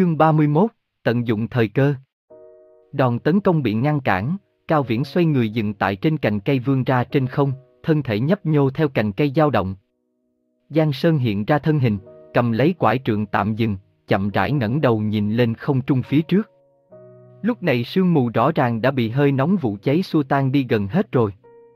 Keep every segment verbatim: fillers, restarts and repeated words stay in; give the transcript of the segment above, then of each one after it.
Chương ba mươi mốt, tận dụng thời cơ. Đòn tấn công bị ngăn cản, Cao Viễn xoay người dừng tại trên cành cây vươn ra trên không, thân thể nhấp nhô theo cành cây dao động. Giang Sơn hiện ra thân hình, cầm lấy quải trượng tạm dừng, chậm rãi ngẩng đầu nhìn lên không trung phía trước. Lúc này sương mù rõ ràng đã bị hơi nóng vụ cháy xua tan đi gần hết rồi.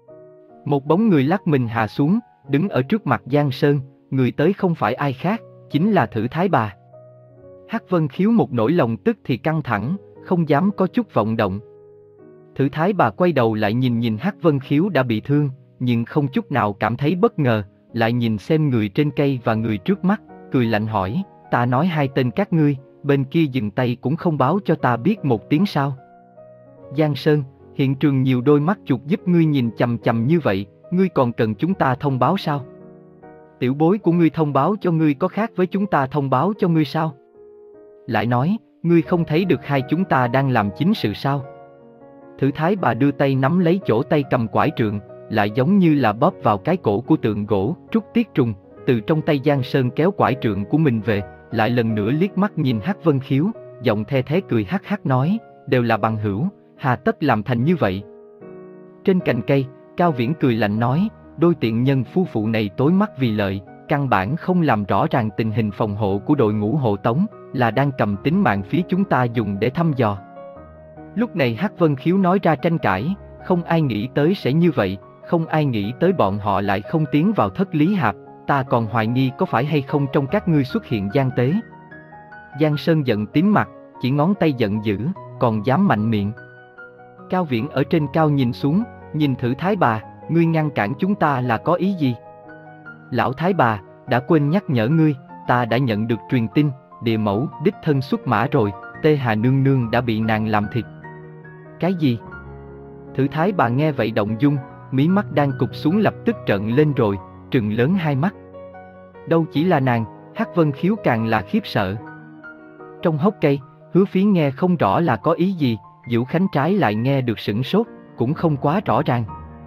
Một bóng người lắc mình hạ xuống, đứng ở trước mặt Giang Sơn, người tới không phải ai khác, chính là Thử Thái Bà. Hắc Vân Khiếu một nỗi lòng tức thì căng thẳng, không dám có chút vọng động. Thử Thái Bà quay đầu lại nhìn nhìn Hắc Vân Khiếu đã bị thương, nhưng không chút nào cảm thấy bất ngờ, lại nhìn xem người trên cây và người trước mắt, cười lạnh hỏi, ta nói hai tên các ngươi, bên kia dừng tay cũng không báo cho ta biết một tiếng sao? Giang Sơn, hiện trường nhiều đôi mắt chuột giúp ngươi nhìn chằm chằm như vậy, ngươi còn cần chúng ta thông báo sao? Tiểu bối của ngươi thông báo cho ngươi có khác với chúng ta thông báo cho ngươi sao? Lại nói, ngươi không thấy được hai chúng ta đang làm chính sự sao? Thử Thái Bà đưa tay nắm lấy chỗ tay cầm quải trượng, lại giống như là bóp vào cái cổ của tượng gỗ, Trúc Tiết Trùng, từ trong tay Giang Sơn kéo quải trượng của mình về, lại lần nữa liếc mắt nhìn Hắc Vân Khiếu, giọng the thế cười hắc hắc nói, đều là bằng hữu, hà tất làm thành như vậy. Trên cành cây, Cao Viễn cười lạnh nói, đôi tiện nhân phu phụ này tối mắt vì lợi, căn bản không làm rõ ràng tình hình phòng hộ của đội ngũ hộ tống, là đang cầm tính mạng phía chúng ta dùng để thăm dò. Lúc này Hắc Vân Khiếu nói ra tranh cãi, không ai nghĩ tới sẽ như vậy, không ai nghĩ tới bọn họ lại không tiến vào thất lý hạp, ta còn hoài nghi có phải hay không trong các ngươi xuất hiện gian tế. Giang Sơn giận tím mặt, chỉ ngón tay giận dữ, còn dám mạnh miệng. Cao Viễn ở trên cao nhìn xuống, nhìn Thử Thái Bà, ngươi ngăn cản chúng ta là có ý gì? Lão Thái Bà, đã quên nhắc nhở ngươi, ta đã nhận được truyền tin, địa mẫu đích thân xuất mã rồi, Tê Hà nương nương đã bị nàng làm thịt. Cái gì? Thử Thái Bà nghe vậy động dung, mí mắt đang cụp xuống lập tức trợn lên rồi, trừng lớn hai mắt. Đâu chỉ là nàng, Hắc Vân Khiếu càng là khiếp sợ. Trong hốc cây, Hứa Phiến nghe không rõ là có ý gì, Vũ Khánh trái lại nghe được sửng sốt, cũng không quá rõ ràng.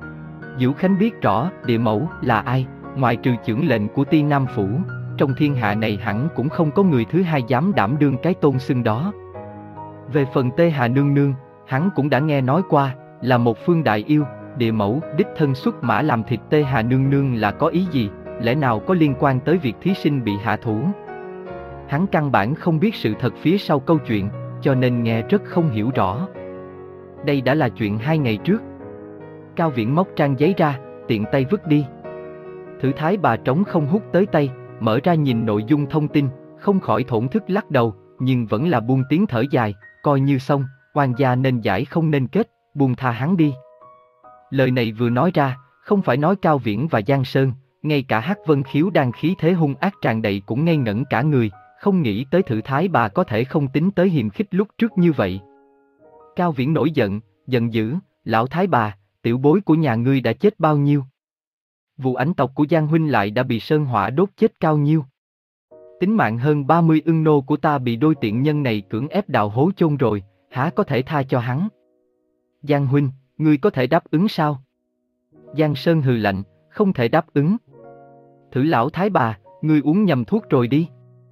Vũ Khánh biết rõ địa mẫu là ai, ngoại trừ chưởng lệnh của Ti Nam Phủ, trong thiên hạ này hẳn cũng không có người thứ hai dám đảm đương cái tôn xưng đó. Về phần Tê Hà nương nương, hắn cũng đã nghe nói qua, là một phương đại yêu, địa mẫu đích thân xuất mã làm thịt Tê Hà nương nương là có ý gì, lẽ nào có liên quan tới việc thí sinh bị hạ thủ. Hắn căn bản không biết sự thật phía sau câu chuyện, cho nên nghe rất không hiểu rõ. Đây đã là chuyện hai ngày trước. Cao Viễn móc trang giấy ra, tiện tay vứt đi. Thử Thái Bà trống không hút tới tay, mở ra nhìn nội dung thông tin, không khỏi thổn thức lắc đầu, nhưng vẫn là buông tiếng thở dài, coi như xong, oan gia nên giải không nên kết, buông tha hắn đi. Lời này vừa nói ra, không phải nói Cao Viễn và Giang Sơn, ngay cả Hắc Vân Khiếu đang khí thế hung ác tràn đầy cũng ngây ngẩn cả người, không nghĩ tới Thử Thái Bà có thể không tính tới hiềm khích lúc trước như vậy. Cao Viễn nổi giận, giận dữ, lão Thái Bà, tiểu bối của nhà ngươi đã chết bao nhiêu? Vụ ảnh tộc của Giang huynh lại đã bị sơn hỏa đốt chết cao nhiêu? Tính mạng hơn ba mươi ưng nô của ta bị đôi tiện nhân này cưỡng ép đào hố chôn rồi, há có thể tha cho hắn? Giang huynh, ngươi có thể đáp ứng sao? Giang Sơn hừ lạnh, không thể đáp ứng. Thử lão Thái Bà, ngươi uống nhầm thuốc rồi đi.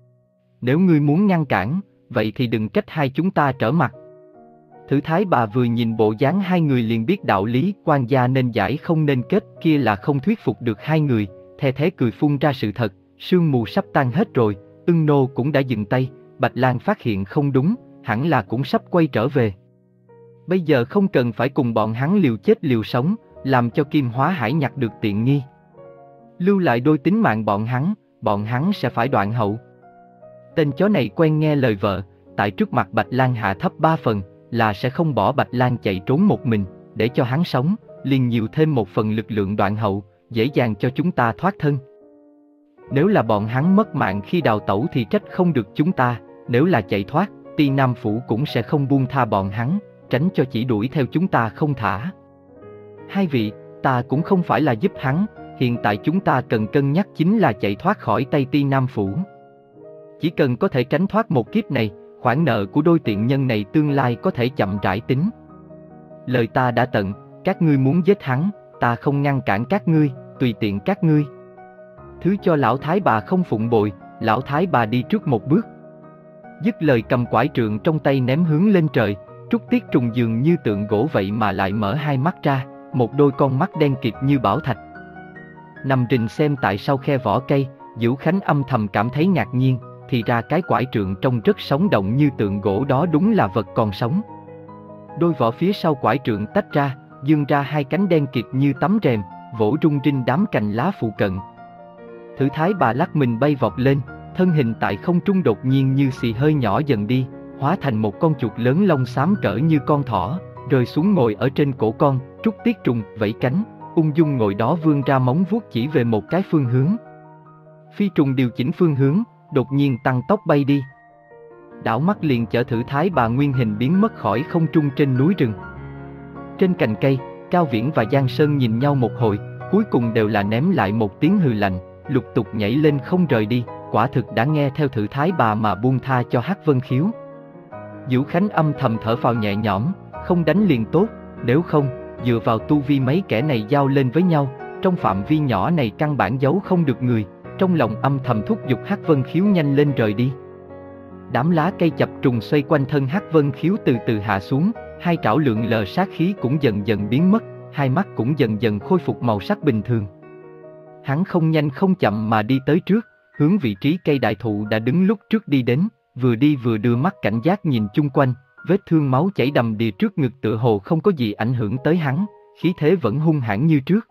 Nếu ngươi muốn ngăn cản, vậy thì đừng trách hai chúng ta trở mặt. Thử Thái Bà vừa nhìn bộ dáng hai người liền biết đạo lý quan gia nên giải không nên kết kia là không thuyết phục được hai người, the thế cười phun ra sự thật, sương mù sắp tan hết rồi, ưng nô cũng đã dừng tay, Bạch Lan phát hiện không đúng, hẳn là cũng sắp quay trở về. Bây giờ không cần phải cùng bọn hắn liều chết liều sống, làm cho Kim Hóa Hải nhặt được tiện nghi. Lưu lại đôi tính mạng bọn hắn, bọn hắn sẽ phải đoạn hậu. Tên chó này quen nghe lời vợ, tại trước mặt Bạch Lan hạ thấp ba phần, là sẽ không bỏ Bạch Lan chạy trốn một mình, để cho hắn sống, liền nhiều thêm một phần lực lượng đoạn hậu, dễ dàng cho chúng ta thoát thân. Nếu là bọn hắn mất mạng khi đào tẩu thì trách không được chúng ta, nếu là chạy thoát, Ti Nam Phủ cũng sẽ không buông tha bọn hắn, tránh cho chỉ đuổi theo chúng ta không thả. Hai vị, ta cũng không phải là giúp hắn, hiện tại chúng ta cần cân nhắc chính là chạy thoát khỏi tay Ti Nam Phủ. Chỉ cần có thể tránh thoát một kiếp này, khoản nợ của đôi tiện nhân này tương lai có thể chậm rãi tính. Lời ta đã tận, các ngươi muốn giết hắn, ta không ngăn cản các ngươi, tùy tiện các ngươi. Thứ cho lão Thái Bà không phụng bồi, lão Thái Bà đi trước một bước. Dứt lời cầm quải trượng trong tay ném hướng lên trời. Trúc Tiết Trùng dường như tượng gỗ vậy mà lại mở hai mắt ra, một đôi con mắt đen kịt như bảo thạch. Nằm rình xem tại sau khe vỏ cây, Dữu Khánh âm thầm cảm thấy ngạc nhiên, thì ra cái quải trượng trông rất sống động như tượng gỗ đó đúng là vật còn sống. Đôi vỏ phía sau quải trượng tách ra, dương ra hai cánh đen kịt như tấm rèm, vỗ rung rinh đám cành lá phụ cận. Thử Thái Bà lắc mình bay vọt lên, thân hình tại không trung đột nhiên như xì hơi nhỏ dần đi, hóa thành một con chuột lớn lông xám cỡ như con thỏ, rơi xuống ngồi ở trên cổ con. Trúc Tiết Trùng vẫy cánh, ung dung ngồi đó vươn ra móng vuốt chỉ về một cái phương hướng. Phi trùng điều chỉnh phương hướng, đột nhiên tăng tốc bay đi. Đảo mắt liền chở Thử Thái Bà nguyên hình biến mất khỏi không trung trên núi rừng. Trên cành cây, Cao Viễn và Giang Sơn nhìn nhau một hồi, cuối cùng đều là ném lại một tiếng hừ lạnh, lục tục nhảy lên không rời đi. Quả thực đã nghe theo Thử Thái Bà mà buông tha cho Hắc Vân Khiếu. Dữu Khánh âm thầm thở phào nhẹ nhõm, không đánh liền tốt, nếu không, dựa vào tu vi mấy kẻ này giao lên với nhau, trong phạm vi nhỏ này căn bản giấu không được người. Trong lòng âm thầm thúc giục Hắc Vân Khiếu nhanh lên rời đi. Đám lá cây chập trùng xoay quanh thân Hắc Vân Khiếu từ từ hạ xuống, hai trảo lượn lờ sát khí cũng dần dần biến mất, hai mắt cũng dần dần khôi phục màu sắc bình thường. Hắn không nhanh không chậm mà đi tới trước, hướng vị trí cây đại thụ đã đứng lúc trước đi đến, vừa đi vừa đưa mắt cảnh giác nhìn chung quanh, vết thương máu chảy đầm đìa trước ngực tựa hồ không có gì ảnh hưởng tới hắn, khí thế vẫn hung hãn như trước.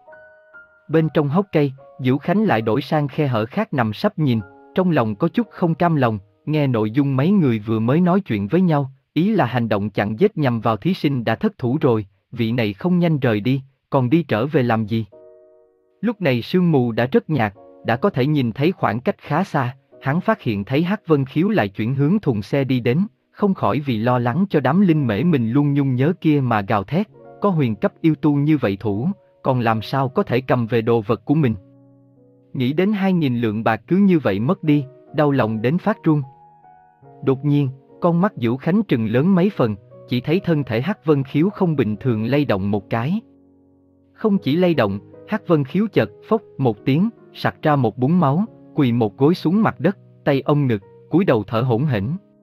Bên trong hốc cây, Dữu Khánh lại đổi sang khe hở khác nằm sấp nhìn, trong lòng có chút không cam lòng, nghe nội dung mấy người vừa mới nói chuyện với nhau, ý là hành động chặn giết nhằm vào thí sinh đã thất thủ rồi, vị này không nhanh rời đi, còn đi trở về làm gì? Lúc này sương mù đã rất nhạt, đã có thể nhìn thấy khoảng cách khá xa, hắn phát hiện thấy Hắc Vân Khiếu lại chuyển hướng thùng xe đi đến, không khỏi vì lo lắng cho đám linh mễ mình luôn nhung nhớ kia mà gào thét, có huyền cấp yêu tu như vậy thủ, còn làm sao có thể cầm về đồ vật của mình. Nghĩ đến hai nghìn lượng bạc cứ như vậy mất đi, đau lòng đến phát run. Đột nhiên, con mắt Dữu Khánh trừng lớn mấy phần, chỉ thấy thân thể Hắc Vân Khiếu không bình thường lay động một cái. Không chỉ lay động, Hắc Vân Khiếu chợt phốc một tiếng, sặc ra một búng máu, quỳ một gối xuống mặt đất, tay ôm ngực, cúi đầu thở hổn hển.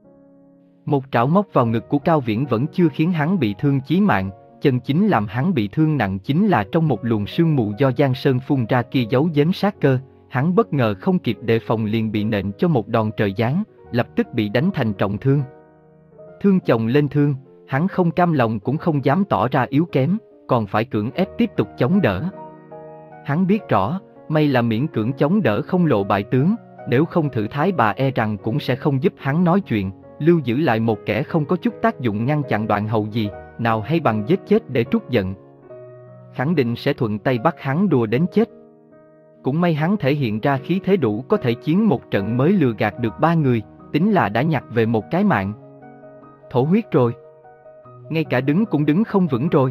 Một trảo móc vào ngực của Cao Viễn vẫn chưa khiến hắn bị thương chí mạng, chân chính làm hắn bị thương nặng chính là trong một luồng sương mù do Giang Sơn phun ra kia giấu giếm sát cơ, hắn bất ngờ không kịp đề phòng liền bị nện cho một đòn trời giáng, lập tức bị đánh thành trọng thương. Thương chồng lên thương, hắn không cam lòng cũng không dám tỏ ra yếu kém, còn phải cưỡng ép tiếp tục chống đỡ. Hắn biết rõ, may là miễn cưỡng chống đỡ không lộ bại tướng, nếu không Thử Thái Bà e rằng cũng sẽ không giúp hắn nói chuyện, lưu giữ lại một kẻ không có chút tác dụng ngăn chặn đoạn hậu gì, nào hay bằng giết chết để trút giận. Khẳng định sẽ thuận tay bắt hắn đùa đến chết. Cũng may hắn thể hiện ra khí thế đủ có thể chiến một trận mới lừa gạt được ba người, tính là đã nhặt về một cái mạng. Thổ huyết rồi. Ngay cả đứng cũng đứng không vững rồi.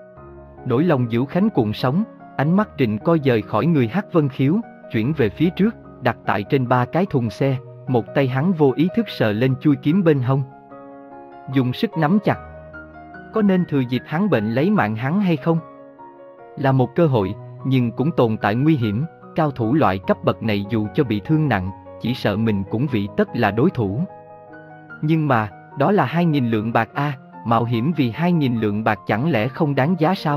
Nỗi lòng Dữu Khánh cuộn sóng, ánh mắt Trịnh coi dời khỏi người Hắc Vân Khiếu, chuyển về phía trước, đặt tại trên ba cái thùng xe, một tay hắn vô ý thức sờ lên chui kiếm bên hông. Dùng sức nắm chặt. Có nên thừa dịp hắn bệnh lấy mạng hắn hay không? Là một cơ hội, nhưng cũng tồn tại nguy hiểm, cao thủ loại cấp bậc này dù cho bị thương nặng, chỉ sợ mình cũng vị tất là đối thủ. Nhưng mà, đó là hai nghìn lượng bạc a, mạo hiểm vì hai nghìn lượng bạc chẳng lẽ không đáng giá sao?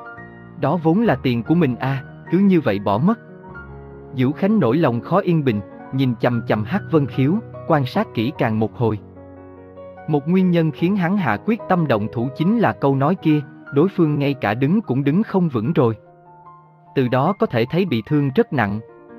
Đó vốn là tiền của mình a, cứ như vậy bỏ mất. Dữu Khánh nỗi lòng khó yên bình, nhìn chằm chằm Hắc Vân Khiếu, quan sát kỹ càng một hồi. Một nguyên nhân khiến hắn hạ quyết tâm động thủ chính là câu nói kia, đối phương ngay cả đứng cũng đứng không vững rồi. Từ đó có thể thấy bị thương rất nặng.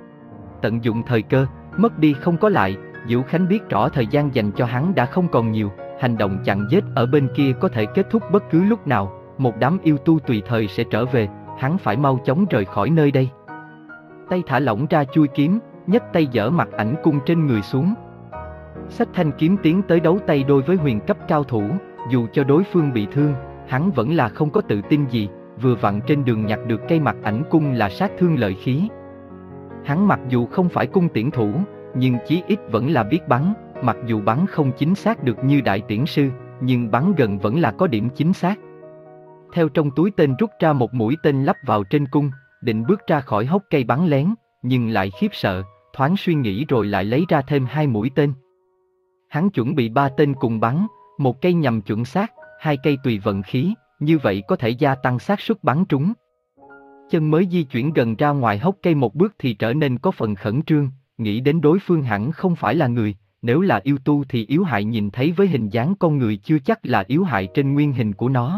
Tận dụng thời cơ, mất đi không có lại, Dữu Khánh biết rõ thời gian dành cho hắn đã không còn nhiều, hành động chặn giết ở bên kia có thể kết thúc bất cứ lúc nào, một đám yêu tu tùy thời sẽ trở về, hắn phải mau chóng rời khỏi nơi đây. Tay thả lỏng ra chui kiếm, nhấc tay giở mặt ảnh cung trên người xuống. Xách thanh kiếm tiến tới đấu tay đôi với huyền cấp cao thủ, dù cho đối phương bị thương, hắn vẫn là không có tự tin gì, vừa vặn trên đường nhặt được cây mặt ảnh cung là sát thương lợi khí. Hắn mặc dù không phải cung tiễn thủ, nhưng chí ít vẫn là biết bắn, mặc dù bắn không chính xác được như đại tiễn sư, nhưng bắn gần vẫn là có điểm chính xác. Theo trong túi tên rút ra một mũi tên lắp vào trên cung, định bước ra khỏi hốc cây bắn lén, nhưng lại khiếp sợ, thoáng suy nghĩ rồi lại lấy ra thêm hai mũi tên. Hắn chuẩn bị ba tên cùng bắn, một cây nhằm chuẩn xác, hai cây tùy vận khí, như vậy có thể gia tăng xác suất bắn trúng. Chân mới di chuyển gần ra ngoài hốc cây một bước thì trở nên có phần khẩn trương, nghĩ đến đối phương hẳn không phải là người, nếu là yêu tu thì yếu hại nhìn thấy với hình dáng con người chưa chắc là yếu hại trên nguyên hình của nó.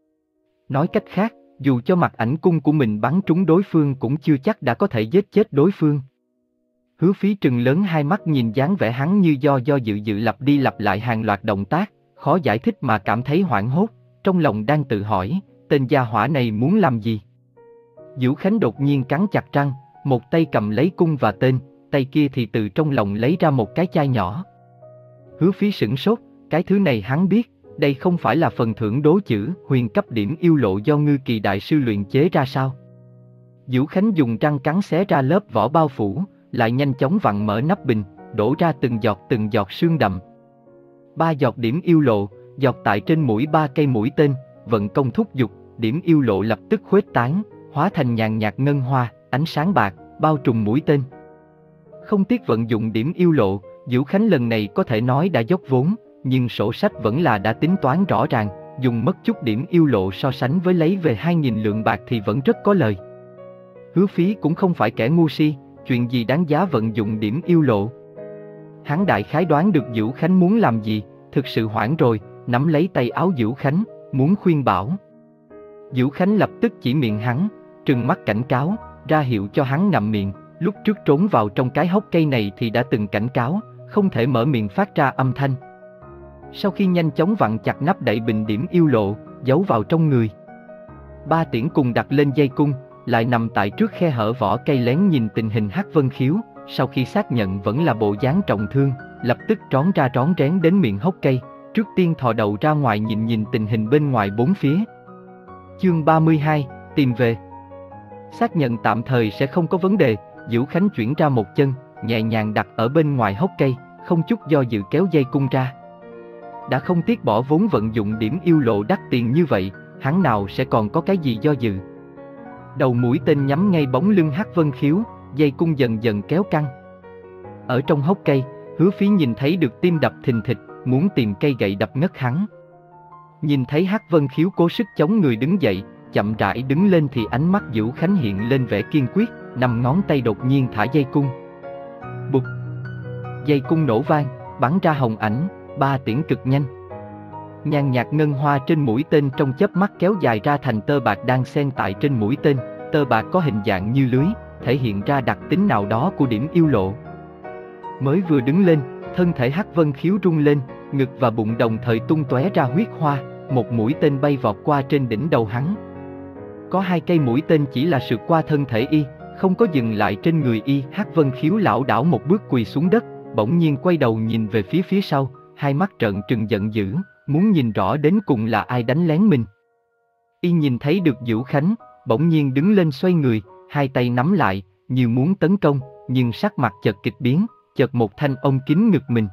Nói cách khác, dù cho mặt ảnh cung của mình bắn trúng đối phương cũng chưa chắc đã có thể giết chết đối phương. Hứa Phí trừng lớn hai mắt nhìn dáng vẻ hắn như do do dự dự lặp đi lặp lại hàng loạt động tác, khó giải thích mà cảm thấy hoảng hốt, trong lòng đang tự hỏi, tên gia hỏa này muốn làm gì? Vũ Khánh đột nhiên cắn chặt răng, một tay cầm lấy cung và tên, tay kia thì từ trong lòng lấy ra một cái chai nhỏ. Hứa Phí sửng sốt, cái thứ này hắn biết, đây không phải là phần thưởng đố chữ huyền cấp điểm yêu lộ do Ngư Kỳ đại sư luyện chế ra sao? Vũ Khánh dùng răng cắn xé ra lớp vỏ bao phủ, lại nhanh chóng vặn mở nắp bình, đổ ra từng giọt từng giọt sương đậm. Ba giọt điểm yêu lộ, giọt tại trên mũi ba cây mũi tên, vận công thúc giục, điểm yêu lộ lập tức khuếch tán, hóa thành nhàn nhạt ngân hoa, ánh sáng bạc, bao trùm mũi tên. Không tiếc vận dụng điểm yêu lộ, Vũ Khánh lần này có thể nói đã dốc vốn, nhưng sổ sách vẫn là đã tính toán rõ ràng, dùng mất chút điểm yêu lộ so sánh với lấy về hai nghìn lượng bạc thì vẫn rất có lời. Hứa Phí cũng không phải kẻ ngu si, chuyện gì đáng giá vận dụng điểm yêu lộ. Hắn đại khái đoán được Vũ Khánh muốn làm gì, thực sự hoảng rồi, nắm lấy tay áo Vũ Khánh, muốn khuyên bảo. Vũ Khánh lập tức chỉ miệng hắn, trừng mắt cảnh cáo, ra hiệu cho hắn ngậm miệng, lúc trước trốn vào trong cái hốc cây này thì đã từng cảnh cáo, không thể mở miệng phát ra âm thanh. Sau khi nhanh chóng vặn chặt nắp đậy bình điểm yêu lộ, giấu vào trong người. Ba tiễn cùng đặt lên dây cung, lại nằm tại trước khe hở vỏ cây lén nhìn tình hình Hắc Vân Khiếu, sau khi xác nhận vẫn là bộ dáng trọng thương, lập tức trón ra trón rén đến miệng hốc cây, trước tiên thò đầu ra ngoài nhìn nhìn tình hình bên ngoài bốn phía. Chương ba mươi hai, tìm về. Xác nhận tạm thời sẽ không có vấn đề, Vũ Khánh chuyển ra một chân, nhẹ nhàng đặt ở bên ngoài hốc cây, không chút do dự kéo dây cung ra. Đã không tiếc bỏ vốn vận dụng điểm yêu lộ đắt tiền như vậy, hắn nào sẽ còn có cái gì do dự. Đầu mũi tên nhắm ngay bóng lưng Hắc Vân Khiếu, dây cung dần dần kéo căng. Ở trong hốc cây, Hứa Phí nhìn thấy được tim đập thình thịch, muốn tìm cây gậy đập ngất hắn. Nhìn thấy Hắc Vân Khiếu cố sức chống người đứng dậy, chậm rãi đứng lên thì ánh mắt Vũ Khánh hiện lên vẻ kiên quyết, năm ngón tay đột nhiên thả dây cung. Bụp! Dây cung nổ vang, bắn ra hồng ảnh, ba tiễn cực nhanh. Nhàn nhạt ngân hoa trên mũi tên trong chớp mắt kéo dài ra thành tơ bạc đang xen tại trên mũi tên, tơ bạc có hình dạng như lưới, thể hiện ra đặc tính nào đó của điểm yêu lộ. Mới vừa đứng lên, thân thể Hắc Vân Khiếu rung lên, ngực và bụng đồng thời tung tóe ra huyết hoa, một mũi tên bay vọt qua trên đỉnh đầu hắn. Có hai cây mũi tên chỉ là sượt qua thân thể y, không có dừng lại trên người y. Hắc Vân Khiếu lảo đảo một bước quỳ xuống đất, bỗng nhiên quay đầu nhìn về phía phía sau, hai mắt trợn trừng giận dữ, muốn nhìn rõ đến cùng là ai đánh lén mình. Y nhìn thấy được Vũ Khánh, bỗng nhiên đứng lên xoay người, hai tay nắm lại, như muốn tấn công, nhưng sắc mặt chợt kịch biến, chợt một thanh ông kín ngực mình.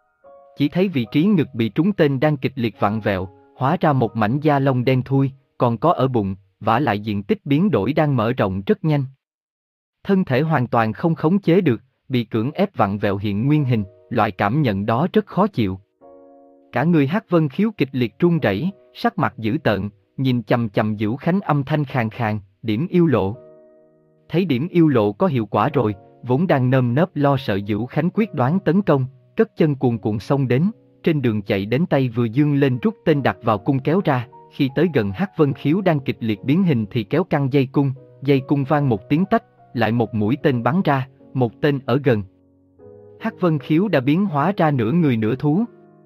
Chỉ thấy vị trí ngực bị trúng tên đang kịch liệt vặn vẹo, hóa ra một mảnh da lông đen thui, còn có ở bụng, vả lại diện tích biến đổi đang mở rộng rất nhanh. Thân thể hoàn toàn không khống chế được, bị cưỡng ép vặn vẹo hiện nguyên hình, loại cảm nhận đó rất khó chịu. Cả người Hắc Vân Khiếu kịch liệt run rẩy, sắc mặt dữ tợn, nhìn chằm chằm Vũ Khánh âm thanh khàn khàn, điểm yêu lộ. Thấy điểm yêu lộ có hiệu quả rồi, vốn đang nơm nớp lo sợ Vũ Khánh quyết đoán tấn công, cất chân cuồn cuộn xông đến, trên đường chạy đến tay vừa dương lên rút tên đặt vào cung kéo ra, khi tới gần Hắc Vân Khiếu đang kịch liệt biến hình thì kéo căng dây cung, dây cung vang một tiếng tách, lại một mũi tên bắn ra, một tên ở gần. Hắc Vân Khiếu đã biến hóa ra nửa người nửa thú.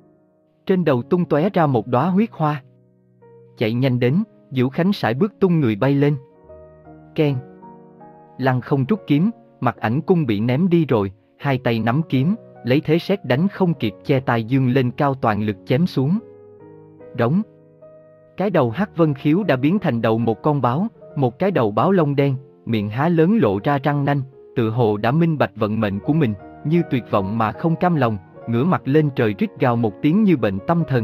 Trên đầu tung tóe ra một đóa huyết hoa. Chạy nhanh đến, Vũ Khánh sải bước tung người bay lên. Keng. Lăng không rút kiếm, mặt ảnh cung bị ném đi rồi, hai tay nắm kiếm, lấy thế sét đánh không kịp che tai dương lên cao toàn lực chém xuống. Đống. Cái đầu Hắc Vân Khiếu đã biến thành đầu một con báo, một cái đầu báo lông đen, miệng há lớn lộ ra răng nanh, tự hồ đã minh bạch vận mệnh của mình, như tuyệt vọng mà không cam lòng, ngửa mặt lên trời rít gào một tiếng như bệnh tâm thần.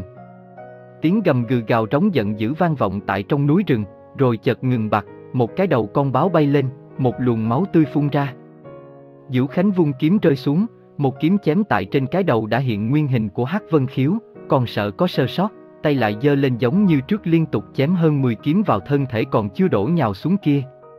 Tiếng gầm gừ gào trống giận dữ vang vọng tại trong núi rừng, rồi chợt ngừng bặt, một cái đầu con báo bay lên, một luồng máu tươi phun ra. Vũ Khánh vung kiếm rơi xuống, Một kiếm chém tại trên cái đầu đã hiện nguyên hình của Hắc Vân Khiếu, còn sợ có sơ sót, tay lại giơ lên giống như trước liên tục chém hơn mười kiếm vào thân thể còn chưa đổ nhào xuống kia.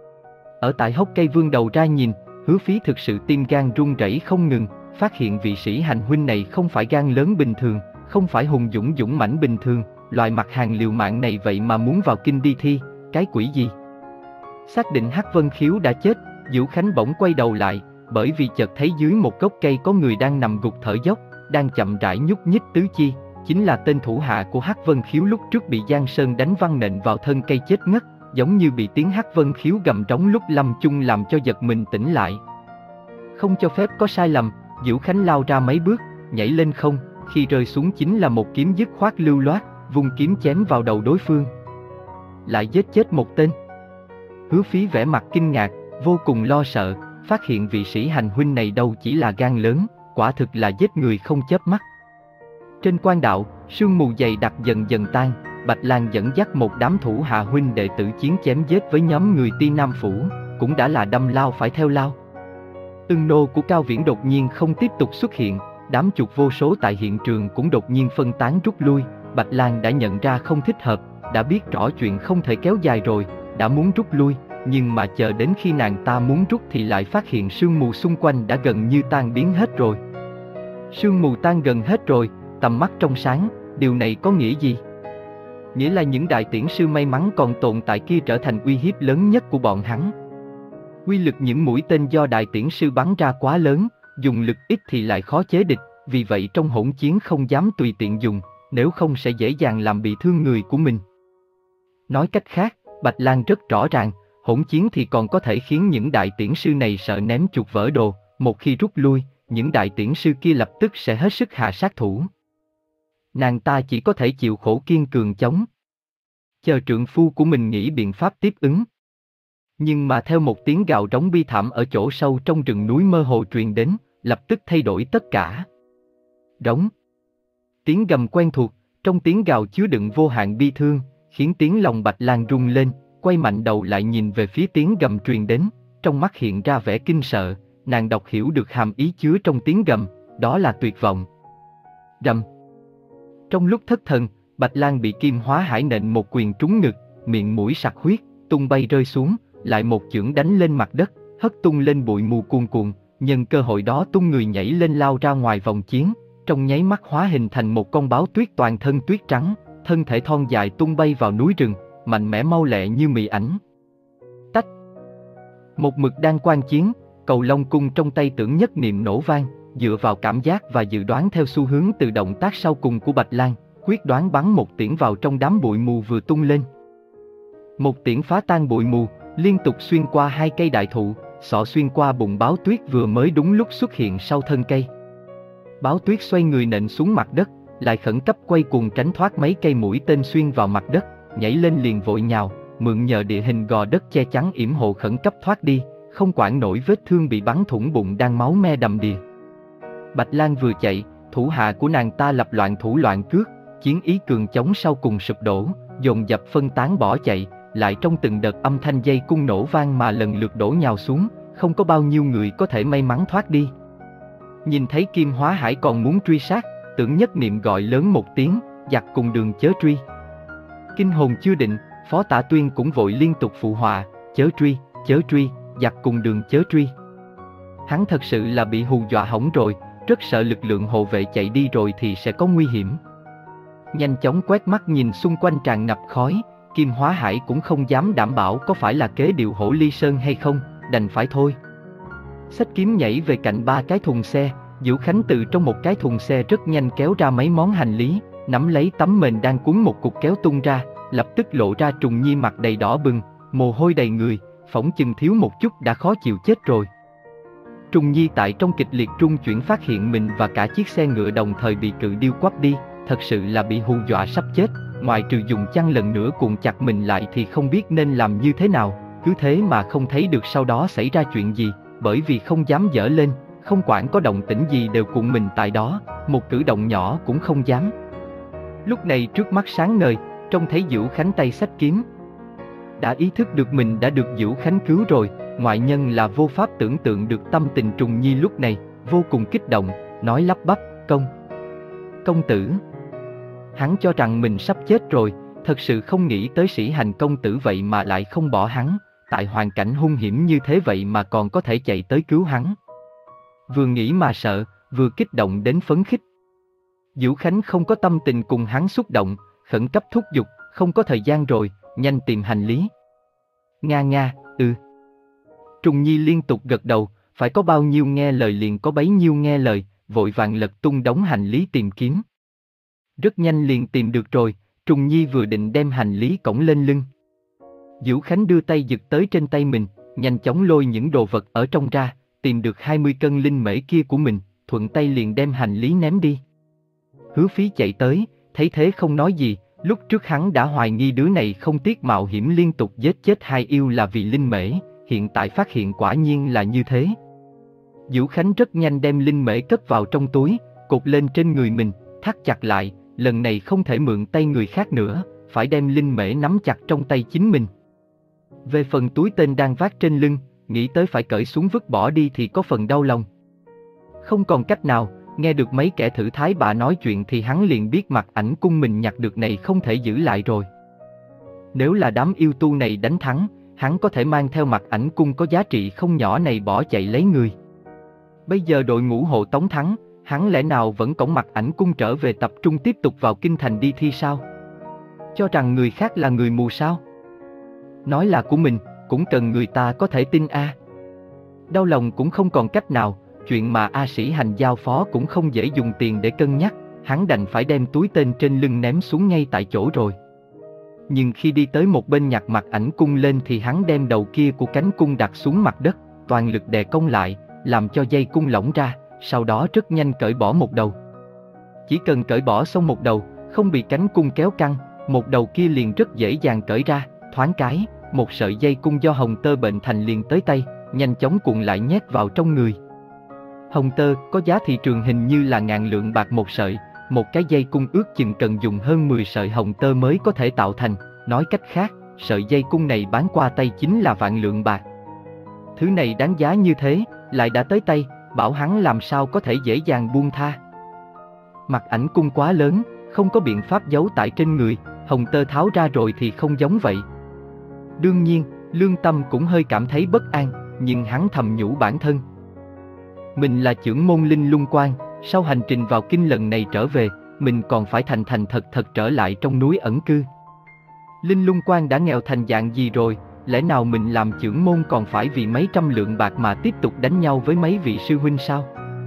Ở tại hốc cây vươn đầu ra nhìn, Hứa Phí thực sự tim gan run rẩy không ngừng, phát hiện vị sĩ hành huynh này không phải gan lớn bình thường, không phải hùng dũng dũng mãnh bình thường, loại mặt hàng liều mạng này vậy mà muốn vào kinh đi thi, cái quỷ gì? Xác định Hắc Vân Khiếu đã chết, Diệu Khánh bỗng quay đầu lại, bởi vì chợt thấy dưới một gốc cây có người đang nằm gục thở dốc, đang chậm rãi nhúc nhích tứ chi, chính là tên thủ hạ của Hắc Vân Khiếu lúc trước bị Giang Sơn đánh văng nện vào thân cây chết ngất, giống như bị tiếng Hắc Vân Khiếu gầm trống lúc lâm chung làm cho giật mình tỉnh lại. Không cho phép có sai lầm, Diệu Khánh lao ra mấy bước, nhảy lên không, khi rơi xuống chính là một kiếm dứt khoát lưu loát, vung kiếm chém vào đầu đối phương. Lại giết chết một tên. Hứa Phí vẻ mặt kinh ngạc, vô cùng lo sợ, phát hiện vị sĩ hành huynh này đâu chỉ là gan lớn, quả thực là giết người không chớp mắt. Trên quan đạo, sương mù dày đặc dần dần tan, Bạch Lang dẫn dắt một đám thủ hạ huynh đệ tử chiến chém giết với nhóm người Ti Nam Phủ, cũng đã là đâm lao phải theo lao. Ưng nô của Cao Viễn đột nhiên không tiếp tục xuất hiện, đám chuột vô số tại hiện trường cũng đột nhiên phân tán rút lui. Bạch Lang đã nhận ra không thích hợp, đã biết rõ chuyện không thể kéo dài rồi, đã muốn rút lui, nhưng mà chờ đến khi nàng ta muốn rút thì lại phát hiện sương mù xung quanh đã gần như tan biến hết rồi. Sương mù tan gần hết rồi, tầm mắt trong sáng, điều này có nghĩa gì? Nghĩa là những đại tiễn sư may mắn còn tồn tại kia trở thành uy hiếp lớn nhất của bọn hắn. Uy lực những mũi tên do đại tiễn sư bắn ra quá lớn, dùng lực ít thì lại khó chế địch, vì vậy trong hỗn chiến không dám tùy tiện dùng, nếu không sẽ dễ dàng làm bị thương người của mình. Nói cách khác, Bạch Lang rất rõ ràng, hỗn chiến thì còn có thể khiến những đại tiễn sư này sợ ném chuột vỡ đồ, một khi rút lui, những đại tiễn sư kia lập tức sẽ hết sức hạ sát thủ. Nàng ta chỉ có thể chịu khổ kiên cường chống, chờ trượng phu của mình nghĩ biện pháp tiếp ứng. Nhưng mà theo một tiếng gào rống bi thảm ở chỗ sâu trong rừng núi mơ hồ truyền đến, lập tức thay đổi tất cả. Rống. Tiếng gầm quen thuộc, trong tiếng gào chứa đựng vô hạn bi thương, khiến tiếng lòng Bạch Lang rung lên, quay mạnh đầu lại nhìn về phía tiếng gầm truyền đến, trong mắt hiện ra vẻ kinh sợ, nàng đọc hiểu được hàm ý chứa trong tiếng gầm, đó là tuyệt vọng. Rầm. Trong lúc thất thần, Bạch Lang bị Kim Hóa Hải nện một quyền trúng ngực, miệng mũi sặc huyết, tung bay rơi xuống, lại một chưởng đánh lên mặt đất, hất tung lên bụi mù cuồn cuộn, nhân cơ hội đó tung người nhảy lên lao ra ngoài vòng chiến, trong nháy mắt hóa hình thành một con báo tuyết toàn thân tuyết trắng, thân thể thon dài tung bay vào núi rừng, mạnh mẽ mau lẹ như mị ảnh. Tách. Một mực đang quan chiến, cầu long cung trong tay Tưởng Nhất Niệm nổ vang, dựa vào cảm giác và dự đoán theo xu hướng từ động tác sau cùng của Bạch Lang, quyết đoán bắn một tiễn vào trong đám bụi mù vừa tung lên. Một tiễn phá tan bụi mù, liên tục xuyên qua hai cây đại thụ, xỏ xuyên qua bụng báo tuyết vừa mới đúng lúc xuất hiện sau thân cây. Báo tuyết xoay người nện xuống mặt đất, lại khẩn cấp quay cuồng tránh thoát mấy cây mũi tên xuyên vào mặt đất, nhảy lên liền vội nhào, mượn nhờ địa hình gò đất che chắn yểm hộ khẩn cấp thoát đi, không quản nổi vết thương bị bắn thủng bụng đang máu me đầm đìa. Bạch Lang vừa chạy, thủ hạ của nàng ta lập loạn thủ loạn cước, chiến ý cường chống sau cùng sụp đổ, dồn dập phân tán bỏ chạy, lại trong từng đợt âm thanh dây cung nổ vang mà lần lượt đổ nhào xuống, không có bao nhiêu người có thể may mắn thoát đi. Nhìn thấy Kim Hóa Hải còn muốn truy sát, Tưởng Nhất Niệm gọi lớn một tiếng, giặc cùng đường chớ truy. Kinh hồn chưa định, Phó Tả Tuyên cũng vội liên tục phụ họa, chớ truy, chớ truy, giặc cùng đường chớ truy. Hắn thật sự là bị hù dọa hỏng rồi, rất sợ lực lượng hộ vệ chạy đi rồi thì sẽ có nguy hiểm. Nhanh chóng quét mắt nhìn xung quanh tràn ngập khói, Kim Hóa Hải cũng không dám đảm bảo có phải là kế điệu Hổ Ly Sơn hay không, đành phải thôi. Xách kiếm nhảy về cạnh ba cái thùng xe, Diệu Khánh từ trong một cái thùng xe rất nhanh kéo ra mấy món hành lý, nắm lấy tấm mền đang cuốn một cục kéo tung ra, lập tức lộ ra Trùng Nhi mặt đầy đỏ bừng, mồ hôi đầy người, phỏng chừng thiếu một chút đã khó chịu chết rồi. Trùng Nhi tại trong kịch liệt trung chuyển phát hiện mình và cả chiếc xe ngựa đồng thời bị cự điêu quắp đi, thật sự là bị hù dọa sắp chết, ngoài trừ dùng chăn lần nữa cuộn chặt mình lại thì không biết nên làm như thế nào, cứ thế mà không thấy được sau đó xảy ra chuyện gì, bởi vì không dám dở lên, không quản có động tĩnh gì đều cuộn mình tại đó, một cử động nhỏ cũng không dám. Lúc này trước mắt sáng ngời, trông thấy Diệu Khánh tay xách kiếm. Đã ý thức được mình đã được Diệu Khánh cứu rồi, ngoại nhân là vô pháp tưởng tượng được tâm tình Trùng Nhi lúc này, vô cùng kích động, nói lắp bắp, công, công tử. Hắn cho rằng mình sắp chết rồi, thật sự không nghĩ tới Sĩ Hành công tử vậy mà lại không bỏ hắn, tại hoàn cảnh hung hiểm như thế vậy mà còn có thể chạy tới cứu hắn. Vừa nghĩ mà sợ, vừa kích động đến phấn khích. Vũ Khánh không có tâm tình cùng hắn xúc động, khẩn cấp thúc giục, không có thời gian rồi, nhanh tìm hành lý. Nga nga, ừ. Trùng Nhi liên tục gật đầu, phải có bao nhiêu nghe lời liền có bấy nhiêu nghe lời, vội vàng lật tung đống hành lý tìm kiếm. Rất nhanh liền tìm được rồi, Trùng Nhi vừa định đem hành lý cõng lên lưng. Vũ Khánh đưa tay giật tới trên tay mình, nhanh chóng lôi những đồ vật ở trong ra, tìm được hai mươi cân linh mễ kia của mình, thuận tay liền đem hành lý ném đi. Hứa Phí chạy tới, thấy thế không nói gì, lúc trước hắn đã hoài nghi đứa này không tiếc mạo hiểm liên tục giết chết hai yêu là vì linh mễ, hiện tại phát hiện quả nhiên là như thế. Vũ Khánh rất nhanh đem linh mễ cất vào trong túi, cột lên trên người mình, thắt chặt lại, lần này không thể mượn tay người khác nữa, phải đem linh mễ nắm chặt trong tay chính mình. Về phần túi tên đang vác trên lưng, nghĩ tới phải cởi xuống vứt bỏ đi thì có phần đau lòng. Không còn cách nào, nghe được mấy kẻ thử thái bạ nói chuyện thì hắn liền biết Mặc Ảnh cung mình nhặt được này không thể giữ lại rồi. Nếu là đám yêu tu này đánh thắng, hắn có thể mang theo Mặc Ảnh cung có giá trị không nhỏ này bỏ chạy lấy người. Bây giờ đội ngũ hộ tống thắng, hắn lẽ nào vẫn cõng Mặc Ảnh cung trở về tập trung tiếp tục vào kinh thành đi thi sao? Cho rằng người khác là người mù sao? Nói là của mình, cũng cần người ta có thể tin a. À. Đau lòng cũng không còn cách nào, chuyện mà A Sĩ Hành giao phó cũng không dễ dùng tiền để cân nhắc, hắn đành phải đem túi tên trên lưng ném xuống ngay tại chỗ rồi. Nhưng khi đi tới một bên nhặt Mặc Ảnh cung lên thì hắn đem đầu kia của cánh cung đặt xuống mặt đất, toàn lực đè cong lại, làm cho dây cung lỏng ra, sau đó rất nhanh cởi bỏ một đầu. Chỉ cần cởi bỏ xong một đầu, không bị cánh cung kéo căng, một đầu kia liền rất dễ dàng cởi ra, thoáng cái, một sợi dây cung do hồng tơ bệnh thành liền tới tay, nhanh chóng cuộn lại nhét vào trong người. Hồng tơ có giá thị trường hình như là ngàn lượng bạc một sợi, một cái dây cung ước chừng cần dùng hơn mười sợi hồng tơ mới có thể tạo thành, nói cách khác, sợi dây cung này bán qua tay chính là vạn lượng bạc. Thứ này đáng giá như thế, lại đã tới tay, bảo hắn làm sao có thể dễ dàng buông tha. Mặc Ảnh cung quá lớn, không có biện pháp giấu tại trên người, hồng tơ tháo ra rồi thì không giống vậy. Đương nhiên, lương tâm cũng hơi cảm thấy bất an, nhưng hắn thầm nhủ bản thân. Mình là chưởng môn Linh Lung Quan, sau hành trình vào kinh lần này trở về, mình còn phải thành thành thật thật trở lại trong núi ẩn cư. Linh Lung Quan đã nghèo thành dạng gì rồi, lẽ nào mình làm chưởng môn còn phải vì mấy trăm lượng bạc mà tiếp tục đánh nhau với mấy vị sư huynh sao?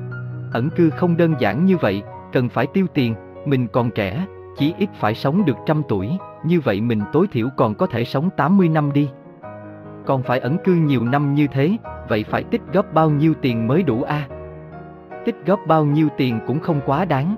Ẩn cư không đơn giản như vậy, cần phải tiêu tiền, mình còn trẻ, chí ít phải sống được trăm tuổi, như vậy mình tối thiểu còn có thể sống tám mươi năm đi. Còn phải ẩn cư nhiều năm như thế, vậy phải tích góp bao nhiêu tiền mới đủ a? À? Tích góp bao nhiêu tiền cũng không quá đáng.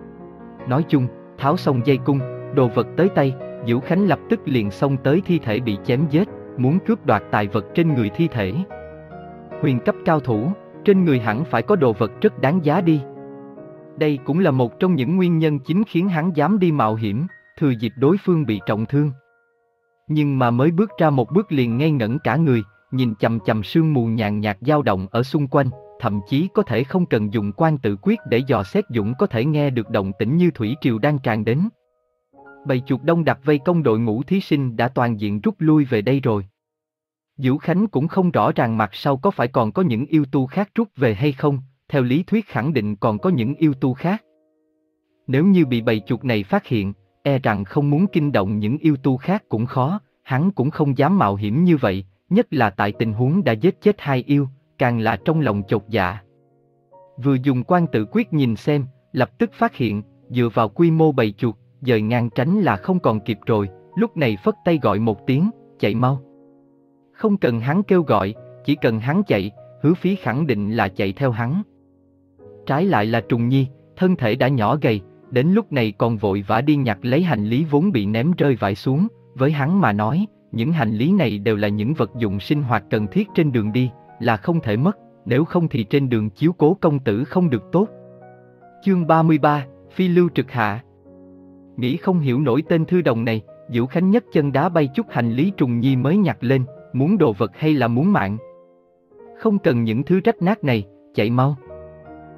Nói chung, tháo xong dây cung, đồ vật tới tay, Vũ Khánh lập tức liền xông tới thi thể bị chém giết, muốn cướp đoạt tài vật trên người thi thể. Huyền cấp cao thủ, trên người hẳn phải có đồ vật rất đáng giá đi. Đây cũng là một trong những nguyên nhân chính khiến hắn dám đi mạo hiểm, thừa dịp đối phương bị trọng thương. Nhưng mà mới bước ra một bước liền ngây ngẩn cả người, nhìn chằm chằm sương mù nhàn nhạt dao động ở xung quanh, thậm chí có thể không cần dùng quan tự quyết để dò xét Dũng có thể nghe được động tĩnh như thủy triều đang tràn đến. Bầy chuột đông đặc vây công đội ngũ thí sinh đã toàn diện rút lui về đây rồi. Vũ Khánh cũng không rõ ràng mặt sau có phải còn có những yêu tu khác rút về hay không, theo lý thuyết khẳng định còn có những yêu tu khác. Nếu như bị bầy chuột này phát hiện, e rằng không muốn kinh động những yêu tu khác cũng khó, hắn cũng không dám mạo hiểm như vậy, nhất là tại tình huống đã giết chết hai yêu, càng là trong lòng chột dạ. Vừa dùng quan tự quyết nhìn xem, lập tức phát hiện, dựa vào quy mô bầy chuột, dời ngang tránh là không còn kịp rồi, lúc này phất tay gọi một tiếng, chạy mau. Không cần hắn kêu gọi, chỉ cần hắn chạy, Hứa Phí khẳng định là chạy theo hắn. Trái lại là Trùng Nhi, thân thể đã nhỏ gầy, đến lúc này còn vội vã đi nhặt lấy hành lý vốn bị ném rơi vãi xuống, với hắn mà nói, những hành lý này đều là những vật dụng sinh hoạt cần thiết trên đường đi, là không thể mất, nếu không thì trên đường chiếu cố công tử không được tốt. Chương ba mươi ba, Phi Lưu Trực Hạ. Nghĩ không hiểu nổi tên thư đồng này, Vũ Khánh nhất chân đá bay chút hành lý Trùng Nhi mới nhặt lên, muốn đồ vật hay là muốn mạng? Không cần những thứ rách nát này, chạy mau.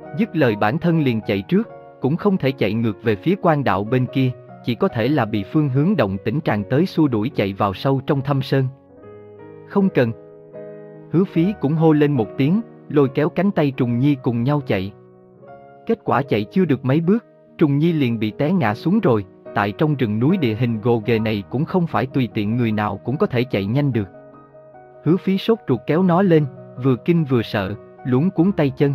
Dứt lời bản thân liền chạy trước, cũng không thể chạy ngược về phía quan đạo bên kia, chỉ có thể là bị phương hướng động tĩnh tràn tới xua đuổi chạy vào sâu trong thâm sơn. Không cần. Hứa Phí cũng hô lên một tiếng, lôi kéo cánh tay Trùng Nhi cùng nhau chạy. Kết quả chạy chưa được mấy bước, Trùng Nhi liền bị té ngã xuống rồi, tại trong rừng núi địa hình gồ ghề này cũng không phải tùy tiện người nào cũng có thể chạy nhanh được. Hứa Phí sốt ruột kéo nó lên, vừa kinh vừa sợ, luống cuống tay chân.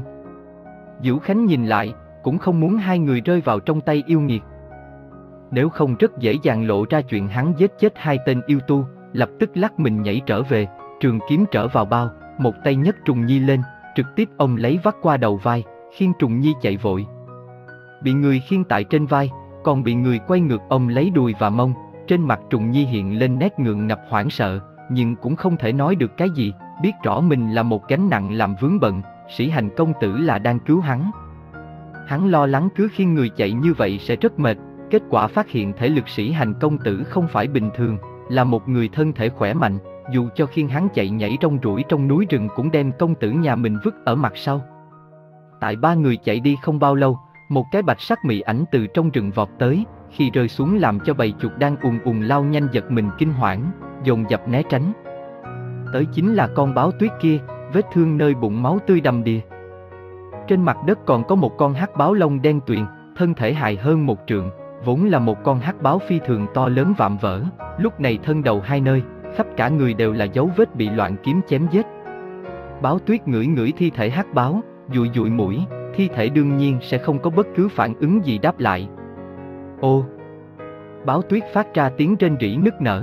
Vũ Khánh nhìn lại, cũng không muốn hai người rơi vào trong tay yêu nghiệt. Nếu không rất dễ dàng lộ ra chuyện hắn giết chết hai tên yêu tu, lập tức lắc mình nhảy trở về, trường kiếm trở vào bao, một tay nhấc Trùng Nhi lên, trực tiếp ôm lấy vắt qua đầu vai, khiêng Trùng Nhi chạy vội. Bị người khiêng tại trên vai, còn bị người quay ngược ôm lấy đùi và mông, trên mặt Trùng Nhi hiện lên nét ngượng ngập hoảng sợ, nhưng cũng không thể nói được cái gì, biết rõ mình là một gánh nặng làm vướng bận, Sĩ Hành công tử là đang cứu hắn. Hắn lo lắng cứ khiêng người chạy như vậy sẽ rất mệt, kết quả phát hiện thể lực Sĩ Hành công tử không phải bình thường, là một người thân thể khỏe mạnh, dù cho khiêng hắn chạy nhảy rong ruổi trong núi rừng cũng đem công tử nhà mình vứt ở mặt sau. Tại ba người chạy đi không bao lâu, một cái bạch sắc mị ảnh từ trong rừng vọt tới, khi rơi xuống làm cho bầy chuột đang ùn ùn lao nhanh giật mình kinh hoảng, dồn dập né tránh. Tới chính là con báo tuyết kia, vết thương nơi bụng máu tươi đầm đìa. Trên mặt đất còn có một con hắc báo lông đen tuyền, thân thể dài hơn một trượng, vốn là một con hắc báo phi thường to lớn vạm vỡ, lúc này thân đầu hai nơi, khắp cả người đều là dấu vết bị loạn kiếm chém giết. Báo tuyết ngửi ngửi thi thể hắc báo, dụi dụi mũi, thi thể đương nhiên sẽ không có bất cứ phản ứng gì đáp lại. Ô! Báo tuyết phát ra tiếng rên rỉ nức nở.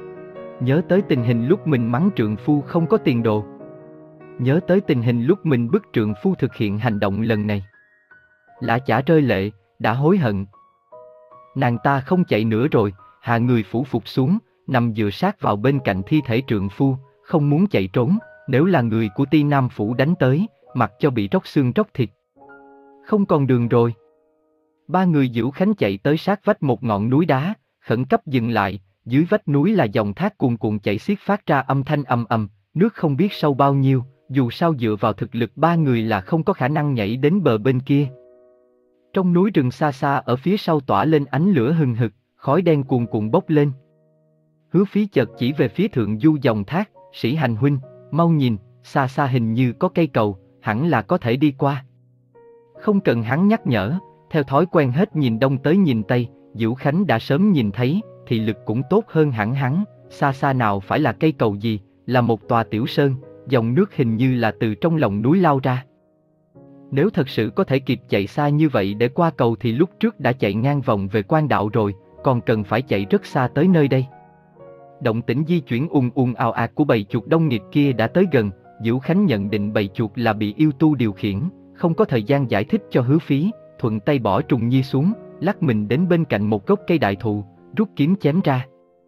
Nhớ tới tình hình lúc mình mắng trượng phu không có tiền đồ. Nhớ tới tình hình lúc mình bức trượng phu thực hiện hành động lần này. Lã chả rơi lệ, đã hối hận. Nàng ta không chạy nữa rồi, hạ người phủ phục xuống, nằm dựa sát vào bên cạnh thi thể trượng phu, không muốn chạy trốn, nếu là người của Ti Nam phủ đánh tới, mặc cho bị róc xương róc thịt. Không còn đường rồi. Ba người Dữu Khánh chạy tới sát vách một ngọn núi đá, khẩn cấp dừng lại, dưới vách núi là dòng thác cuồn cuộn chảy xiết phát ra âm thanh ầm ầm, nước không biết sâu bao nhiêu, dù sao dựa vào thực lực ba người là không có khả năng nhảy đến bờ bên kia. Trong núi rừng xa xa ở phía sau tỏa lên ánh lửa hừng hực, khói đen cuồn cuộn bốc lên. Hứa Phí chợt chỉ về phía thượng du dòng thác, Sĩ Hành huynh, mau nhìn, xa xa hình như có cây cầu, hẳn là có thể đi qua. Không cần hắn nhắc nhở, theo thói quen hết nhìn đông tới nhìn tây, Dữu Khánh đã sớm nhìn thấy, thị lực cũng tốt hơn hẳn hắn, xa xa nào phải là cây cầu gì, là một tòa tiểu sơn, dòng nước hình như là từ trong lòng núi lao ra. Nếu thật sự có thể kịp chạy xa như vậy để qua cầu thì lúc trước đã chạy ngang vòng về quan đạo rồi, còn cần phải chạy rất xa tới nơi đây. Động tĩnh di chuyển ùn ùn ào ạt của bầy chuột đông nghịt kia đã tới gần, Dữu Khánh nhận định bầy chuột là bị yêu tu điều khiển, không có thời gian giải thích cho Hứa Phí, thuận tay bỏ Trùng Nhi xuống, lắc mình đến bên cạnh một gốc cây đại thụ, rút kiếm chém ra.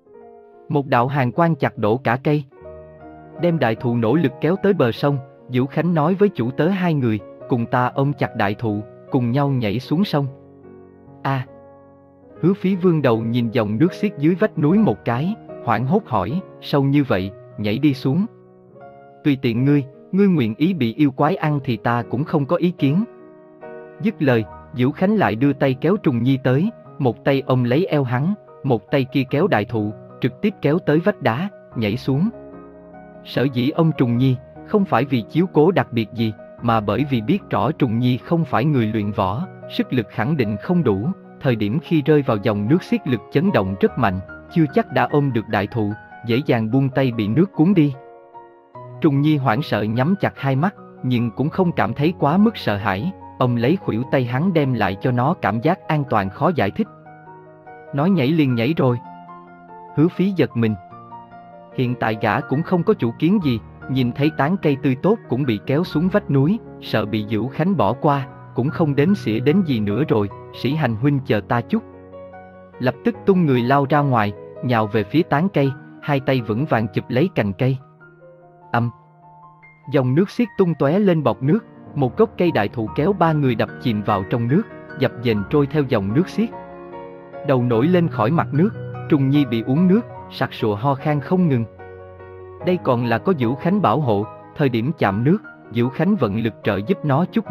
Một đạo hàn quang chặt đổ cả cây. Đem đại thụ nỗ lực kéo tới bờ sông, Dữu Khánh nói với chủ tớ hai người, cùng ta ôm chặt đại thụ, cùng nhau nhảy xuống sông. A! À, Hứa Phí vươn đầu nhìn dòng nước xiết dưới vách núi một cái, hoảng hốt hỏi, sâu như vậy, nhảy đi xuống. Tùy tiện ngươi, ngươi nguyện ý bị yêu quái ăn thì ta cũng không có ý kiến. Dứt lời, Dữu Khánh lại đưa tay kéo Trùng Nhi tới, một tay ôm lấy eo hắn, một tay kia kéo đại thụ, trực tiếp kéo tới vách đá, nhảy xuống. Sở dĩ ôm Trùng Nhi, không phải vì chiếu cố đặc biệt gì, mà bởi vì biết rõ Trùng Nhi không phải người luyện võ, sức lực khẳng định không đủ, thời điểm khi rơi vào dòng nước xiết lực chấn động rất mạnh, chưa chắc đã ôm được đại thụ, dễ dàng buông tay bị nước cuốn đi. Trùng Nhi hoảng sợ nhắm chặt hai mắt, nhưng cũng không cảm thấy quá mức sợ hãi, ôm lấy khuỷu tay hắn đem lại cho nó cảm giác an toàn khó giải thích. Nói nhảy liền nhảy rồi. Hứa Phí giật mình. Hiện tại gã cũng không có chủ kiến gì, nhìn thấy tán cây tươi tốt cũng bị kéo xuống vách núi, sợ bị Dữu Khánh bỏ qua, cũng không đếm xỉa đến gì nữa rồi, Sĩ Hành huynh chờ ta chút. Lập tức tung người lao ra ngoài, nhào về phía tán cây, hai tay vững vàng chụp lấy cành cây. Âm! Dòng nước xiết tung tóe lên bọt nước, một gốc cây đại thụ kéo ba người đập chìm vào trong nước, dập dềnh trôi theo dòng nước xiết. Đầu nổi lên khỏi mặt nước, Trùng Nhi bị uống nước, sặc sụa ho khan không ngừng. Đây còn là có Dữu Khánh bảo hộ, thời điểm chạm nước, Dữu Khánh vận lực trợ giúp nó chút lực,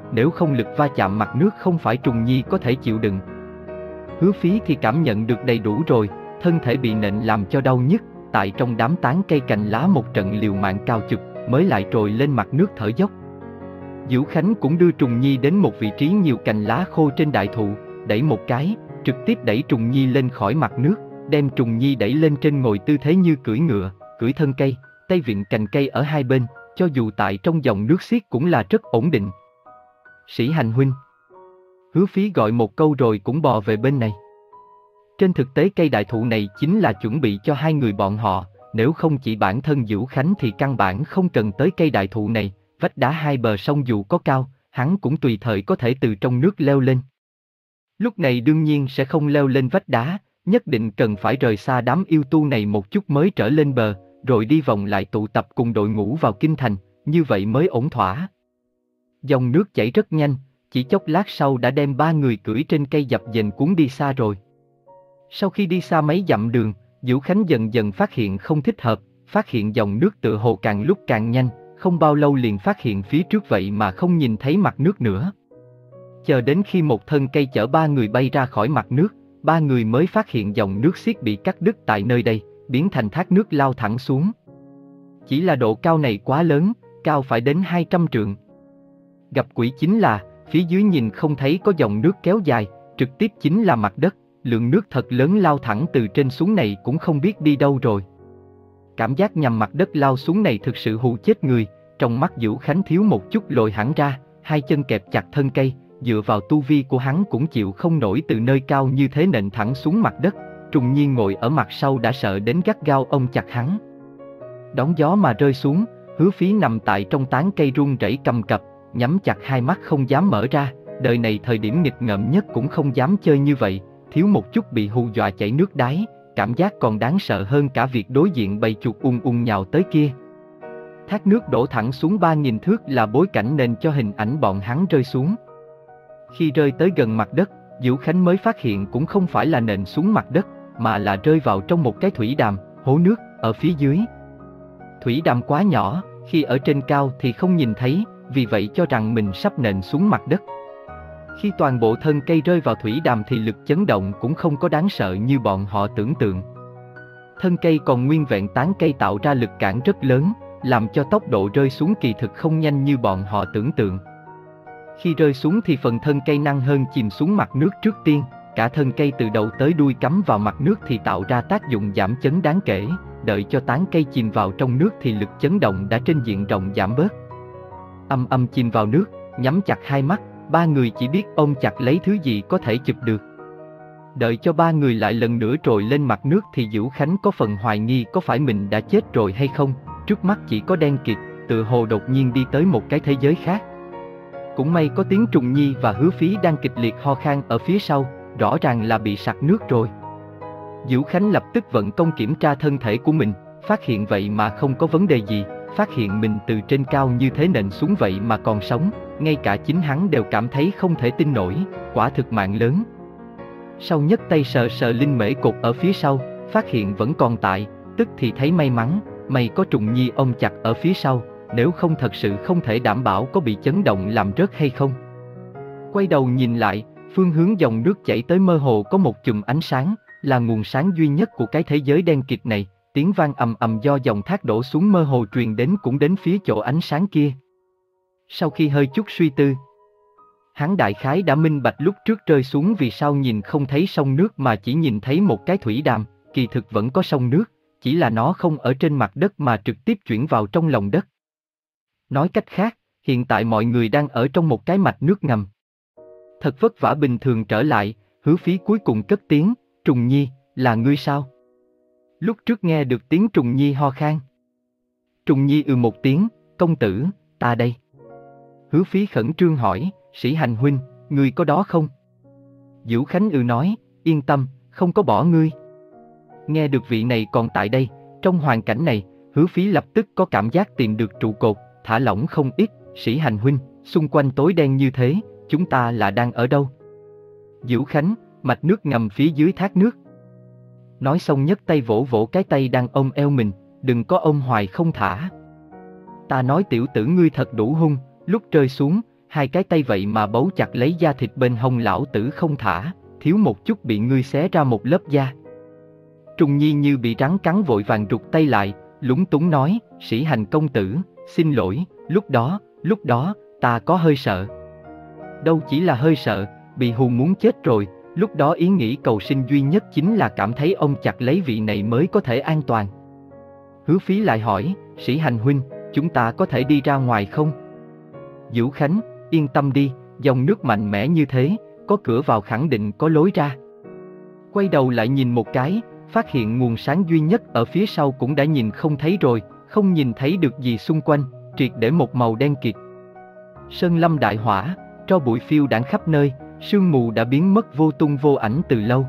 nếu không lực va chạm mặt nước không phải Trùng Nhi có thể chịu đựng. Hứa Phí thì cảm nhận được đầy đủ rồi, thân thể bị nện làm cho đau nhức, tại trong đám tán cây cành lá một trận liều mạng cao chụp, mới lại trồi lên mặt nước thở dốc. Diễu Khánh cũng đưa Trùng Nhi đến một vị trí nhiều cành lá khô trên đại thụ, đẩy một cái, trực tiếp đẩy Trùng Nhi lên khỏi mặt nước, đem Trùng Nhi đẩy lên trên ngồi tư thế như cưỡi ngựa, cưỡi thân cây, tay vịn cành cây ở hai bên, cho dù tại trong dòng nước xiết cũng là rất ổn định. Sĩ Hành huynh. Hứa Phí gọi một câu rồi cũng bò về bên này. Trên thực tế cây đại thụ này chính là chuẩn bị cho hai người bọn họ, nếu không chỉ bản thân Diễu Khánh thì căn bản không cần tới cây đại thụ này, vách đá hai bờ sông dù có cao, hắn cũng tùy thời có thể từ trong nước leo lên. Lúc này đương nhiên sẽ không leo lên vách đá, nhất định cần phải rời xa đám yêu tu này một chút mới trở lên bờ, rồi đi vòng lại tụ tập cùng đội ngũ vào kinh thành, như vậy mới ổn thỏa. Dòng nước chảy rất nhanh, chỉ chốc lát sau đã đem ba người cưỡi trên cây dập dềnh cuốn đi xa rồi. Sau khi đi xa mấy dặm đường, Diễu Khánh dần dần phát hiện không thích hợp, phát hiện dòng nước tựa hồ càng lúc càng nhanh, không bao lâu liền phát hiện phía trước vậy mà không nhìn thấy mặt nước nữa. Chờ đến khi một thân cây chở ba người bay ra khỏi mặt nước, ba người mới phát hiện dòng nước xiết bị cắt đứt tại nơi đây, biến thành thác nước lao thẳng xuống. Chỉ là độ cao này quá lớn, cao phải đến hai trăm trượng. Gặp quỷ chính là, phía dưới nhìn không thấy có dòng nước kéo dài, trực tiếp chính là mặt đất, lượng nước thật lớn lao thẳng từ trên xuống này cũng không biết đi đâu rồi. Cảm giác nhằm mặt đất lao xuống này thực sự hù chết người, trong mắt Diễu Khánh thiếu một chút lồi hẳn ra, hai chân kẹp chặt thân cây, dựa vào tu vi của hắn cũng chịu không nổi từ nơi cao như thế nện thẳng xuống mặt đất. Trùng Nhi ngồi ở mặt sau đã sợ đến gắt gao ôm chặt hắn. Đón gió mà rơi xuống, Hứa Phí nằm tại trong tán cây run rẩy cầm cập, nhắm chặt hai mắt không dám mở ra, đời này thời điểm nghịch ngợm nhất cũng không dám chơi như vậy, thiếu một chút bị hù dọa chảy nước đáy, cảm giác còn đáng sợ hơn cả việc đối diện bầy chuột ung ung nhào tới kia. Thác nước đổ thẳng xuống ba nghìn thước là bối cảnh nên cho hình ảnh bọn hắn rơi xuống. Khi rơi tới gần mặt đất, Diễu Khánh mới phát hiện cũng không phải là nện xuống mặt đất, mà là rơi vào trong một cái thủy đàm, hố nước, ở phía dưới. Thủy đàm quá nhỏ, khi ở trên cao thì không nhìn thấy, vì vậy cho rằng mình sắp nện xuống mặt đất. Khi toàn bộ thân cây rơi vào thủy đàm thì lực chấn động cũng không có đáng sợ như bọn họ tưởng tượng. Thân cây còn nguyên vẹn, tán cây tạo ra lực cản rất lớn, làm cho tốc độ rơi xuống kỳ thực không nhanh như bọn họ tưởng tượng. Khi rơi xuống thì phần thân cây nặng hơn chìm xuống mặt nước trước tiên, cả thân cây từ đầu tới đuôi cắm vào mặt nước thì tạo ra tác dụng giảm chấn đáng kể, đợi cho tán cây chìm vào trong nước thì lực chấn động đã trên diện rộng giảm bớt. Âm âm chìm vào nước, nhắm chặt hai mắt, ba người chỉ biết ôm chặt lấy thứ gì có thể chụp được. Đợi cho ba người lại lần nữa trồi lên mặt nước thì Diễu Khánh có phần hoài nghi có phải mình đã chết rồi hay không, trước mắt chỉ có đen kịt, tựa hồ đột nhiên đi tới một cái thế giới khác. Cũng may có tiếng Trùng Nhi và Hứa Phí đang kịch liệt ho khan ở phía sau, rõ ràng là bị sặc nước rồi. Diễu Khánh lập tức vận công kiểm tra thân thể của mình, phát hiện vậy mà không có vấn đề gì, phát hiện mình từ trên cao như thế nện xuống vậy mà còn sống, ngay cả chính hắn đều cảm thấy không thể tin nổi, quả thực mạng lớn. Sau nhấc tay sờ sờ linh mễ cột ở phía sau, phát hiện vẫn còn tại, tức thì thấy may mắn, may có Trùng Nhi ôm chặt ở phía sau, nếu không thật sự không thể đảm bảo có bị chấn động làm rớt hay không. Quay đầu nhìn lại, phương hướng dòng nước chảy tới mơ hồ có một chùm ánh sáng, là nguồn sáng duy nhất của cái thế giới đen kịt này, tiếng vang ầm ầm do dòng thác đổ xuống mơ hồ truyền đến cũng đến phía chỗ ánh sáng kia. Sau khi hơi chút suy tư, hắn đại khái đã minh bạch lúc trước rơi xuống vì sao nhìn không thấy sông nước mà chỉ nhìn thấy một cái thủy đàm, kỳ thực vẫn có sông nước, chỉ là nó không ở trên mặt đất mà trực tiếp chuyển vào trong lòng đất. Nói cách khác, hiện tại mọi người đang ở trong một cái mạch nước ngầm. Thật vất vả bình thường trở lại, Hứa Phí cuối cùng cất tiếng, Trùng Nhi, là ngươi sao? Lúc trước nghe được tiếng Trùng Nhi ho khan. Trùng Nhi ừ một tiếng, công tử, ta đây. Hứa Phí khẩn trương hỏi, Sĩ Hành huynh, ngươi có đó không? Diễu Khánh ừ nói, yên tâm, không có bỏ ngươi. Nghe được vị này còn tại đây, trong hoàn cảnh này, Hứa Phí lập tức có cảm giác tìm được trụ cột, thả lỏng không ít. Sĩ Hành huynh, xung quanh tối đen như thế, chúng ta là đang ở đâu? Diễu Khánh, mạch nước ngầm phía dưới thác nước. Nói xong nhấc tay vỗ vỗ cái tay đang ôm eo mình, đừng có ôm hoài không thả. Ta nói tiểu tử ngươi thật đủ hung, lúc rơi xuống, hai cái tay vậy mà bấu chặt lấy da thịt bên hông lão tử không thả, thiếu một chút bị ngươi xé ra một lớp da. Trùng Nhi như bị rắn cắn vội vàng rụt tay lại, lúng túng nói, Sĩ Hành công tử, xin lỗi, lúc đó, lúc đó, ta có hơi sợ. Đâu chỉ là hơi sợ, bị hù muốn chết rồi, lúc đó ý nghĩ cầu sinh duy nhất chính là cảm thấy ôm chặt lấy vị này mới có thể an toàn. Hứa Phí lại hỏi, Sĩ Hành huynh, chúng ta có thể đi ra ngoài không? Vũ Khánh, yên tâm đi, dòng nước mạnh mẽ như thế, có cửa vào khẳng định có lối ra. Quay đầu lại nhìn một cái, phát hiện nguồn sáng duy nhất ở phía sau cũng đã nhìn không thấy rồi, không nhìn thấy được gì xung quanh, triệt để một màu đen kịt. Sơn lâm đại hỏa, tro bụi phiêu đãng khắp nơi, sương mù đã biến mất vô tung vô ảnh từ lâu.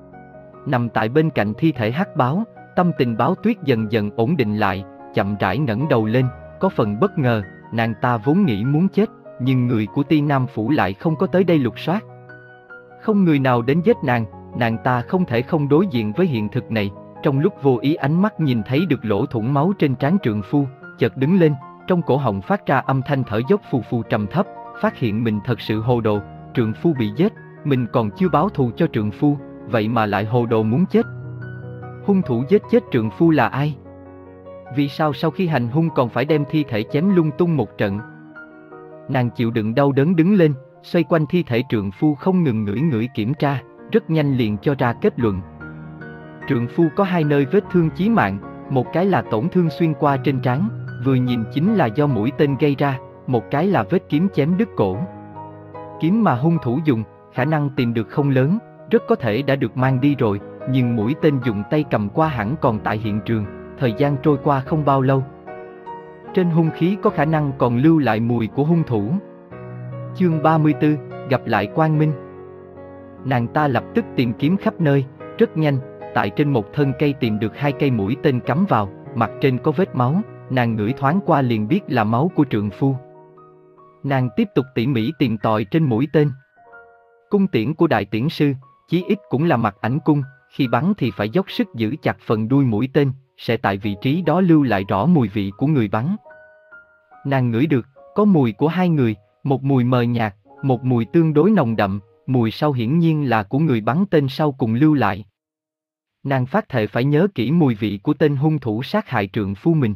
Nằm tại bên cạnh thi thể hắc báo, tâm tình Báo Tuyết dần dần ổn định lại, chậm rãi ngẩng đầu lên, có phần bất ngờ, nàng ta vốn nghĩ muốn chết, nhưng người của Ti Nam Phủ lại không có tới đây lục soát. Không người nào đến giết nàng, nàng ta không thể không đối diện với hiện thực này. Trong lúc vô ý ánh mắt nhìn thấy được lỗ thủng máu trên trán trượng phu, chợt đứng lên, trong cổ họng phát ra âm thanh thở dốc phù phù trầm thấp, phát hiện mình thật sự hồ đồ, trượng phu bị giết, mình còn chưa báo thù cho trượng phu, vậy mà lại hồ đồ muốn chết. Hung thủ giết chết trượng phu là ai? Vì sao sau khi hành hung còn phải đem thi thể chém lung tung một trận? Nàng chịu đựng đau đớn đứng lên, xoay quanh thi thể trượng phu không ngừng ngửi ngửi kiểm tra, rất nhanh liền cho ra kết luận. Trượng phu có hai nơi vết thương chí mạng, một cái là tổn thương xuyên qua trên trán, vừa nhìn chính là do mũi tên gây ra, một cái là vết kiếm chém đứt cổ. Kiếm mà hung thủ dùng, khả năng tìm được không lớn, rất có thể đã được mang đi rồi, nhưng mũi tên dùng tay cầm qua hẳn còn tại hiện trường, thời gian trôi qua không bao lâu. Trên hung khí có khả năng còn lưu lại mùi của hung thủ. Chương ba mươi tư, gặp lại Quang Minh. Nàng ta lập tức tìm kiếm khắp nơi, rất nhanh, tại trên một thân cây tìm được hai cây mũi tên cắm vào, mặt trên có vết máu, nàng ngửi thoáng qua liền biết là máu của trượng phu. Nàng tiếp tục tỉ mỉ tìm tòi trên mũi tên. Cung tiễn của đại tiễn sư, chí ít cũng là mặt ảnh cung, khi bắn thì phải dốc sức giữ chặt phần đuôi mũi tên, sẽ tại vị trí đó lưu lại rõ mùi vị của người bắn. Nàng ngửi được, có mùi của hai người, một mùi mờ nhạt, một mùi tương đối nồng đậm, mùi sau hiển nhiên là của người bắn tên sau cùng lưu lại. Nàng phát thệ phải nhớ kỹ mùi vị của tên hung thủ sát hại trượng phu mình.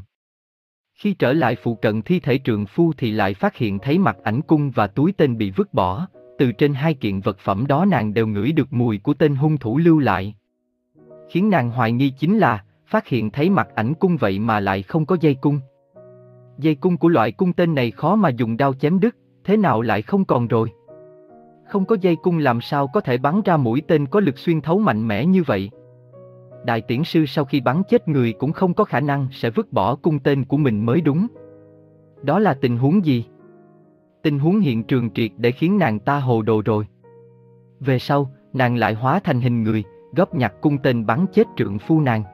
Khi trở lại phụ cận thi thể trượng phu thì lại phát hiện thấy mặt ảnh cung và túi tên bị vứt bỏ, từ trên hai kiện vật phẩm đó nàng đều ngửi được mùi của tên hung thủ lưu lại. Khiến nàng hoài nghi chính là, phát hiện thấy mặt ảnh cung vậy mà lại không có dây cung. Dây cung của loại cung tên này khó mà dùng đao chém đứt, thế nào lại không còn rồi? Không có dây cung làm sao có thể bắn ra mũi tên có lực xuyên thấu mạnh mẽ như vậy? Đại tiễn sư sau khi bắn chết người cũng không có khả năng sẽ vứt bỏ cung tên của mình mới đúng. Đó là tình huống gì? Tình huống hiện trường triệt để khiến nàng ta hồ đồ rồi. Về sau, nàng lại hóa thành hình người, góp nhặt cung tên bắn chết trượng phu nàng.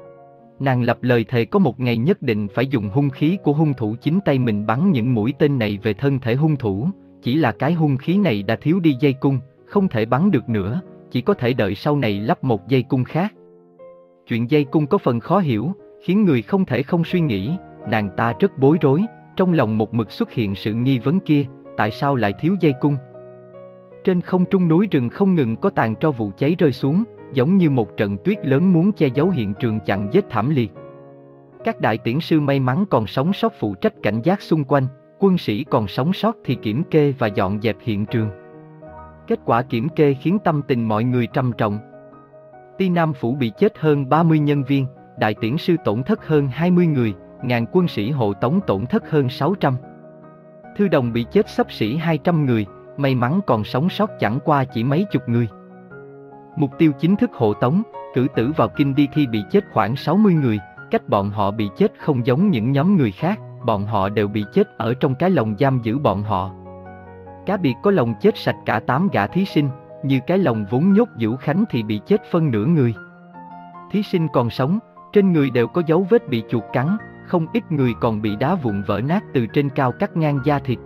Nàng lập lời thề có một ngày nhất định phải dùng hung khí của hung thủ chính tay mình bắn những mũi tên này về thân thể hung thủ, chỉ là cái hung khí này đã thiếu đi dây cung, không thể bắn được nữa, chỉ có thể đợi sau này lắp một dây cung khác. Chuyện dây cung có phần khó hiểu, khiến người không thể không suy nghĩ, nàng ta rất bối rối, trong lòng một mực xuất hiện sự nghi vấn kia, tại sao lại thiếu dây cung? Trên không trung núi rừng không ngừng có tàn tro vụ cháy rơi xuống, giống như một trận tuyết lớn muốn che giấu hiện trường chặn giết thảm liệt. Các đại tiễn sư may mắn còn sống sót phụ trách cảnh giác xung quanh, quân sĩ còn sống sót thì kiểm kê và dọn dẹp hiện trường. Kết quả kiểm kê khiến tâm tình mọi người trầm trọng. Ti Nam Phủ bị chết hơn ba mươi nhân viên, đại tiễn sư tổn thất hơn hai mươi người, ngàn quân sĩ hộ tống tổn thất hơn sáu trăm. Thư đồng bị chết xấp xỉ hai trăm người, may mắn còn sống sót chẳng qua chỉ mấy chục người. Mục tiêu chính thức hộ tống, cử tử vào kinh đi thi bị chết khoảng sáu mươi người, cách bọn họ bị chết không giống những nhóm người khác, bọn họ đều bị chết ở trong cái lồng giam giữ bọn họ. Cá biệt có lồng chết sạch cả tám gã thí sinh, như cái lồng vốn nhốt Vũ Khánh thì bị chết phân nửa người. Thí sinh còn sống, trên người đều có dấu vết bị chuột cắn, không ít người còn bị đá vụn vỡ nát từ trên cao cắt ngang da thịt.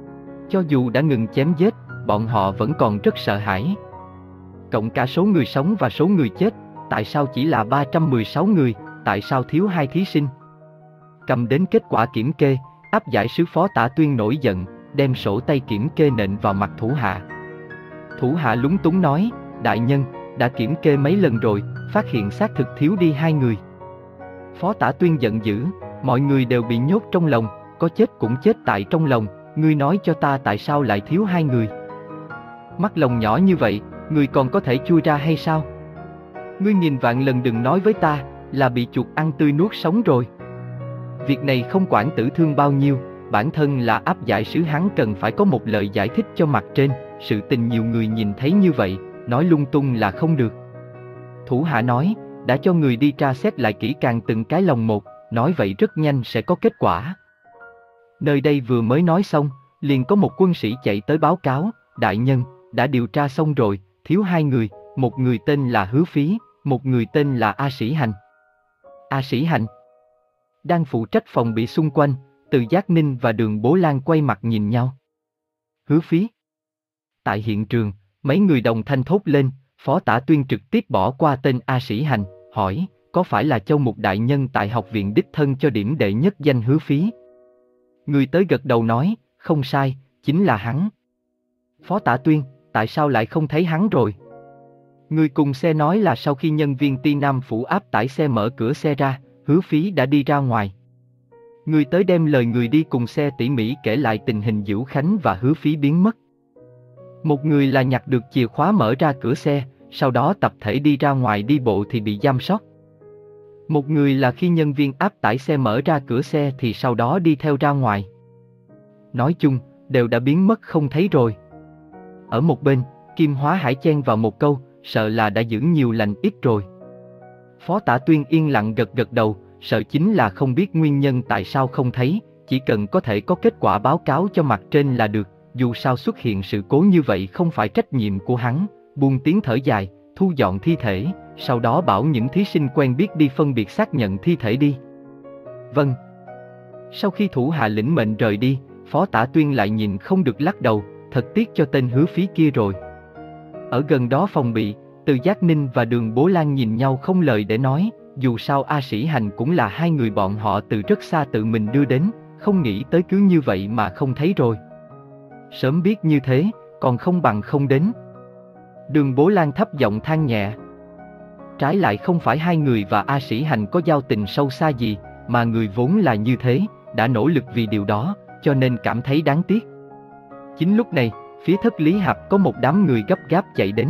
Cho dù đã ngừng chém giết, bọn họ vẫn còn rất sợ hãi. Cộng cả số người sống và số người chết, tại sao chỉ là ba trăm mười sáu người, tại sao thiếu hai thí sinh? Cầm đến kết quả kiểm kê, áp giải sứ Phó Tả Tuyên nổi giận, đem sổ tay kiểm kê nện vào mặt thủ hạ. Thủ hạ lúng túng nói, đại nhân, đã kiểm kê mấy lần rồi, phát hiện xác thực thiếu đi hai người. Phó Tả Tuyên giận dữ, mọi người đều bị nhốt trong lòng, có chết cũng chết tại trong lòng, ngươi nói cho ta tại sao lại thiếu hai người. Mắt lòng nhỏ như vậy, ngươi còn có thể chui ra hay sao? Ngươi nghìn vạn lần đừng nói với ta, là bị chuột ăn tươi nuốt sống rồi. Việc này không quản tử thương bao nhiêu, bản thân là áp giải sứ hắn cần phải có một lời giải thích cho mặt trên, sự tình nhiều người nhìn thấy như vậy, nói lung tung là không được. Thủ hạ nói, đã cho người đi tra xét lại kỹ càng từng cái lòng một, nói vậy rất nhanh sẽ có kết quả. Nơi đây vừa mới nói xong, liền có một quân sĩ chạy tới báo cáo, đại nhân, đã điều tra xong rồi, thiếu hai người, một người tên là Hứa Phí, một người tên là A Sĩ Hành. A Sĩ Hành đang phụ trách phòng bị xung quanh, Từ Giác Ninh và Đường Bố Lan quay mặt nhìn nhau. Hứa Phí. Tại hiện trường, mấy người đồng thanh thốt lên, Phó Tả Tuyên trực tiếp bỏ qua tên A Sĩ Hành, hỏi, có phải là Châu Mục đại nhân tại học viện đích thân cho điểm đệ nhất danh Hứa Phí? Người tới gật đầu nói, không sai, chính là hắn. Phó Tả Tuyên, tại sao lại không thấy hắn rồi? Người cùng xe nói là sau khi nhân viên Ti Nam Phủ áp tải xe mở cửa xe ra, Hứa Phí đã đi ra ngoài. Người tới đem lời người đi cùng xe tỉ mỉ kể lại tình hình Dữu Khánh và Hứa Phí biến mất. Một người là nhặt được chìa khóa mở ra cửa xe, sau đó tập thể đi ra ngoài đi bộ thì bị giam sót. Một người là khi nhân viên áp tải xe mở ra cửa xe thì sau đó đi theo ra ngoài. Nói chung, đều đã biến mất không thấy rồi. Ở một bên, Kim Hóa Hải chen vào một câu, sợ là đã giữ nhiều lành ít rồi. Phó Tả Tuyên yên lặng gật gật đầu, sợ chính là không biết nguyên nhân tại sao không thấy, chỉ cần có thể có kết quả báo cáo cho mặt trên là được, dù sao xuất hiện sự cố như vậy không phải trách nhiệm của hắn, buông tiếng thở dài, thu dọn thi thể, sau đó bảo những thí sinh quen biết đi phân biệt xác nhận thi thể đi. Vâng. Sau khi thủ hạ lĩnh mệnh rời đi, Phó Tả Tuyên lại nhìn không được lắc đầu, thật tiếc cho tên Hứa Phí kia rồi. Ở gần đó phòng bị, Từ Giác Ninh và Đường Bố Lan nhìn nhau không lời để nói, dù sao A Sĩ Hành cũng là hai người bọn họ từ rất xa tự mình đưa đến, không nghĩ tới cứ như vậy mà không thấy rồi. Sớm biết như thế, còn không bằng không đến. Đường Bố Lan thấp giọng than nhẹ. Trái lại không phải hai người và A Sĩ Hành có giao tình sâu xa gì, mà người vốn là như thế, đã nỗ lực vì điều đó, cho nên cảm thấy đáng tiếc. Chính lúc này, phía thất Lý Hạp có một đám người gấp gáp chạy đến.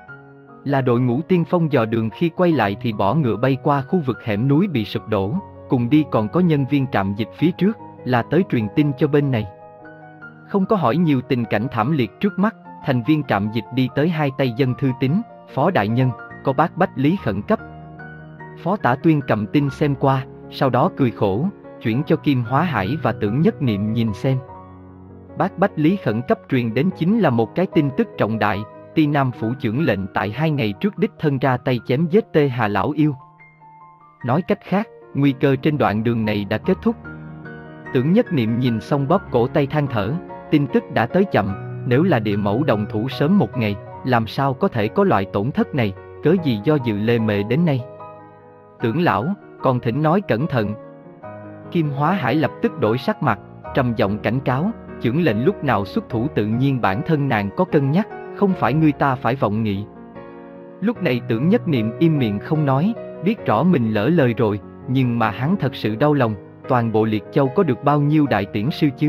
Là đội ngũ tiên phong dò đường, khi quay lại thì bỏ ngựa bay qua khu vực hẻm núi bị sụp đổ, cùng đi còn có nhân viên trạm dịch phía trước, là tới truyền tin cho bên này. Không có hỏi nhiều tình cảnh thảm liệt trước mắt, thành viên trạm dịch đi tới hai tay dân thư tín, Phó đại nhân, có bác bách lý khẩn cấp. Phó Tả Tuyên cầm tin xem qua, sau đó cười khổ, chuyển cho Kim Hóa Hải và Tưởng Nhất Niệm nhìn xem. Bác bách lý khẩn cấp truyền đến chính là một cái tin tức trọng đại, Ti Nam Phủ trưởng lệnh tại hai ngày trước đích thân ra tay chém giết Tê Hà lão yêu. Nói cách khác, nguy cơ trên đoạn đường này đã kết thúc. Tưởng Nhất Niệm nhìn xong bóp cổ tay than thở, tin tức đã tới chậm, nếu là địa mẫu đồng thủ sớm một ngày, làm sao có thể có loại tổn thất này, cớ gì do dự lề mề đến nay. Tưởng lão, còn thỉnh nói cẩn thận. Kim Hóa Hải lập tức đổi sắc mặt, trầm giọng cảnh cáo, trưởng lệnh lúc nào xuất thủ tự nhiên bản thân nàng có cân nhắc, không phải người ta phải vọng nghị. Lúc này Tưởng Nhất Niệm im miệng không nói, biết rõ mình lỡ lời rồi, nhưng mà hắn thật sự đau lòng, toàn bộ Liệt Châu có được bao nhiêu đại tiễn sư chứ?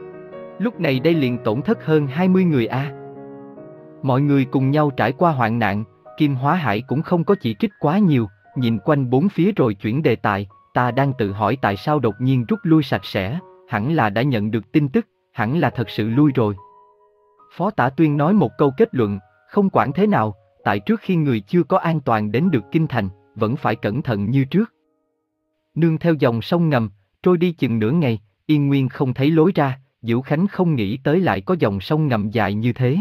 Lúc này đây liền tổn thất hơn hai mươi người a. À. Mọi người cùng nhau trải qua hoạn nạn, Kim Hóa Hải cũng không có chỉ trích quá nhiều, nhìn quanh bốn phía rồi chuyển đề tài, ta đang tự hỏi tại sao đột nhiên rút lui sạch sẽ, hẳn là đã nhận được tin tức, hẳn là thật sự lui rồi. Phó Tả Tuyên nói một câu kết luận, không quản thế nào, tại trước khi người chưa có an toàn đến được kinh thành, vẫn phải cẩn thận như trước. Nương theo dòng sông ngầm, trôi đi chừng nửa ngày, yên nguyên không thấy lối ra, Dữu Khánh không nghĩ tới lại có dòng sông ngầm dài như thế.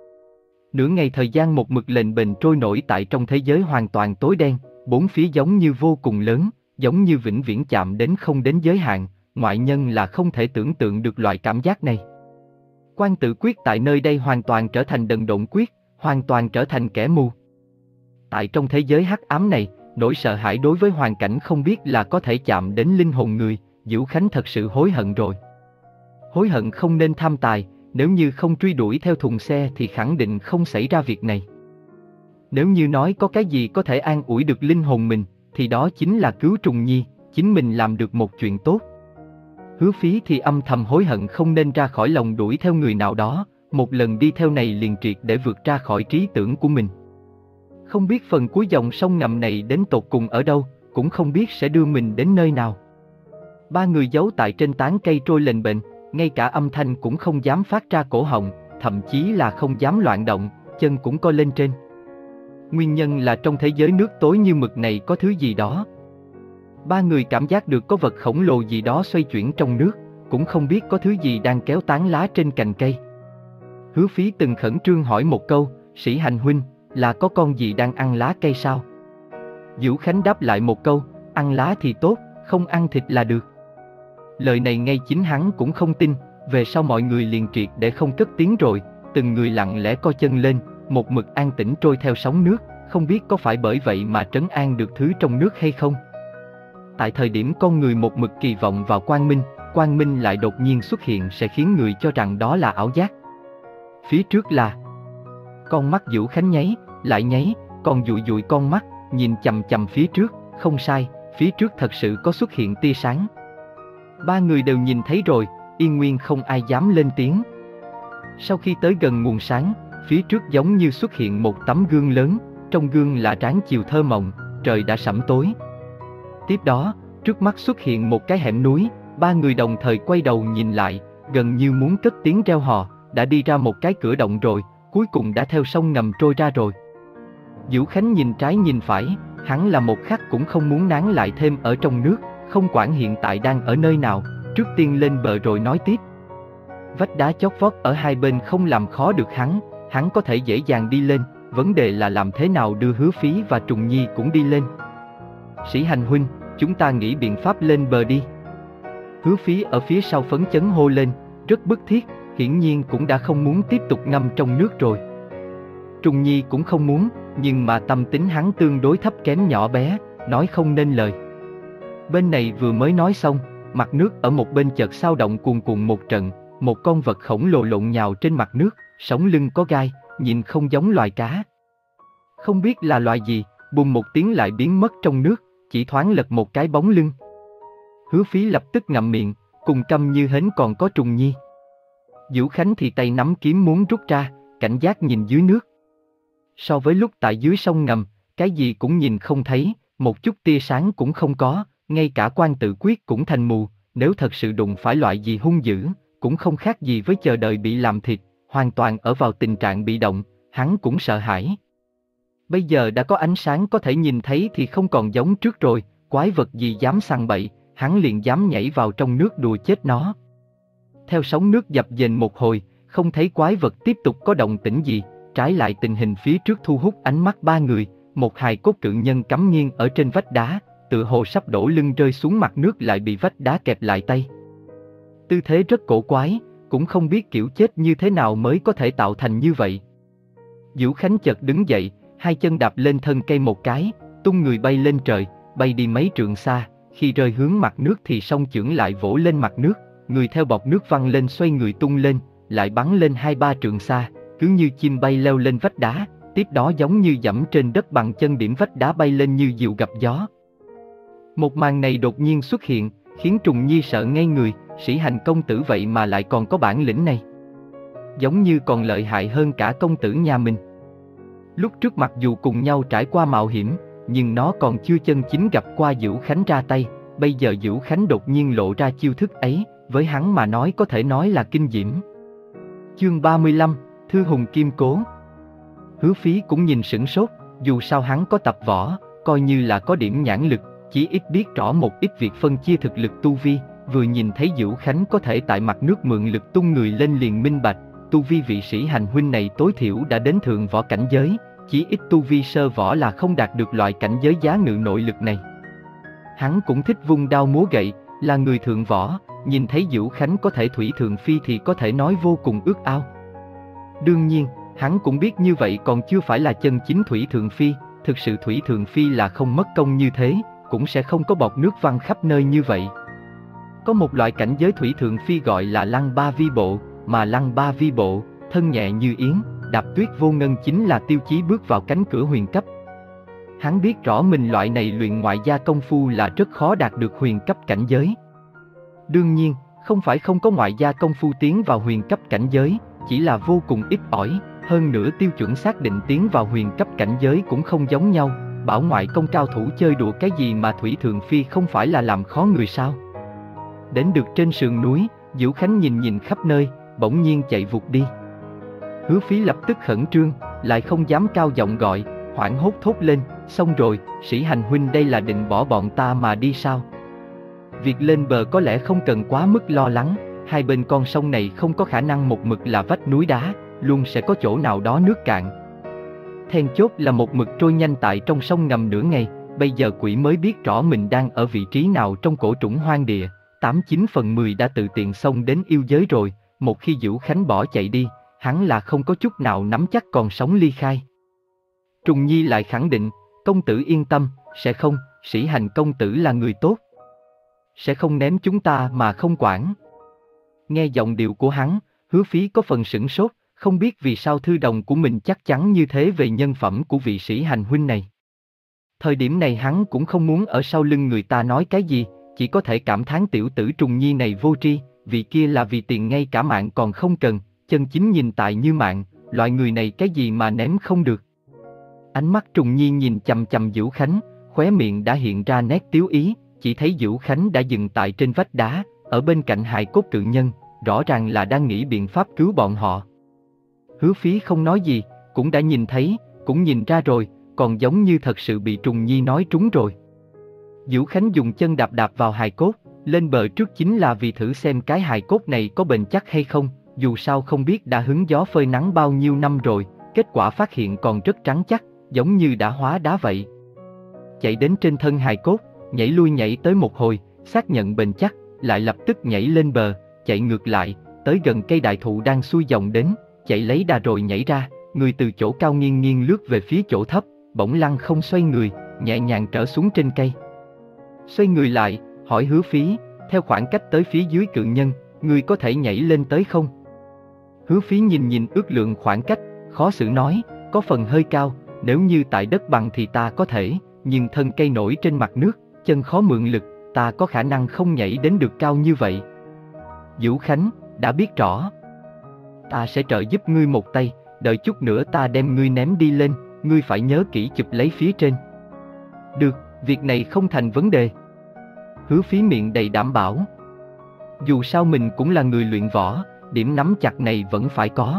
Nửa ngày thời gian một mực lềnh bềnh trôi nổi tại trong thế giới hoàn toàn tối đen, bốn phía giống như vô cùng lớn, giống như vĩnh viễn chạm đến không đến giới hạn, ngoại nhân là không thể tưởng tượng được loại cảm giác này. Quan Tự Quyết tại nơi đây hoàn toàn trở thành đần độn quyết, hoàn toàn trở thành kẻ mù. Tại trong thế giới hắc ám này, nỗi sợ hãi đối với hoàn cảnh không biết là có thể chạm đến linh hồn người, Dữu Khánh thật sự hối hận rồi. hối hận không nên tham tài, nếu như không truy đuổi theo thùng xe thì khẳng định không xảy ra việc này. Nếu như nói có cái gì có thể an ủi được linh hồn mình, thì đó chính là cứu Trùng Nhi, chính mình làm được một chuyện tốt. Hứa Phí thì âm thầm hối hận không nên ra khỏi lòng đuổi theo người nào đó, một lần đi theo này liền triệt để vượt ra khỏi trí tưởng của mình. Không biết phần cuối dòng sông ngầm này đến tột cùng ở đâu, cũng không biết sẽ đưa mình đến nơi nào. Ba người giấu tại trên tán cây trôi lềnh bềnh, ngay cả âm thanh cũng không dám phát ra cổ họng, thậm chí là không dám loạn động, chân cũng co lên trên. Nguyên nhân là trong thế giới nước tối như mực này có thứ gì đó. Ba người cảm giác được có vật khổng lồ gì đó xoay chuyển trong nước, cũng không biết có thứ gì đang kéo tán lá trên cành cây. Hứa Phí từng khẩn trương hỏi một câu, Sĩ Hành huynh, là có con gì đang ăn lá cây sao? Vũ Khánh đáp lại một câu, ăn lá thì tốt, không ăn thịt là được. Lời này ngay chính hắn cũng không tin, về sau mọi người liền triệt để không cất tiếng rồi, từng người lặng lẽ co chân lên, một mực an tĩnh trôi theo sóng nước, không biết có phải bởi vậy mà trấn an được thứ trong nước hay không. Tại thời điểm con người một mực kỳ vọng vào quang minh, quang minh lại đột nhiên xuất hiện sẽ khiến người cho rằng đó là ảo giác. Phía trước là... Con mắt Vũ Khánh nháy, lại nháy, còn dụi dụi con mắt, nhìn chằm chằm phía trước, không sai, phía trước thật sự có xuất hiện tia sáng. Ba người đều nhìn thấy rồi, yên nguyên không ai dám lên tiếng. Sau khi tới gần nguồn sáng, phía trước giống như xuất hiện một tấm gương lớn, trong gương là tráng chiều thơ mộng, trời đã sẫm tối. Tiếp đó, trước mắt xuất hiện một cái hẻm núi, ba người đồng thời quay đầu nhìn lại, gần như muốn cất tiếng reo hò, đã đi ra một cái cửa động rồi, cuối cùng đã theo sông ngầm trôi ra rồi. Vũ Khánh nhìn trái nhìn phải, hắn là một khắc cũng không muốn nán lại thêm ở trong nước, không quản hiện tại đang ở nơi nào, trước tiên lên bờ rồi nói tiếp. Vách đá chót vót ở hai bên không làm khó được hắn, hắn có thể dễ dàng đi lên, vấn đề là làm thế nào đưa Hứa Phí và Trùng Nhi cũng đi lên. Sĩ Hành huynh, chúng ta nghĩ biện pháp lên bờ đi. Hứa Phí ở phía sau phấn chấn hô lên, rất bức thiết, hiển nhiên cũng đã không muốn tiếp tục ngâm trong nước rồi. Trùng Nhi cũng không muốn, nhưng mà tâm tính hắn tương đối thấp kém nhỏ bé, nói không nên lời. Bên này vừa mới nói xong, mặt nước ở một bên chợt xao động cuồn cuộn một trận, một con vật khổng lồ lộn nhào trên mặt nước, sống lưng có gai, nhìn không giống loài cá. Không biết là loài gì, bùng một tiếng lại biến mất trong nước, chỉ thoáng lật một cái bóng lưng. Hứa Phí lập tức ngậm miệng, cùng câm như hến còn có Trùng Nhi. Vũ Khánh thì tay nắm kiếm muốn rút ra, cảnh giác nhìn dưới nước. So với lúc tại dưới sông ngầm, cái gì cũng nhìn không thấy, một chút tia sáng cũng không có, ngay cả quan tự quyết cũng thành mù, nếu thật sự đụng phải loại gì hung dữ, cũng không khác gì với chờ đợi bị làm thịt, hoàn toàn ở vào tình trạng bị động, hắn cũng sợ hãi. Bây giờ đã có ánh sáng có thể nhìn thấy thì không còn giống trước rồi, quái vật gì dám sằng bậy, hắn liền dám nhảy vào trong nước đùa chết nó. Theo sóng nước dập dềnh một hồi, không thấy quái vật tiếp tục có động tĩnh gì, trái lại tình hình phía trước thu hút ánh mắt ba người, một hài cốt cự nhân cắm nghiêng ở trên vách đá, tựa hồ sắp đổ lưng rơi xuống mặt nước lại bị vách đá kẹp lại tay. Tư thế rất cổ quái, cũng không biết kiểu chết như thế nào mới có thể tạo thành như vậy. Vũ Khánh chợt đứng dậy, hai chân đạp lên thân cây một cái, tung người bay lên trời, bay đi mấy trượng xa, khi rơi hướng mặt nước thì song chưởng lại vỗ lên mặt nước, người theo bọt nước văng lên xoay người tung lên, lại bắn lên hai ba trượng xa, cứ như chim bay leo lên vách đá, tiếp đó giống như dẫm trên đất bằng chân điểm vách đá bay lên như diều gặp gió. Một màn này đột nhiên xuất hiện, khiến Trùng Nhi sợ ngây người, Sĩ Hành công tử vậy mà lại còn có bản lĩnh này. Giống như còn lợi hại hơn cả công tử nhà mình. Lúc trước mặc dù cùng nhau trải qua mạo hiểm, nhưng nó còn chưa chân chính gặp qua Vũ Khánh ra tay, bây giờ Vũ Khánh đột nhiên lộ ra chiêu thức ấy, với hắn mà nói có thể nói là kinh diễm. Chương ba mươi lăm, Thư Hùng Kim Cố. Hứa Phí cũng nhìn sửng sốt, dù sao hắn có tập võ, coi như là có điểm nhãn lực, chỉ ít biết rõ một ít việc phân chia thực lực tu vi, vừa nhìn thấy Vũ Khánh có thể tại mặt nước mượn lực tung người lên liền minh bạch, tu vi vị Sĩ Hành huynh này tối thiểu đã đến thượng võ cảnh giới, chỉ ít tu vi sơ võ là không đạt được loại cảnh giới giá ngự nội lực này. Hắn cũng thích vung đao múa gậy, là người thượng võ, nhìn thấy Vũ Khánh có thể thủy thượng phi thì có thể nói vô cùng ước ao. Đương nhiên, hắn cũng biết như vậy còn chưa phải là chân chính thủy thượng phi, thực sự thủy thượng phi là không mất công như thế, cũng sẽ không có bọt nước văng khắp nơi như vậy. Có một loại cảnh giới thủy thượng phi gọi là lăng ba vi bộ, mà lăng ba vi bộ, thân nhẹ như yến, đạp tuyết vô ngân chính là tiêu chí bước vào cánh cửa huyền cấp. Hắn biết rõ mình loại này luyện ngoại gia công phu là rất khó đạt được huyền cấp cảnh giới. Đương nhiên, không phải không có ngoại gia công phu tiến vào huyền cấp cảnh giới, chỉ là vô cùng ít ỏi, hơn nữa tiêu chuẩn xác định tiến vào huyền cấp cảnh giới cũng không giống nhau. Bảo ngoại công cao thủ chơi đùa cái gì mà thủy thượng phi không phải là làm khó người sao? Đến được trên sườn núi, Diễu Khánh nhìn nhìn khắp nơi, bỗng nhiên chạy vụt đi. Hứa Phí lập tức khẩn trương, lại không dám cao giọng gọi, hoảng hốt thốt lên, xong rồi, Sĩ Hành huynh đây là định bỏ bọn ta mà đi sao? Việc lên bờ có lẽ không cần quá mức lo lắng, hai bên con sông này không có khả năng một mực là vách núi đá, luôn sẽ có chỗ nào đó nước cạn. Then chốt là một mực trôi nhanh tại trong sông ngầm nửa ngày, bây giờ quỷ mới biết rõ mình đang ở vị trí nào trong cổ trũng hoang địa, tám chín phần mười đã tự tiện xông đến yêu giới rồi, một khi Diễu Khánh bỏ chạy đi, hắn là không có chút nào nắm chắc còn sống ly khai. Trùng Nhi lại khẳng định, công tử yên tâm, sẽ không, Sĩ Hành công tử là người tốt. Sẽ không ném chúng ta mà không quản. Nghe giọng điệu của hắn, Hứa Phí có phần sửng sốt, không biết vì sao thư đồng của mình chắc chắn như thế về nhân phẩm của vị Sĩ Hành huynh này. Thời điểm này hắn cũng không muốn ở sau lưng người ta nói cái gì, chỉ có thể cảm thán tiểu tử Trùng Nhi này vô tri, vì kia là vì tiền ngay cả mạng còn không cần, chân chính nhìn tại như mạng, loại người này cái gì mà ném không được. Ánh mắt Trùng Nhi nhìn chằm chằm Diễu Khánh, khóe miệng đã hiện ra nét tiếu ý, chỉ thấy Diễu Khánh đã dừng tại trên vách đá, ở bên cạnh hài cốt cự nhân, rõ ràng là đang nghĩ biện pháp cứu bọn họ. Hứa Phí không nói gì, cũng đã nhìn thấy, cũng nhìn ra rồi, còn giống như thật sự bị Trùng Nhi nói trúng rồi. Diễu Khánh dùng chân đạp đạp vào hài cốt, lên bờ trước chính là vì thử xem cái hài cốt này có bền chắc hay không, dù sao không biết đã hứng gió phơi nắng bao nhiêu năm rồi, kết quả phát hiện còn rất trắng chắc, giống như đã hóa đá vậy. Chạy đến trên thân hài cốt, nhảy lui nhảy tới một hồi, xác nhận bền chắc, lại lập tức nhảy lên bờ, chạy ngược lại, tới gần cây đại thụ đang xuôi dòng đến, chạy lấy đà rồi nhảy ra, người từ chỗ cao nghiêng nghiêng lướt về phía chỗ thấp, bỗng lăng không xoay người, nhẹ nhàng trở xuống trên cây. Xoay người lại, hỏi Hứa Phí, theo khoảng cách tới phía dưới cự nhân, người có thể nhảy lên tới không? Hứa Phí nhìn nhìn ước lượng khoảng cách, khó xử nói, có phần hơi cao, nếu như tại đất bằng thì ta có thể, nhưng thân cây nổi trên mặt nước, chân khó mượn lực, ta có khả năng không nhảy đến được cao như vậy. Diễu Khánh, đã biết rõ. Ta sẽ trợ giúp ngươi một tay, đợi chút nữa ta đem ngươi ném đi lên, ngươi phải nhớ kỹ chụp lấy phía trên. Được, việc này không thành vấn đề. Hứa Phí miệng đầy đảm bảo. Dù sao mình cũng là người luyện võ, điểm nắm chặt này vẫn phải có.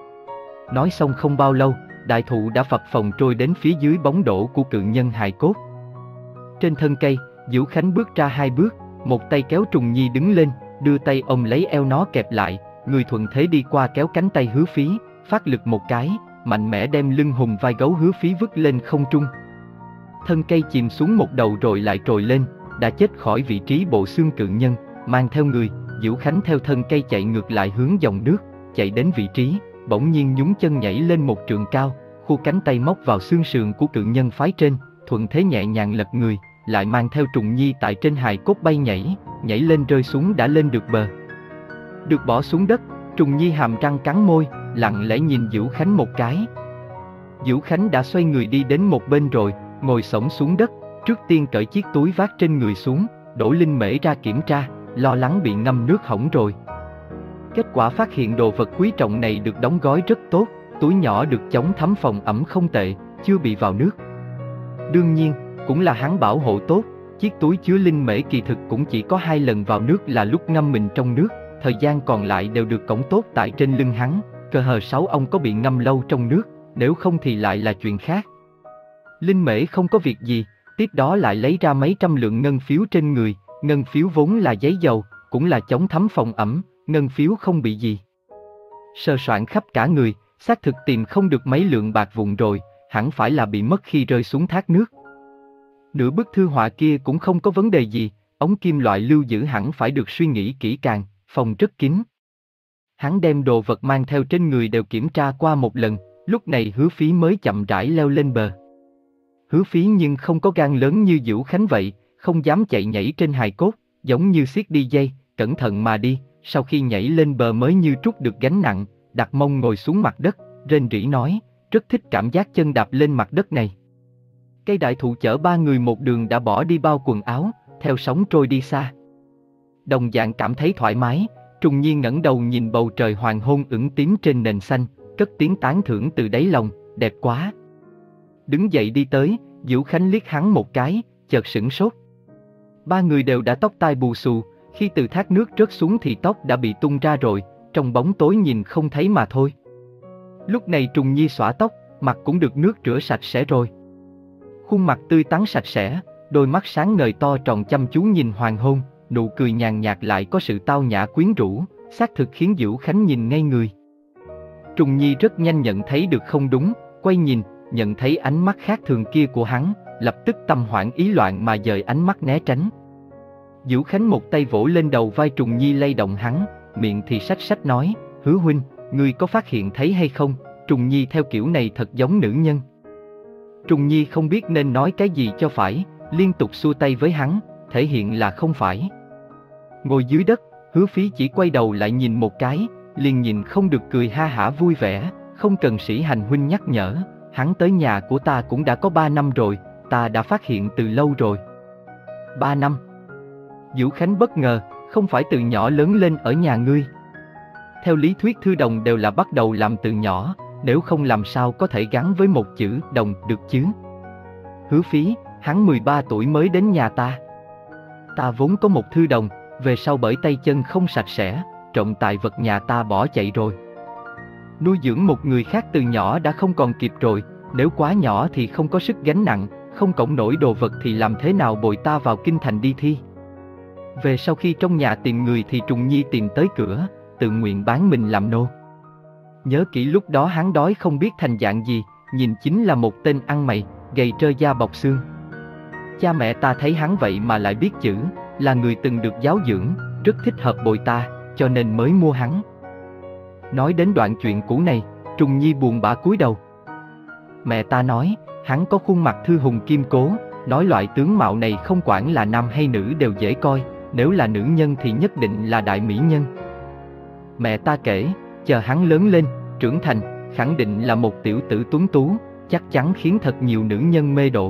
Nói xong không bao lâu, đại thụ đã phập phồng trôi đến phía dưới bóng đổ của cự nhân hài cốt. Trên thân cây, Diễu Khánh bước ra hai bước, một tay kéo Trùng Nhi đứng lên, đưa tay ôm lấy eo nó kẹp lại, người thuận thế đi qua kéo cánh tay Hứa Phí, phát lực một cái, mạnh mẽ đem lưng hùm vai gấu Hứa Phí vứt lên không trung. Thân cây chìm xuống một đầu rồi lại trồi lên, đã chết khỏi vị trí bộ xương cự nhân, mang theo người, Diễu Khánh theo thân cây chạy ngược lại hướng dòng nước, chạy đến vị trí, bỗng nhiên nhún chân nhảy lên một trượng cao, khu cánh tay móc vào xương sườn của cự nhân phái trên, thuận thế nhẹ nhàng lật người, lại mang theo Trùng Nhi tại trên hài cốt bay nhảy, nhảy lên rơi xuống đã lên được bờ. Được bỏ xuống đất, Trùng Nhi hàm răng cắn môi, lặng lẽ nhìn Diễu Khánh một cái. Diễu Khánh đã xoay người đi đến một bên rồi, ngồi xổm xuống đất, trước tiên cởi chiếc túi vác trên người xuống, đổ linh mễ ra kiểm tra, lo lắng bị ngâm nước hỏng rồi. Kết quả phát hiện đồ vật quý trọng này được đóng gói rất tốt, túi nhỏ được chống thấm phòng ẩm không tệ, chưa bị vào nước. Đương nhiên, cũng là hắn bảo hộ tốt, chiếc túi chứa linh mễ kỳ thực cũng chỉ có hai lần vào nước là lúc ngâm mình trong nước, thời gian còn lại đều được cõng tốt tại trên lưng hắn, cơ hờ sáu ông có bị ngâm lâu trong nước, nếu không thì lại là chuyện khác. Linh mễ không có việc gì, tiếp đó lại lấy ra mấy trăm lượng ngân phiếu trên người, ngân phiếu vốn là giấy dầu, cũng là chống thấm phòng ẩm, ngân phiếu không bị gì. Sơ soạn khắp cả người, xác thực tìm không được mấy lượng bạc vụn rồi, hẳn phải là bị mất khi rơi xuống thác nước. Nửa bức thư họa kia cũng không có vấn đề gì, ống kim loại lưu giữ hẳn phải được suy nghĩ kỹ càng, phòng rất kín. Hắn đem đồ vật mang theo trên người đều kiểm tra qua một lần, lúc này Hứa Phí mới chậm rãi leo lên bờ. Hứa Phí nhưng không có gan lớn như Diễu Khánh vậy, không dám chạy nhảy trên hài cốt, giống như siết đi dây, cẩn thận mà đi, sau khi nhảy lên bờ mới như trút được gánh nặng, đặt mông ngồi xuống mặt đất, rên rỉ nói, rất thích cảm giác chân đạp lên mặt đất này. Cây đại thụ chở ba người một đường đã bỏ đi bao quần áo, theo sóng trôi đi xa. Đồng dạng cảm thấy thoải mái, Trùng Nhi ngẩng đầu nhìn bầu trời hoàng hôn ửng tím trên nền xanh, cất tiếng tán thưởng từ đáy lòng, đẹp quá. Đứng dậy đi tới, Diễu Khánh liếc hắn một cái, chợt sửng sốt. Ba người đều đã tóc tai bù xù, khi từ thác nước rớt xuống thì tóc đã bị tung ra rồi, trong bóng tối nhìn không thấy mà thôi. Lúc này Trùng Nhi xõa tóc, mặt cũng được nước rửa sạch sẽ rồi. Khuôn mặt tươi tắn sạch sẽ, đôi mắt sáng ngời to tròn chăm chú nhìn hoàng hôn, nụ cười nhàn nhạt lại có sự tao nhã quyến rũ, xác thực khiến Diễu Khánh nhìn ngây người. Trùng Nhi rất nhanh nhận thấy được không đúng, quay nhìn, nhận thấy ánh mắt khác thường kia của hắn, lập tức tâm hoảng ý loạn mà dời ánh mắt né tránh. Diễu Khánh một tay vỗ lên đầu vai Trùng Nhi lay động hắn, miệng thì sách sách nói, Hứa huynh, ngươi có phát hiện thấy hay không, Trùng Nhi theo kiểu này thật giống nữ nhân. Trùng Nhi không biết nên nói cái gì cho phải, liên tục xua tay với hắn, thể hiện là không phải. Ngồi dưới đất, Hứa Phí chỉ quay đầu lại nhìn một cái, liền nhìn không được cười ha hả vui vẻ, không cần Sĩ Hành huynh nhắc nhở, hắn tới nhà của ta cũng đã có ba năm rồi, ta đã phát hiện từ lâu rồi. Ba năm? Diễu Khánh bất ngờ, không phải từ nhỏ lớn lên ở nhà ngươi. Theo lý thuyết thư đồng đều là bắt đầu làm từ nhỏ, nếu không làm sao có thể gắn với một chữ đồng được chứ. Hứa Phí, hắn mười ba tuổi mới đến nhà ta. Ta vốn có một thư đồng, về sau bởi tay chân không sạch sẽ, trộm tài vật nhà ta bỏ chạy rồi. Nuôi dưỡng một người khác từ nhỏ đã không còn kịp rồi, nếu quá nhỏ thì không có sức gánh nặng, không cõng nổi đồ vật thì làm thế nào bồi ta vào kinh thành đi thi. Về sau khi trong nhà tìm người thì Trùng Nhi tìm tới cửa, tự nguyện bán mình làm nô. Nhớ kỹ lúc đó hắn đói không biết thành dạng gì, nhìn chính là một tên ăn mày, gầy trơ da bọc xương. Cha mẹ ta thấy hắn vậy mà lại biết chữ, là người từng được giáo dưỡng, rất thích hợp bồi ta, cho nên mới mua hắn. Nói đến đoạn chuyện cũ này, Trùng Nhi buồn bã cúi đầu. Mẹ ta nói, hắn có khuôn mặt thư hùng kim cố, nói loại tướng mạo này không quản là nam hay nữ đều dễ coi, nếu là nữ nhân thì nhất định là đại mỹ nhân. Mẹ ta kể, chờ hắn lớn lên, trưởng thành, khẳng định là một tiểu tử tuấn tú, chắc chắn khiến thật nhiều nữ nhân mê đổ.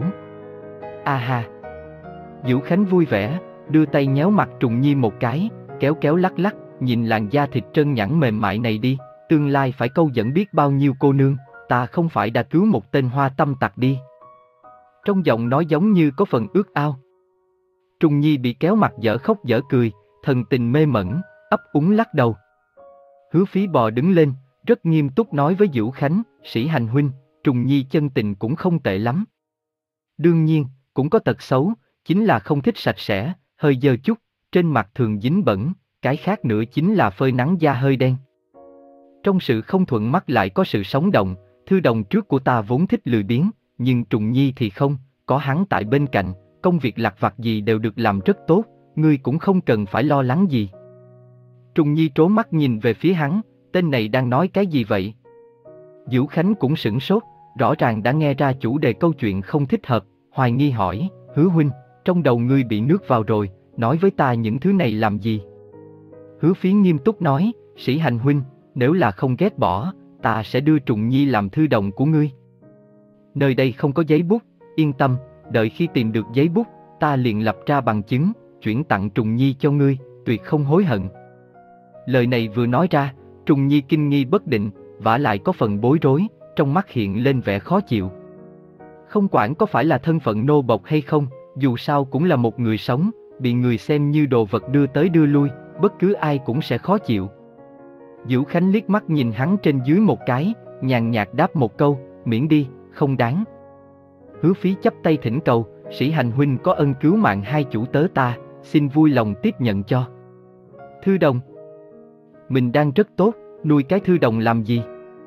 A ha! Diễu Khánh vui vẻ, đưa tay nhéo mặt Trùng Nhi một cái, kéo kéo lắc lắc, nhìn làn da thịt trơn nhẵn mềm mại này đi, tương lai phải câu dẫn biết bao nhiêu cô nương, ta không phải đã cứu một tên hoa tâm tặc đi. Trong giọng nói giống như có phần ước ao. Trùng Nhi bị kéo mặt dở khóc dở cười, thần tình mê mẩn, ấp úng lắc đầu. Hứa Phí bò đứng lên, rất nghiêm túc nói với Diễu Khánh, Sĩ Hành huynh, Trùng Nhi chân tình cũng không tệ lắm. Đương nhiên, cũng có tật xấu, chính là không thích sạch sẽ, hơi dơ chút, trên mặt thường dính bẩn, cái khác nữa chính là phơi nắng da hơi đen. Trong sự không thuận mắt lại có sự sống động, thư đồng trước của ta vốn thích lười biếng, nhưng Trùng Nhi thì không, có hắn tại bên cạnh, công việc lặt vặt gì đều được làm rất tốt, ngươi cũng không cần phải lo lắng gì. Trùng Nhi trố mắt nhìn về phía hắn, tên này đang nói cái gì vậy? Diễu Khánh cũng sửng sốt, rõ ràng đã nghe ra chủ đề câu chuyện không thích hợp, hoài nghi hỏi, Hứa huynh, trong đầu ngươi bị nước vào rồi, nói với ta những thứ này làm gì? Hứa Phí nghiêm túc nói, Sĩ Hành huynh, nếu là không ghét bỏ, ta sẽ đưa Trùng Nhi làm thư đồng của ngươi. Nơi đây không có giấy bút, yên tâm, đợi khi tìm được giấy bút, ta liền lập ra bằng chứng, chuyển tặng Trùng Nhi cho ngươi, tuyệt không hối hận. Lời này vừa nói ra, Trùng Nhi kinh nghi bất định, vả lại có phần bối rối, trong mắt hiện lên vẻ khó chịu. Không quản có phải là thân phận nô bộc hay không, dù sao cũng là một người sống, bị người xem như đồ vật đưa tới đưa lui, bất cứ ai cũng sẽ khó chịu. Diễu Khánh liếc mắt nhìn hắn trên dưới một cái, nhàn nhạt đáp một câu, miễn đi, không đáng. Hứa Phí chắp tay thỉnh cầu, Sĩ Hành huynh có ân cứu mạng hai chủ tớ ta, xin vui lòng tiếp nhận cho. Thư đồng? Mình đang rất tốt, nuôi cái thư đồng làm gì?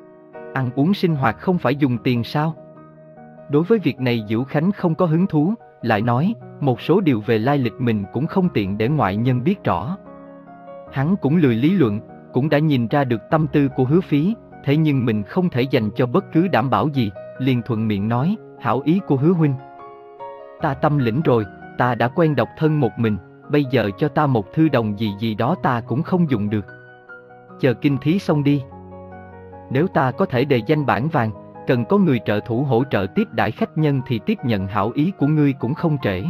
Ăn uống sinh hoạt không phải dùng tiền sao? Đối với việc này Diễu Khánh không có hứng thú, lại nói, một số điều về lai lịch mình cũng không tiện để ngoại nhân biết rõ. Hắn cũng lười lý luận, cũng đã nhìn ra được tâm tư của Hứa Phí, thế nhưng mình không thể dành cho bất cứ đảm bảo gì, liền thuận miệng nói, hảo ý của Hứa huynh. Ta tâm lĩnh rồi, ta đã quen độc thân một mình, bây giờ cho ta một thư đồng gì gì đó ta cũng không dùng được. Chờ kinh thí xong đi. Nếu ta có thể đề danh bản vàng, cần có người trợ thủ hỗ trợ tiếp đãi khách nhân thì tiếp nhận hảo ý của ngươi cũng không trễ.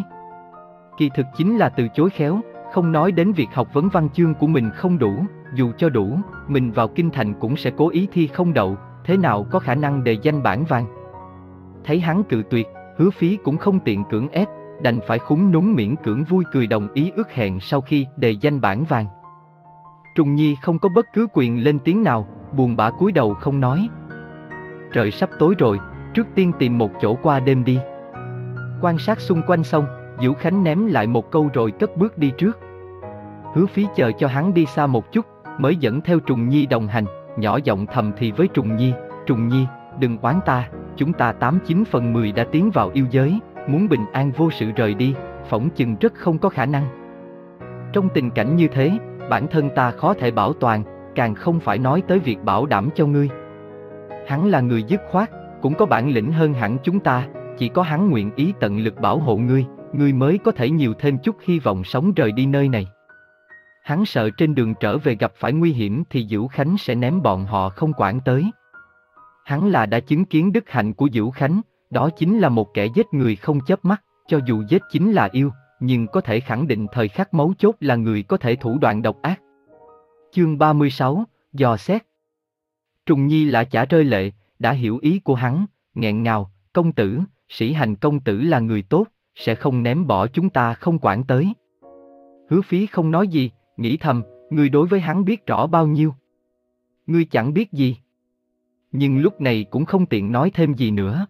Kỳ thực chính là từ chối khéo, không nói đến việc học vấn văn chương của mình không đủ, dù cho đủ, mình vào kinh thành cũng sẽ cố ý thi không đậu, thế nào có khả năng đề danh bản vàng. Thấy hắn cự tuyệt, Hứa Phí cũng không tiện cưỡng ép, đành phải khúm núm miễn cưỡng vui cười đồng ý ước hẹn sau khi đề danh bản vàng. Trùng Nhi không có bất cứ quyền lên tiếng nào, buồn bã cúi đầu không nói. Trời sắp tối rồi, trước tiên tìm một chỗ qua đêm đi. Quan sát xung quanh xong, Diễu Khánh ném lại một câu rồi cất bước đi trước. Hứa Phí chờ cho hắn đi xa một chút, mới dẫn theo Trùng Nhi đồng hành, nhỏ giọng thầm thì với Trùng Nhi, Trùng Nhi, đừng oán ta, chúng ta tám chín phần mười đã tiến vào yêu giới, muốn bình an vô sự rời đi, phỏng chừng rất không có khả năng. Trong tình cảnh như thế, bản thân ta khó thể bảo toàn, càng không phải nói tới việc bảo đảm cho ngươi. Hắn là người dứt khoát, cũng có bản lĩnh hơn hẳn chúng ta, chỉ có hắn nguyện ý tận lực bảo hộ ngươi, ngươi mới có thể nhiều thêm chút hy vọng sống rời đi nơi này. Hắn sợ trên đường trở về gặp phải nguy hiểm thì Diễu Khánh sẽ ném bọn họ không quản tới. Hắn là đã chứng kiến đức hạnh của Diễu Khánh, đó chính là một kẻ giết người không chớp mắt, cho dù giết chính là yêu, nhưng có thể khẳng định thời khắc mấu chốt là người có thể thủ đoạn độc ác. Chương ba mươi sáu, dò xét. Trùng Nhi lã chả rơi lệ, đã hiểu ý của hắn, nghẹn ngào, công tử, Sĩ Hành công tử là người tốt, sẽ không ném bỏ chúng ta không quản tới. Hứa Phí không nói gì, nghĩ thầm, ngươi đối với hắn biết rõ bao nhiêu. Ngươi chẳng biết gì. Nhưng lúc này cũng không tiện nói thêm gì nữa.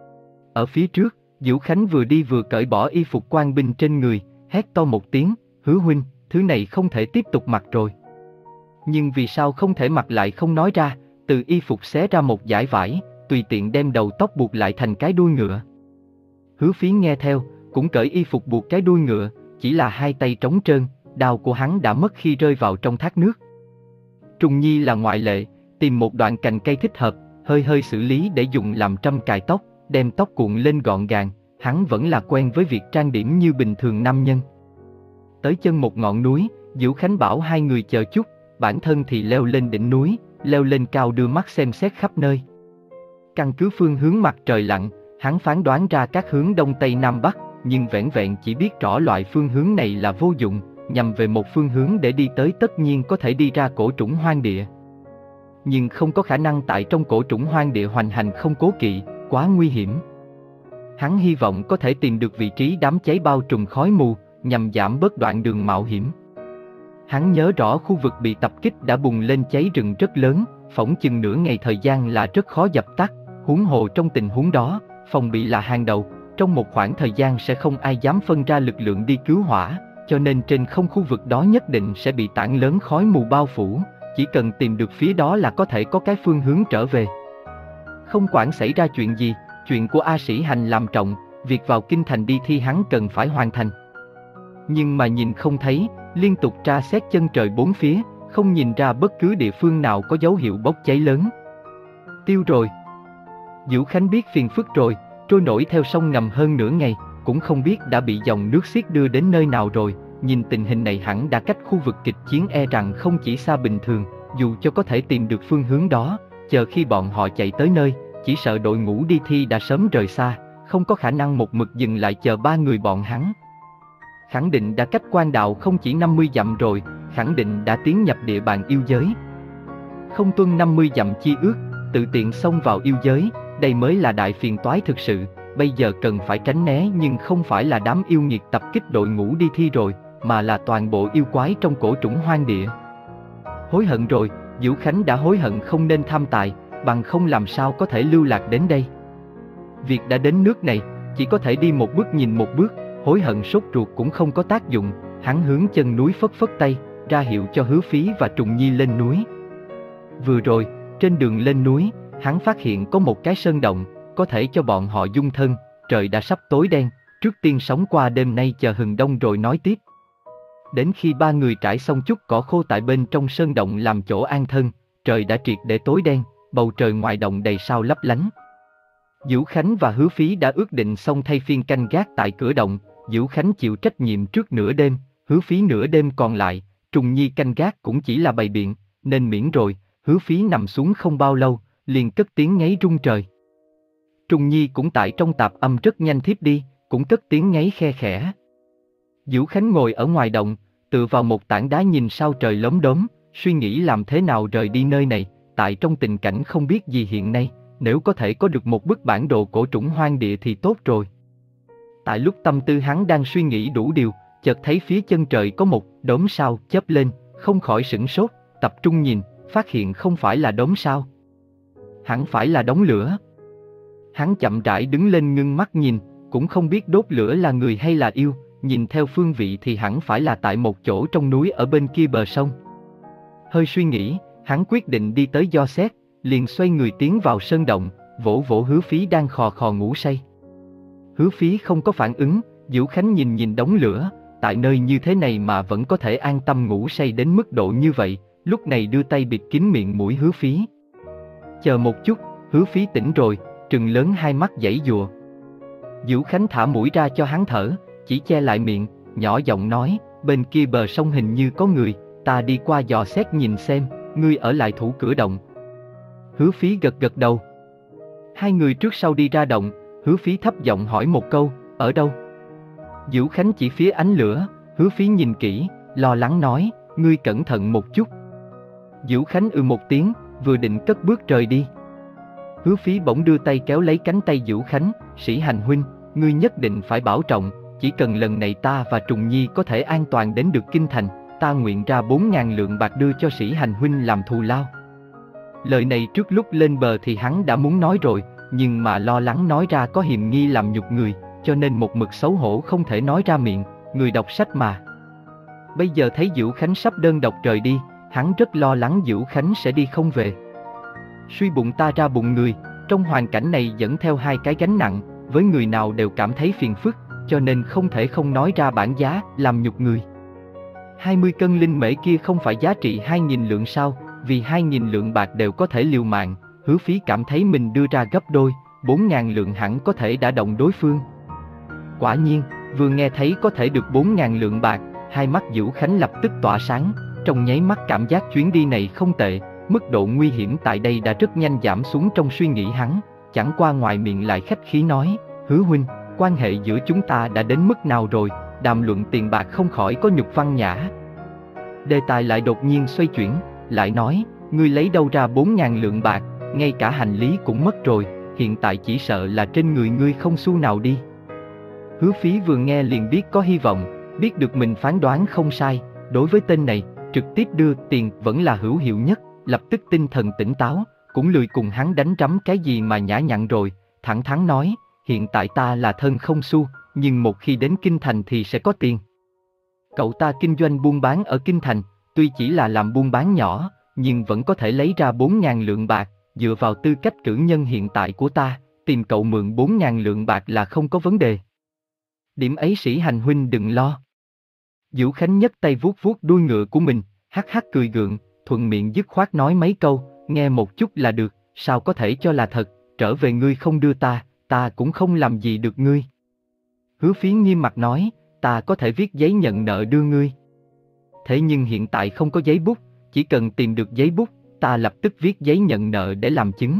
Ở phía trước, Diễu Khánh vừa đi vừa cởi bỏ y phục quan binh trên người, hét to một tiếng, Hứa huynh, thứ này không thể tiếp tục mặc rồi. Nhưng vì sao không thể mặc lại không nói ra, từ y phục xé ra một dải vải, tùy tiện đem đầu tóc buộc lại thành cái đuôi ngựa. Hứa Phí nghe theo, cũng cởi y phục buộc cái đuôi ngựa, chỉ là hai tay trống trơn, đao của hắn đã mất khi rơi vào trong thác nước. Trùng Nhi là ngoại lệ, tìm một đoạn cành cây thích hợp, hơi hơi xử lý để dùng làm trâm cài tóc, đem tóc cuộn lên gọn gàng, hắn vẫn là quen với việc trang điểm như bình thường nam nhân. Tới chân một ngọn núi, Diễu Khánh bảo hai người chờ chút, bản thân thì leo lên đỉnh núi, leo lên cao đưa mắt xem xét khắp nơi. Căn cứ phương hướng mặt trời lặn, hắn phán đoán ra các hướng đông tây nam bắc, nhưng vẻn vẹn chỉ biết rõ loại phương hướng này là vô dụng, nhằm về một phương hướng để đi tới tất nhiên có thể đi ra cổ trũng hoang địa. Nhưng không có khả năng tại trong cổ trũng hoang địa hoành hành không cố kỵ, quá nguy hiểm. Hắn hy vọng có thể tìm được vị trí đám cháy bao trùm khói mù, nhằm giảm bớt đoạn đường mạo hiểm. Hắn nhớ rõ khu vực bị tập kích đã bùng lên cháy rừng rất lớn, phỏng chừng nửa ngày thời gian là rất khó dập tắt, huống hồ trong tình huống đó, phòng bị là hàng đầu, trong một khoảng thời gian sẽ không ai dám phân ra lực lượng đi cứu hỏa, cho nên trên không khu vực đó nhất định sẽ bị tảng lớn khói mù bao phủ, chỉ cần tìm được phía đó là có thể có cái phương hướng trở về. Không quản xảy ra chuyện gì, chuyện của A Sĩ Hành làm trọng, việc vào kinh thành đi thi hắn cần phải hoàn thành. Nhưng mà nhìn không thấy, liên tục tra xét chân trời bốn phía, không nhìn ra bất cứ địa phương nào có dấu hiệu bốc cháy lớn. Tiêu rồi. Diễu Khánh biết phiền phức rồi, trôi nổi theo sông ngầm hơn nửa ngày, cũng không biết đã bị dòng nước xiết đưa đến nơi nào rồi, nhìn tình hình này hẳn đã cách khu vực kịch chiến e rằng không chỉ xa bình thường, dù cho có thể tìm được phương hướng đó, chờ khi bọn họ chạy tới nơi, chỉ sợ đội ngũ đi thi đã sớm rời xa, không có khả năng một mực dừng lại chờ ba người bọn hắn. Khẳng định đã cách quan đạo không chỉ năm mươi dặm rồi, khẳng định đã tiến nhập địa bàn yêu giới. Không tuân năm mươi dặm chi ước, tự tiện xông vào yêu giới, đây mới là đại phiền toái thực sự, bây giờ cần phải tránh né nhưng không phải là đám yêu nghiệt tập kích đội ngũ đi thi rồi, mà là toàn bộ yêu quái trong cổ trũng hoang địa. Hối hận rồi, Diễu Khánh đã hối hận không nên tham tài, bằng không làm sao có thể lưu lạc đến đây. Việc đã đến nước này, chỉ có thể đi một bước nhìn một bước, hối hận sốt ruột cũng không có tác dụng, hắn hướng chân núi phất phất tay, ra hiệu cho Hứa Phí và Trùng Nhi lên núi. Vừa rồi, trên đường lên núi, hắn phát hiện có một cái sơn động, có thể cho bọn họ dung thân, trời đã sắp tối đen, trước tiên sống qua đêm nay chờ hừng đông rồi nói tiếp. Đến khi ba người trải xong chút cỏ khô tại bên trong sơn động làm chỗ an thân, trời đã triệt để tối đen, bầu trời ngoài động đầy sao lấp lánh. Diễu Khánh và Hứa Phí đã ước định xong thay phiên canh gác tại cửa động, Diễu Khánh chịu trách nhiệm trước nửa đêm, Hứa Phí nửa đêm còn lại, Trùng Nhi canh gác cũng chỉ là bày biện, nên miễn rồi. Hứa Phí nằm xuống không bao lâu, liền cất tiếng ngáy rung trời. Trùng Nhi cũng tại trong tạp âm rất nhanh thiếp đi, cũng cất tiếng ngáy khe khẽ. Vũ Khánh ngồi ở ngoài động, tựa vào một tảng đá nhìn sao trời lốm đốm, suy nghĩ làm thế nào rời đi nơi này. Tại trong tình cảnh không biết gì hiện nay, nếu có thể có được một bức bản đồ cổ trũng hoang địa thì tốt rồi. Tại lúc tâm tư hắn đang suy nghĩ đủ điều, chợt thấy phía chân trời có một đốm sao chớp lên, không khỏi sửng sốt, tập trung nhìn, phát hiện không phải là đốm sao. Hẳn phải là đống lửa. Hắn chậm rãi đứng lên ngưng mắt nhìn, cũng không biết đốt lửa là người hay là yêu, nhìn theo phương vị thì hẳn phải là tại một chỗ trong núi ở bên kia bờ sông. Hơi suy nghĩ, hắn quyết định đi tới dò xét, liền xoay người tiến vào sơn động, vỗ vỗ Hứa Phí đang khò khò ngủ say. Hứa Phí không có phản ứng, Vũ Khánh nhìn nhìn đống lửa, tại nơi như thế này mà vẫn có thể an tâm ngủ say đến mức độ như vậy, lúc này đưa tay bịt kín miệng mũi Hứa Phí. Chờ một chút, Hứa Phí tỉnh rồi, trừng lớn hai mắt giãy giụa. Vũ Khánh thả mũi ra cho hắn thở, chỉ che lại miệng, nhỏ giọng nói, bên kia bờ sông hình như có người, ta đi qua dò xét nhìn xem, ngươi ở lại thủ cửa động. Hứa Phí gật gật đầu. Hai người trước sau đi ra động, Hứa Phí thấp giọng hỏi một câu, ở đâu? Vũ Khánh chỉ phía ánh lửa, Hứa Phí nhìn kỹ, lo lắng nói, ngươi cẩn thận một chút. Vũ Khánh ư một tiếng, vừa định cất bước rời đi. Hứa Phí bỗng đưa tay kéo lấy cánh tay Vũ Khánh, Sĩ Hành huynh, ngươi nhất định phải bảo trọng, chỉ cần lần này ta và Trùng Nhi có thể an toàn đến được Kinh Thành, ta nguyện ra bốn ngàn lượng bạc đưa cho Sĩ Hành huynh làm thù lao. Lời này trước lúc lên bờ thì hắn đã muốn nói rồi, nhưng mà lo lắng nói ra có hiềm nghi làm nhục người, cho nên một mực xấu hổ không thể nói ra miệng, người đọc sách mà. Bây giờ thấy Vũ Khánh sắp đơn độc rời đi, hắn rất lo lắng Vũ Khánh sẽ đi không về. Suy bụng ta ra bụng người, trong hoàn cảnh này dẫn theo hai cái gánh nặng, với người nào đều cảm thấy phiền phức, cho nên không thể không nói ra bản giá, làm nhục người. hai mươi cân linh mễ kia không phải giá trị hai nghìn lượng sao, vì hai nghìn lượng bạc đều có thể liều mạng, Hứa Phí cảm thấy mình đưa ra gấp đôi, bốn ngàn lượng hẳn có thể đã động đối phương. Quả nhiên, vừa nghe thấy có thể được bốn ngàn lượng bạc, hai mắt Vũ Khánh lập tức tỏa sáng, trong nháy mắt cảm giác chuyến đi này không tệ, mức độ nguy hiểm tại đây đã rất nhanh giảm xuống trong suy nghĩ hắn, chẳng qua ngoài miệng lại khách khí nói, Hứa huynh, quan hệ giữa chúng ta đã đến mức nào rồi, đàm luận tiền bạc không khỏi có nhục văn nhã. Đề tài lại đột nhiên xoay chuyển, lại nói, ngươi lấy đâu ra bốn ngàn lượng bạc, ngay cả hành lý cũng mất rồi, hiện tại chỉ sợ là trên người ngươi không xu nào đi. Hứa Phí vừa nghe liền biết có hy vọng, biết được mình phán đoán không sai, đối với tên này, trực tiếp đưa tiền vẫn là hữu hiệu nhất, lập tức tinh thần tỉnh táo, cũng lười cùng hắn đánh trắm cái gì mà nhã nhặn rồi, thẳng thắn nói, hiện tại ta là thân không xu, nhưng một khi đến Kinh Thành thì sẽ có tiền. Cậu ta kinh doanh buôn bán ở Kinh Thành, tuy chỉ là làm buôn bán nhỏ, nhưng vẫn có thể lấy ra bốn ngàn lượng bạc, dựa vào tư cách cử nhân hiện tại của ta, tìm cậu mượn bốn ngàn lượng bạc là không có vấn đề. Điểm ấy Sĩ Hành huynh đừng lo. Vũ Khánh nhấc tay vuốt vuốt đuôi ngựa của mình, hắc hắc cười gượng, thuận miệng dứt khoát nói mấy câu, nghe một chút là được, sao có thể cho là thật, trở về ngươi không đưa ta, ta cũng không làm gì được ngươi. Hứa Phí nghiêm mặt nói, ta có thể viết giấy nhận nợ đưa ngươi. Thế nhưng hiện tại không có giấy bút, chỉ cần tìm được giấy bút, ta lập tức viết giấy nhận nợ để làm chứng.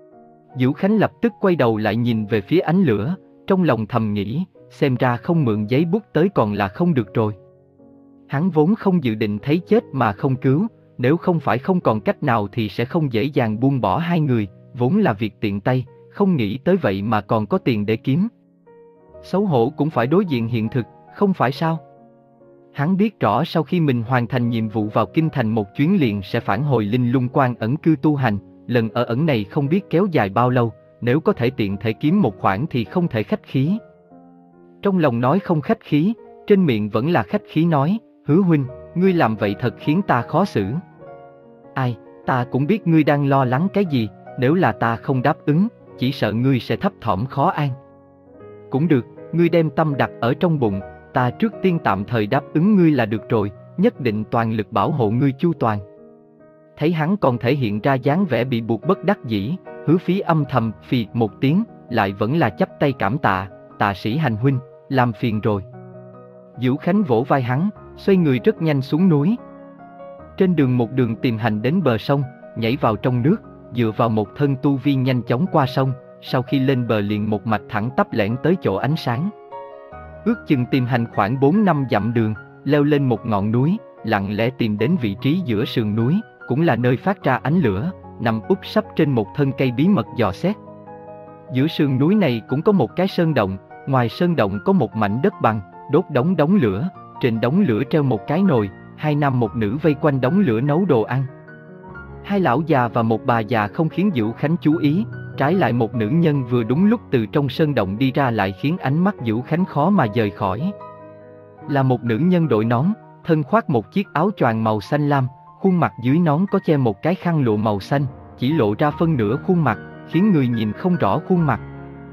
Vũ Khánh lập tức quay đầu lại nhìn về phía ánh lửa, trong lòng thầm nghĩ, xem ra không mượn giấy bút tới còn là không được rồi. Hắn vốn không dự định thấy chết mà không cứu, nếu không phải không còn cách nào thì sẽ không dễ dàng buông bỏ hai người, vốn là việc tiện tay, không nghĩ tới vậy mà còn có tiền để kiếm. Xấu hổ cũng phải đối diện hiện thực, không phải sao? Hắn biết rõ sau khi mình hoàn thành nhiệm vụ vào Kinh Thành một chuyến liền sẽ phản hồi Linh Lung Quan ẩn cư tu hành, lần ở ẩn này không biết kéo dài bao lâu, nếu có thể tiện thể kiếm một khoản thì không thể khách khí. Trong lòng nói không khách khí, trên miệng vẫn là khách khí nói, Hứa huynh, ngươi làm vậy thật khiến ta khó xử. Ai, ta cũng biết ngươi đang lo lắng cái gì, nếu là ta không đáp ứng, chỉ sợ ngươi sẽ thấp thỏm khó an. Cũng được, ngươi đem tâm đặt ở trong bụng, ta trước tiên tạm thời đáp ứng ngươi là được rồi, nhất định toàn lực bảo hộ ngươi chu toàn. Thấy hắn còn thể hiện ra dáng vẻ bị buộc bất đắc dĩ, Hứa Phí âm thầm phì một tiếng, lại vẫn là chắp tay cảm tạ, tạ Sĩ Hành huynh, làm phiền rồi. Vũ Khánh vỗ vai hắn, xoay người rất nhanh xuống núi. Trên đường một đường tìm hành đến bờ sông, nhảy vào trong nước, dựa vào một thân tu vi nhanh chóng qua sông, sau khi lên bờ liền một mạch thẳng tắp lẻn tới chỗ ánh sáng. Ước chừng tìm hành khoảng bốn năm dặm đường, leo lên một ngọn núi, lặng lẽ tìm đến vị trí giữa sườn núi, cũng là nơi phát ra ánh lửa, nằm úp sấp trên một thân cây bí mật dò xét. Giữa sườn núi này cũng có một cái sơn động, ngoài sơn động có một mảnh đất bằng, đốt đống đống lửa, trên đống lửa treo một cái nồi, hai nam một nữ vây quanh đống lửa nấu đồ ăn. Hai lão già và một bà già không khiến Dữu Khánh chú ý, trái lại một nữ nhân vừa đúng lúc từ trong sơn động đi ra lại khiến ánh mắt Dữu Khánh khó mà rời khỏi. Là một nữ nhân đội nón, thân khoác một chiếc áo choàng màu xanh lam, khuôn mặt dưới nón có che một cái khăn lụa màu xanh, chỉ lộ ra phân nửa khuôn mặt, khiến người nhìn không rõ khuôn mặt.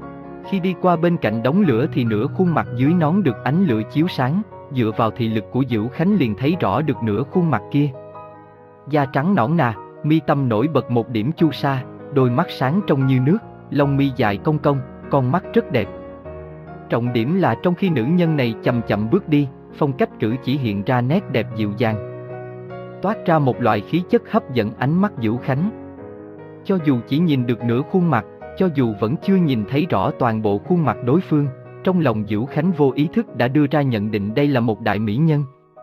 Khi đi qua bên cạnh đống lửa thì nửa khuôn mặt dưới nón được ánh lửa chiếu sáng, dựa vào thị lực của Dữu Khánh liền thấy rõ được nửa khuôn mặt kia. Da trắng nõn nà, mi tâm nổi bật một điểm chu sa, đôi mắt sáng trong như nước, lông mi dài cong cong, con mắt rất đẹp. Trọng điểm là trong khi nữ nhân này chậm chậm bước đi, phong cách cử chỉ hiện ra nét đẹp dịu dàng, toát ra một loại khí chất hấp dẫn ánh mắt Dữu Khánh. Cho dù chỉ nhìn được nửa khuôn mặt, cho dù vẫn chưa nhìn thấy rõ toàn bộ khuôn mặt đối phương, trong lòng Dữu Khánh vô ý thức đã đưa ra nhận định đây là một đại mỹ nhân.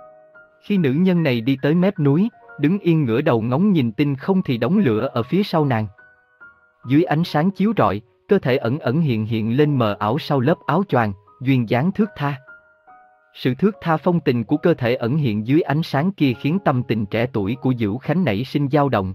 Khi nữ nhân này đi tới mép núi, đứng yên ngửa đầu ngóng nhìn tinh không thì đống lửa ở phía sau nàng. Dưới ánh sáng chiếu rọi, cơ thể ẩn ẩn hiện hiện lên mờ ảo sau lớp áo choàng, duyên dáng thướt tha. Sự thướt tha phong tình của cơ thể ẩn hiện dưới ánh sáng kia khiến tâm tình trẻ tuổi của Dữu Khánh nảy sinh dao động.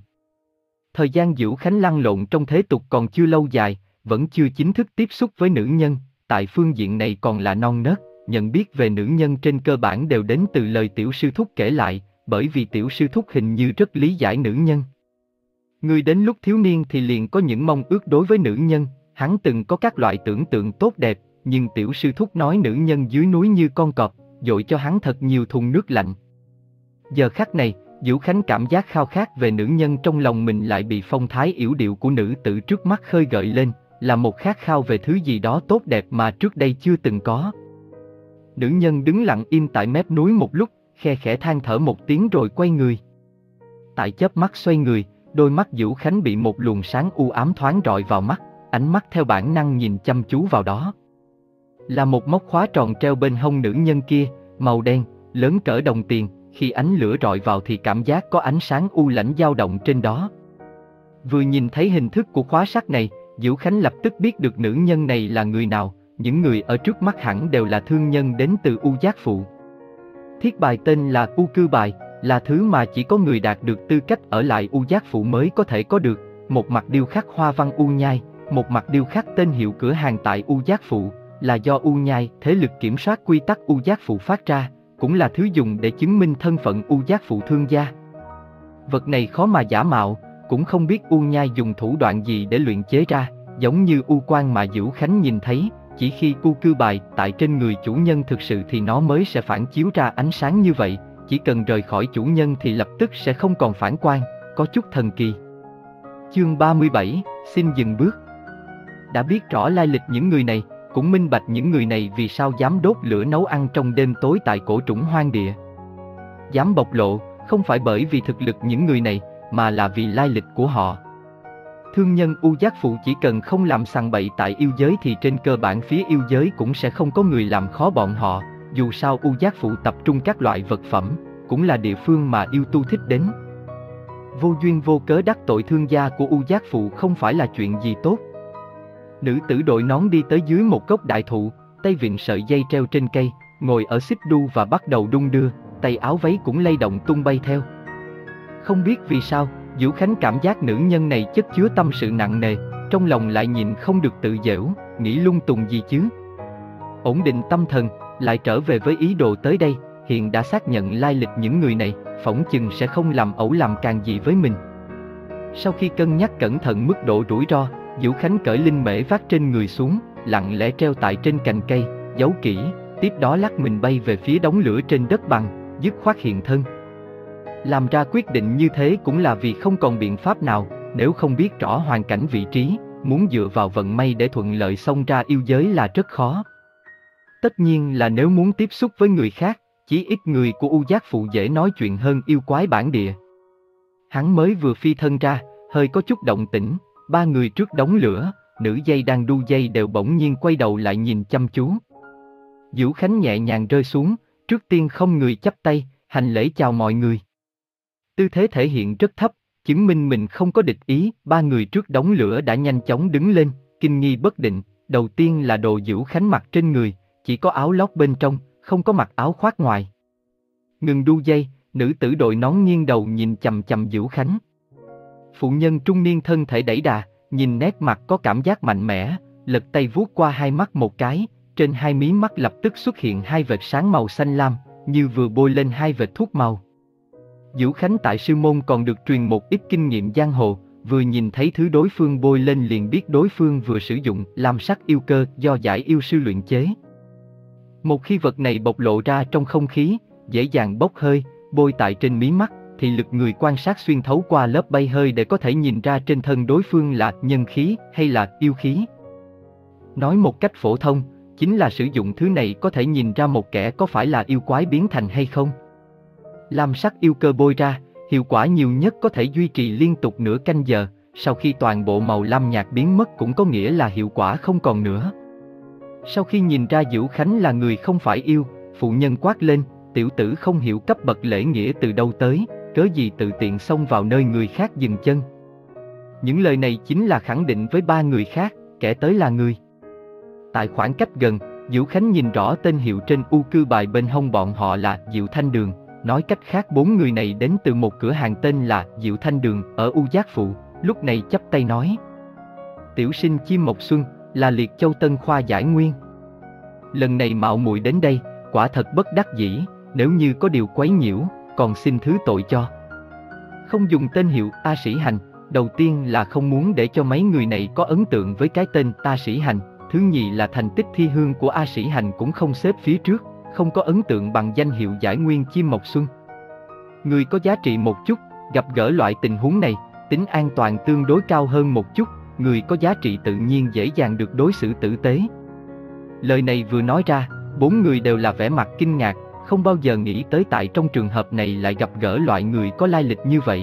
Thời gian Dữu Khánh lăn lộn trong thế tục còn chưa lâu dài, vẫn chưa chính thức tiếp xúc với nữ nhân, tại phương diện này còn là non nớt, nhận biết về nữ nhân trên cơ bản đều đến từ lời tiểu sư thúc kể lại, bởi vì tiểu sư thúc hình như rất lý giải nữ nhân. Người đến lúc thiếu niên thì liền có những mong ước đối với nữ nhân, hắn từng có các loại tưởng tượng tốt đẹp, nhưng tiểu sư thúc nói nữ nhân dưới núi như con cọp, dội cho hắn thật nhiều thùng nước lạnh. Giờ khắc này, Dữu Khánh cảm giác khao khát về nữ nhân trong lòng mình lại bị phong thái yểu điệu của nữ tử trước mắt khơi gợi lên, là một khát khao về thứ gì đó tốt đẹp mà trước đây chưa từng có. Nữ nhân đứng lặng im tại mép núi một lúc, khe khẽ than thở một tiếng rồi quay người. Tại chớp mắt xoay người, đôi mắt Dữu Khánh bị một luồng sáng u ám thoáng rọi vào mắt, ánh mắt theo bản năng nhìn chăm chú vào đó. Là một móc khóa tròn treo bên hông nữ nhân kia, màu đen, lớn cỡ đồng tiền, khi ánh lửa rọi vào thì cảm giác có ánh sáng u lãnh dao động trên đó. Vừa nhìn thấy hình thức của khóa sắt này, Dữu Khánh lập tức biết được nữ nhân này là người nào, những người ở trước mắt hẳn đều là thương nhân đến từ U Giác Phụ. Thiết bài tên là U Cư Bài, là thứ mà chỉ có người đạt được tư cách ở lại U Giác Phụ mới có thể có được, một mặt điêu khắc hoa văn U Nhai, một mặt điêu khắc tên hiệu cửa hàng tại U Giác Phụ, là do U Nhai, thế lực kiểm soát quy tắc U Giác Phụ phát ra, cũng là thứ dùng để chứng minh thân phận U Giác Phụ thương gia. Vật này khó mà giả mạo, cũng không biết U Nhai dùng thủ đoạn gì để luyện chế ra, giống như U Quan mà Dữu Khánh nhìn thấy, chỉ khi U Cư Bài tại trên người chủ nhân thực sự thì nó mới sẽ phản chiếu ra ánh sáng như vậy, chỉ cần rời khỏi chủ nhân thì lập tức sẽ không còn phản quang, có chút thần kỳ. Chương ba mươi bảy, xin dừng bước. Đã biết rõ lai lịch những người này, cũng minh bạch những người này vì sao dám đốt lửa nấu ăn trong đêm tối tại cổ trũng hoang địa. Dám bộc lộ, không phải bởi vì thực lực những người này, mà là vì lai lịch của họ. Thương nhân U Giác Phụ chỉ cần không làm sằng bậy tại yêu giới thì trên cơ bản phía yêu giới cũng sẽ không có người làm khó bọn họ, dù sao U Giác Phụ tập trung các loại vật phẩm, cũng là địa phương mà yêu tu thích đến. Vô duyên vô cớ đắc tội thương gia của U Giác Phụ không phải là chuyện gì tốt. Nữ tử đội nón đi tới dưới một gốc đại thụ, tay vịn sợi dây treo trên cây, ngồi ở xích đu và bắt đầu đung đưa, tay áo váy cũng lay động tung bay theo. Không biết vì sao, Dữu Khánh cảm giác nữ nhân này chất chứa tâm sự nặng nề, trong lòng lại nhịn không được tự giễu, nghĩ lung tung gì chứ. Ổn định tâm thần, lại trở về với ý đồ tới đây, hiện đã xác nhận lai lịch những người này, phỏng chừng sẽ không làm ẩu làm càng gì với mình. Sau khi cân nhắc cẩn thận mức độ rủi ro, Dữu Khánh cởi linh mễ vác trên người xuống, lặng lẽ treo tại trên cành cây, giấu kỹ, tiếp đó lắc mình bay về phía đống lửa trên đất bằng, dứt khoát hiện thân. Làm ra quyết định như thế cũng là vì không còn biện pháp nào, nếu không biết rõ hoàn cảnh vị trí, muốn dựa vào vận may để thuận lợi xông ra yêu giới là rất khó. Tất nhiên là nếu muốn tiếp xúc với người khác, chí ít người của U Giác Phụ dễ nói chuyện hơn yêu quái bản địa. Hắn mới vừa phi thân ra, hơi có chút động tĩnh, ba người trước đống lửa, nữ dây đang đu dây đều bỗng nhiên quay đầu lại nhìn chăm chú. Vũ Khánh nhẹ nhàng rơi xuống, trước tiên không người chắp tay, hành lễ chào mọi người. Tư thế thể hiện rất thấp, chứng minh mình không có địch ý, ba người trước đống lửa đã nhanh chóng đứng lên, kinh nghi bất định, đầu tiên là đồ Vũ Khánh mặc trên người, chỉ có áo lót bên trong, không có mặc áo khoác ngoài. Ngừng đu dây, nữ tử đội nón nghiêng đầu nhìn chằm chằm Vũ Khánh. Phụ nhân trung niên thân thể đẩy đà, nhìn nét mặt có cảm giác mạnh mẽ, lật tay vuốt qua hai mắt một cái, trên hai mí mắt lập tức xuất hiện hai vệt sáng màu xanh lam, như vừa bôi lên hai vệt thuốc màu. Vũ Khánh tại sư môn còn được truyền một ít kinh nghiệm giang hồ, vừa nhìn thấy thứ đối phương bôi lên liền biết đối phương vừa sử dụng lam sắc yêu cơ do giải yêu sư luyện chế. Một khi vật này bộc lộ ra trong không khí, dễ dàng bốc hơi, bôi tại trên mí mắt, thì lực người quan sát xuyên thấu qua lớp bay hơi để có thể nhìn ra trên thân đối phương là nhân khí hay là yêu khí. Nói một cách phổ thông, chính là sử dụng thứ này có thể nhìn ra một kẻ có phải là yêu quái biến thành hay không. Lam sắc yêu cơ bôi ra, hiệu quả nhiều nhất có thể duy trì liên tục nửa canh giờ, sau khi toàn bộ màu lam nhạt biến mất cũng có nghĩa là hiệu quả không còn nữa. Sau khi nhìn ra Vũ Khánh là người không phải yêu, phụ nhân quát lên, tiểu tử không hiểu cấp bậc lễ nghĩa từ đâu tới, cớ gì tự tiện xông vào nơi người khác dừng chân. Những lời này chính là khẳng định với ba người khác, kẻ tới là người. Tại khoảng cách gần, Vũ Khánh nhìn rõ tên hiệu trên u cư bài bên hông bọn họ là Diệu Thanh Đường, nói cách khác bốn người này đến từ một cửa hàng tên là Diệu Thanh Đường ở U Giác Phụ, lúc này chắp tay nói. Tiểu sinh Chim Mộc Xuân, là Liệt Châu Tân Khoa giải nguyên. Lần này mạo muội đến đây, quả thật bất đắc dĩ, nếu như có điều quấy nhiễu, còn xin thứ tội cho. Không dùng tên hiệu A Sĩ Hành, đầu tiên là không muốn để cho mấy người này có ấn tượng với cái tên Ta Sĩ Hành, thứ nhì là thành tích thi hương của A Sĩ Hành cũng không xếp phía trước, không có ấn tượng bằng danh hiệu giải nguyên Chim Mộc Xuân. Người có giá trị một chút, gặp gỡ loại tình huống này, tính an toàn tương đối cao hơn một chút, người có giá trị tự nhiên dễ dàng được đối xử tử tế. Lời này vừa nói ra, bốn người đều là vẻ mặt kinh ngạc, không bao giờ nghĩ tới tại trong trường hợp này lại gặp gỡ loại người có lai lịch như vậy.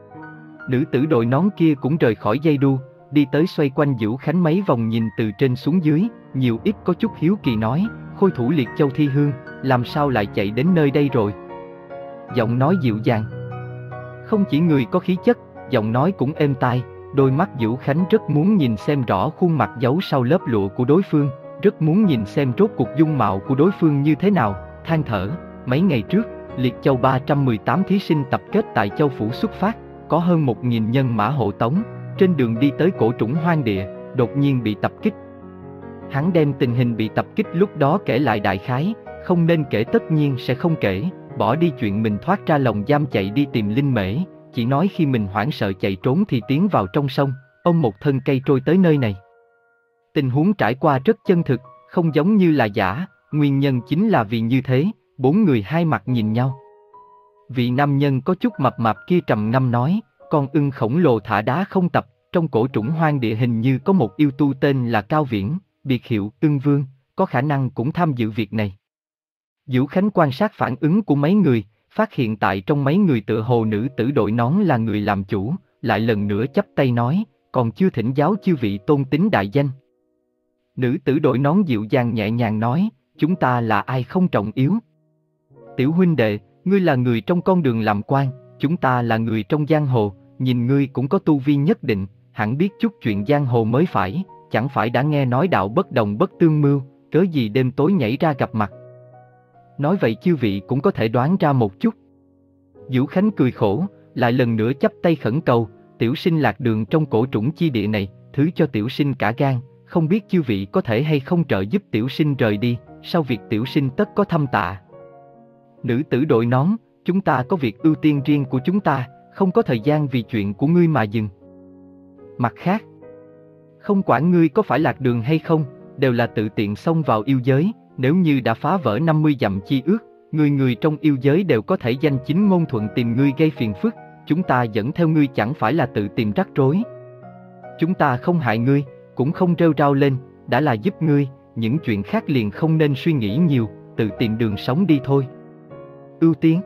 Nữ tử đội nón kia cũng rời khỏi dây đu, đi tới xoay quanh Vũ Khánh mấy vòng nhìn từ trên xuống dưới, nhiều ít có chút hiếu kỳ nói, khôi thủ Liệt Châu thi hương, làm sao lại chạy đến nơi đây rồi? Giọng nói dịu dàng. Không chỉ người có khí chất, giọng nói cũng êm tai, đôi mắt Vũ Khánh rất muốn nhìn xem rõ khuôn mặt giấu sau lớp lụa của đối phương, rất muốn nhìn xem rốt cuộc dung mạo của đối phương như thế nào, than thở, mấy ngày trước, Liệt Châu ba trăm mười tám thí sinh tập kết tại Châu Phủ xuất phát, có hơn một nghìn nhân mã hộ tống, trên đường đi tới cổ trũng hoang địa, đột nhiên bị tập kích. Hắn đem tình hình bị tập kích lúc đó kể lại đại khái, không nên kể tất nhiên sẽ không kể, bỏ đi chuyện mình thoát ra lồng giam chạy đi tìm Linh Mễ, chỉ nói khi mình hoảng sợ chạy trốn thì tiến vào trong sông, ôm một thân cây trôi tới nơi này. Tình huống trải qua rất chân thực, không giống như là giả, nguyên nhân chính là vì như thế, bốn người hai mặt nhìn nhau. Vị nam nhân có chút mập mạp kia trầm ngâm nói, con ưng khổng lồ thả đá không tập, trong cổ trũng hoang địa hình như có một yêu tu tên là Cao Viễn, biệt hiệu Ưng Vương, có khả năng cũng tham dự việc này. Vũ Khánh quan sát phản ứng của mấy người, phát hiện tại trong mấy người tựa hồ nữ tử đội nón là người làm chủ, lại lần nữa chắp tay nói, còn chưa thỉnh giáo chư vị tôn tính đại danh. Nữ tử đội nón dịu dàng nhẹ nhàng nói, chúng ta là ai không trọng yếu. Tiểu huynh đệ, ngươi là người trong con đường làm quan, chúng ta là người trong giang hồ, nhìn ngươi cũng có tu vi nhất định, hẳn biết chút chuyện giang hồ mới phải, chẳng phải đã nghe nói đạo bất đồng bất tương mưu, cớ gì đêm tối nhảy ra gặp mặt. Nói vậy chư vị cũng có thể đoán ra một chút. Vũ Khánh cười khổ, lại lần nữa chắp tay khẩn cầu, tiểu sinh lạc đường trong cổ trũng chi địa này, thứ cho tiểu sinh cả gan, không biết chư vị có thể hay không trợ giúp tiểu sinh rời đi, sau việc tiểu sinh tất có thâm tạ. Nữ tử đội nón, chúng ta có việc ưu tiên riêng của chúng ta, không có thời gian vì chuyện của ngươi mà dừng. Mặt khác, không quản ngươi có phải lạc đường hay không, đều là tự tiện xông vào yêu giới, nếu như đã phá vỡ năm mươi dặm chi ước, người người trong yêu giới đều có thể danh chính ngôn thuận tìm ngươi gây phiền phức, chúng ta dẫn theo ngươi chẳng phải là tự tìm rắc rối. Chúng ta không hại ngươi, cũng không rêu rao lên, đã là giúp ngươi, những chuyện khác liền không nên suy nghĩ nhiều, tự tìm đường sống đi thôi. ưu tiên.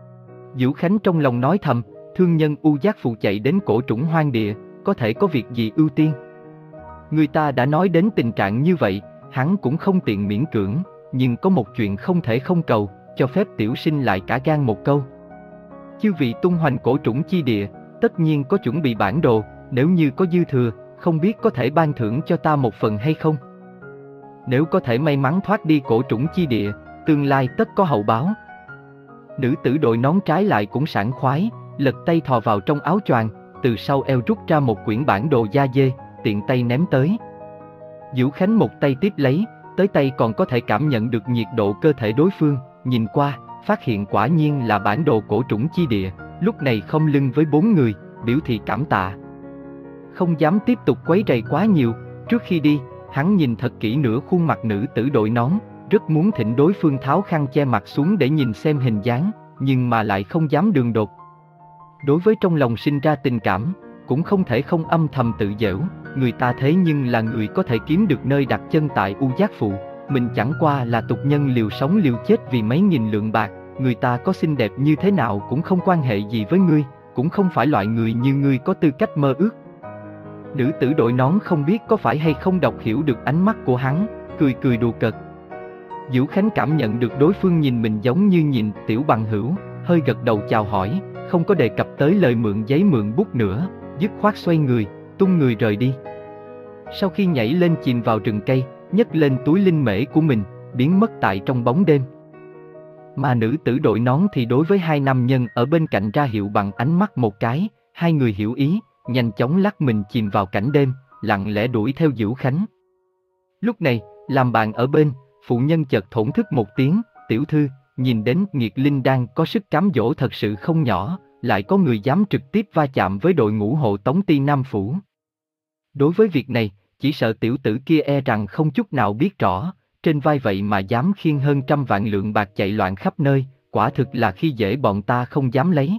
Vũ Khánh trong lòng nói thầm, thương nhân U Giác Phụ chạy đến cổ trũng hoang địa, có thể có việc gì ưu tiên. Người ta đã nói đến tình trạng như vậy, hắn cũng không tiện miễn cưỡng, nhưng có một chuyện không thể không cầu, cho phép tiểu sinh lại cả gan một câu. Chư vị tung hoành cổ trũng chi địa, tất nhiên có chuẩn bị bản đồ, nếu như có dư thừa, không biết có thể ban thưởng cho ta một phần hay không? Nếu có thể may mắn thoát đi cổ trũng chi địa, tương lai tất có hậu báo. Nữ tử đội nón trái lại cũng sảng khoái, lật tay thò vào trong áo choàng, từ sau eo rút ra một quyển bản đồ da dê, tiện tay ném tới. Vũ Khánh một tay tiếp lấy, tới tay còn có thể cảm nhận được nhiệt độ cơ thể đối phương, nhìn qua, phát hiện quả nhiên là bản đồ cổ trũng chi địa, lúc này khom lưng với bốn người, biểu thị cảm tạ. Không dám tiếp tục quấy rầy quá nhiều, trước khi đi, hắn nhìn thật kỹ nửa khuôn mặt nữ tử đội nón, rất muốn thỉnh đối phương tháo khăn che mặt xuống để nhìn xem hình dáng, nhưng mà lại không dám đường đột. Đối với trong lòng sinh ra tình cảm, cũng không thể không âm thầm tự giễu, người ta thế nhưng là người có thể kiếm được nơi đặt chân tại U Giác Phụ, mình chẳng qua là tục nhân liều sống liều chết vì mấy nghìn lượng bạc, người ta có xinh đẹp như thế nào cũng không quan hệ gì với ngươi, cũng không phải loại người như ngươi có tư cách mơ ước. Nữ tử đội nón không biết có phải hay không đọc hiểu được ánh mắt của hắn, cười cười đùa cợt. Vũ Khánh cảm nhận được đối phương nhìn mình giống như nhìn tiểu bằng hữu, hơi gật đầu chào hỏi, không có đề cập tới lời mượn giấy mượn bút nữa, dứt khoát xoay người, tung người rời đi. Sau khi nhảy lên chìm vào rừng cây, nhấc lên túi linh mễ của mình, biến mất tại trong bóng đêm. Mà nữ tử đội nón thì đối với hai nam nhân ở bên cạnh ra hiệu bằng ánh mắt một cái, hai người hiểu ý, nhanh chóng lắc mình chìm vào cảnh đêm, lặng lẽ đuổi theo Vũ Khánh. Lúc này, làm bạn ở bên, phụ nhân chợt thổn thức một tiếng, tiểu thư, nhìn đến Nghiệt Linh đang có sức cám dỗ thật sự không nhỏ, lại có người dám trực tiếp va chạm với đội ngũ hộ tống Ti Nam Phủ. Đối với việc này, chỉ sợ tiểu tử kia e rằng không chút nào biết rõ, trên vai vậy mà dám khiêng hơn trăm vạn lượng bạc chạy loạn khắp nơi, quả thực là khi dễ bọn ta không dám lấy.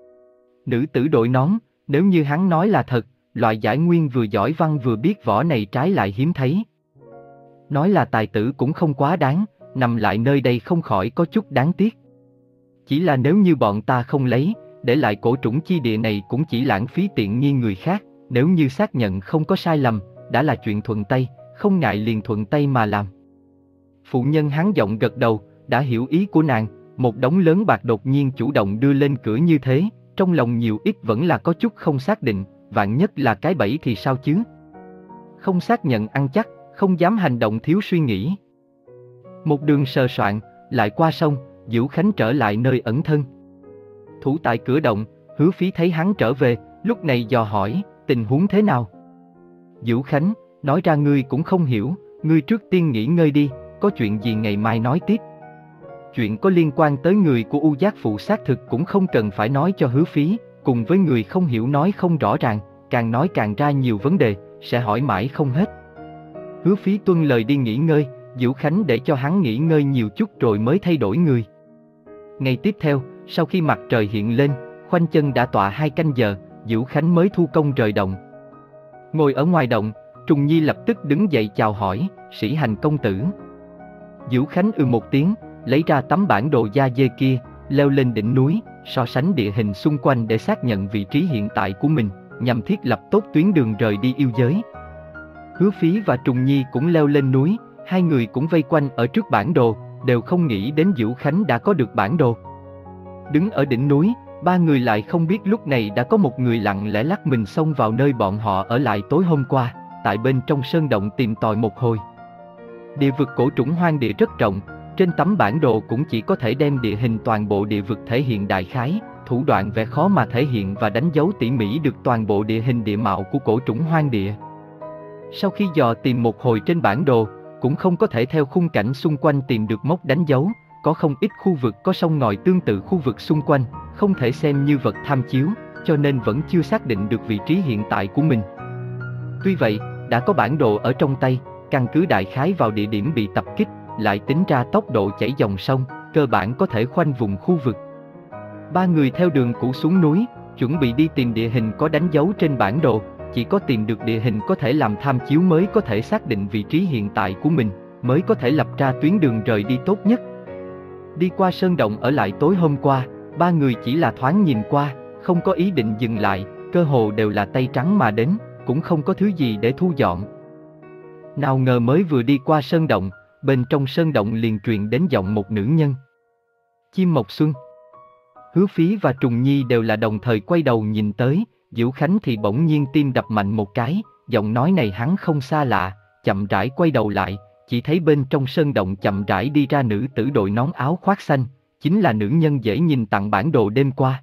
Nữ tử đội nón, nếu như hắn nói là thật, loại giải nguyên vừa giỏi văn vừa biết võ này trái lại hiếm thấy. Nói là tài tử cũng không quá đáng, nằm lại nơi đây không khỏi có chút đáng tiếc. Chỉ là nếu như bọn ta không lấy, để lại cổ trũng chi địa này cũng chỉ lãng phí tiện nghi người khác, nếu như xác nhận không có sai lầm, đã là chuyện thuận tay, không ngại liền thuận tay mà làm. Phụ nhân hắn giọng gật đầu, đã hiểu ý của nàng, một đống lớn bạc đột nhiên chủ động đưa lên cửa như thế, trong lòng nhiều ít vẫn là có chút không xác định, vạn nhất là cái bẫy thì sao chứ? Không xác nhận ăn chắc, không dám hành động thiếu suy nghĩ. Một đường sờ soạn, lại qua sông, Vũ Khánh trở lại nơi ẩn thân. Thủ tại cửa động, Hứa Phí thấy hắn trở về, lúc này dò hỏi, tình huống thế nào? Vũ Khánh, nói ra ngươi cũng không hiểu, ngươi trước tiên nghỉ ngơi đi, có chuyện gì ngày mai nói tiếp. Chuyện có liên quan tới người của U Giác Phụ xác thực cũng không cần phải nói cho Hứa Phí, cùng với người không hiểu nói không rõ ràng, càng nói càng ra nhiều vấn đề, sẽ hỏi mãi không hết. Hứa Phí tuân lời đi nghỉ ngơi, Vũ Khánh để cho hắn nghỉ ngơi nhiều chút rồi mới thay đổi người. Ngày tiếp theo, sau khi mặt trời hiện lên, khoanh chân đã tọa hai canh giờ, Vũ Khánh mới thu công rời động. Ngồi ở ngoài động, Trùng Nhi lập tức đứng dậy chào hỏi, Sĩ Hành công tử. Vũ Khánh ư một tiếng, lấy ra tấm bản đồ da dê kia, leo lên đỉnh núi, so sánh địa hình xung quanh để xác nhận vị trí hiện tại của mình, nhằm thiết lập tốt tuyến đường rời đi yêu giới. Hứa Phí và Trùng Nhi cũng leo lên núi, hai người cũng vây quanh ở trước bản đồ, đều không nghĩ đến Vũ Khánh đã có được bản đồ. Đứng ở đỉnh núi, ba người lại không biết lúc này đã có một người lặng lẽ lắc mình xông vào nơi bọn họ ở lại tối hôm qua, tại bên trong sơn động tìm tòi một hồi. Địa vực cổ trũng hoang địa rất rộng, trên tấm bản đồ cũng chỉ có thể đem địa hình toàn bộ địa vực thể hiện đại khái, thủ đoạn vẽ khó mà thể hiện và đánh dấu tỉ mỉ được toàn bộ địa hình địa mạo của cổ trũng hoang địa. Sau khi dò tìm một hồi trên bản đồ, cũng không có thể theo khung cảnh xung quanh tìm được mốc đánh dấu, có không ít khu vực có sông ngòi tương tự khu vực xung quanh, không thể xem như vật tham chiếu, cho nên vẫn chưa xác định được vị trí hiện tại của mình. Tuy vậy, đã có bản đồ ở trong tay, căn cứ đại khái vào địa điểm bị tập kích, lại tính ra tốc độ chảy dòng sông, cơ bản có thể khoanh vùng khu vực. Ba người theo đường cũ xuống núi, chuẩn bị đi tìm địa hình có đánh dấu trên bản đồ, chỉ có tìm được địa hình có thể làm tham chiếu mới có thể xác định vị trí hiện tại của mình, mới có thể lập ra tuyến đường rời đi tốt nhất. Đi qua sơn động ở lại tối hôm qua, ba người chỉ là thoáng nhìn qua, không có ý định dừng lại, cơ hồ đều là tay trắng mà đến, cũng không có thứ gì để thu dọn. Nào ngờ mới vừa đi qua sơn động, bên trong sơn động liền truyền đến giọng một nữ nhân. Chim Mộc Xuân. Hứa Phí và Trùng Nhi đều là đồng thời quay đầu nhìn tới, Diễu Khánh thì bỗng nhiên tim đập mạnh một cái, giọng nói này hắn không xa lạ, chậm rãi quay đầu lại, chỉ thấy bên trong sơn động chậm rãi đi ra nữ tử đội nón áo khoác xanh, chính là nữ nhân dễ nhìn tặng bản đồ đêm qua.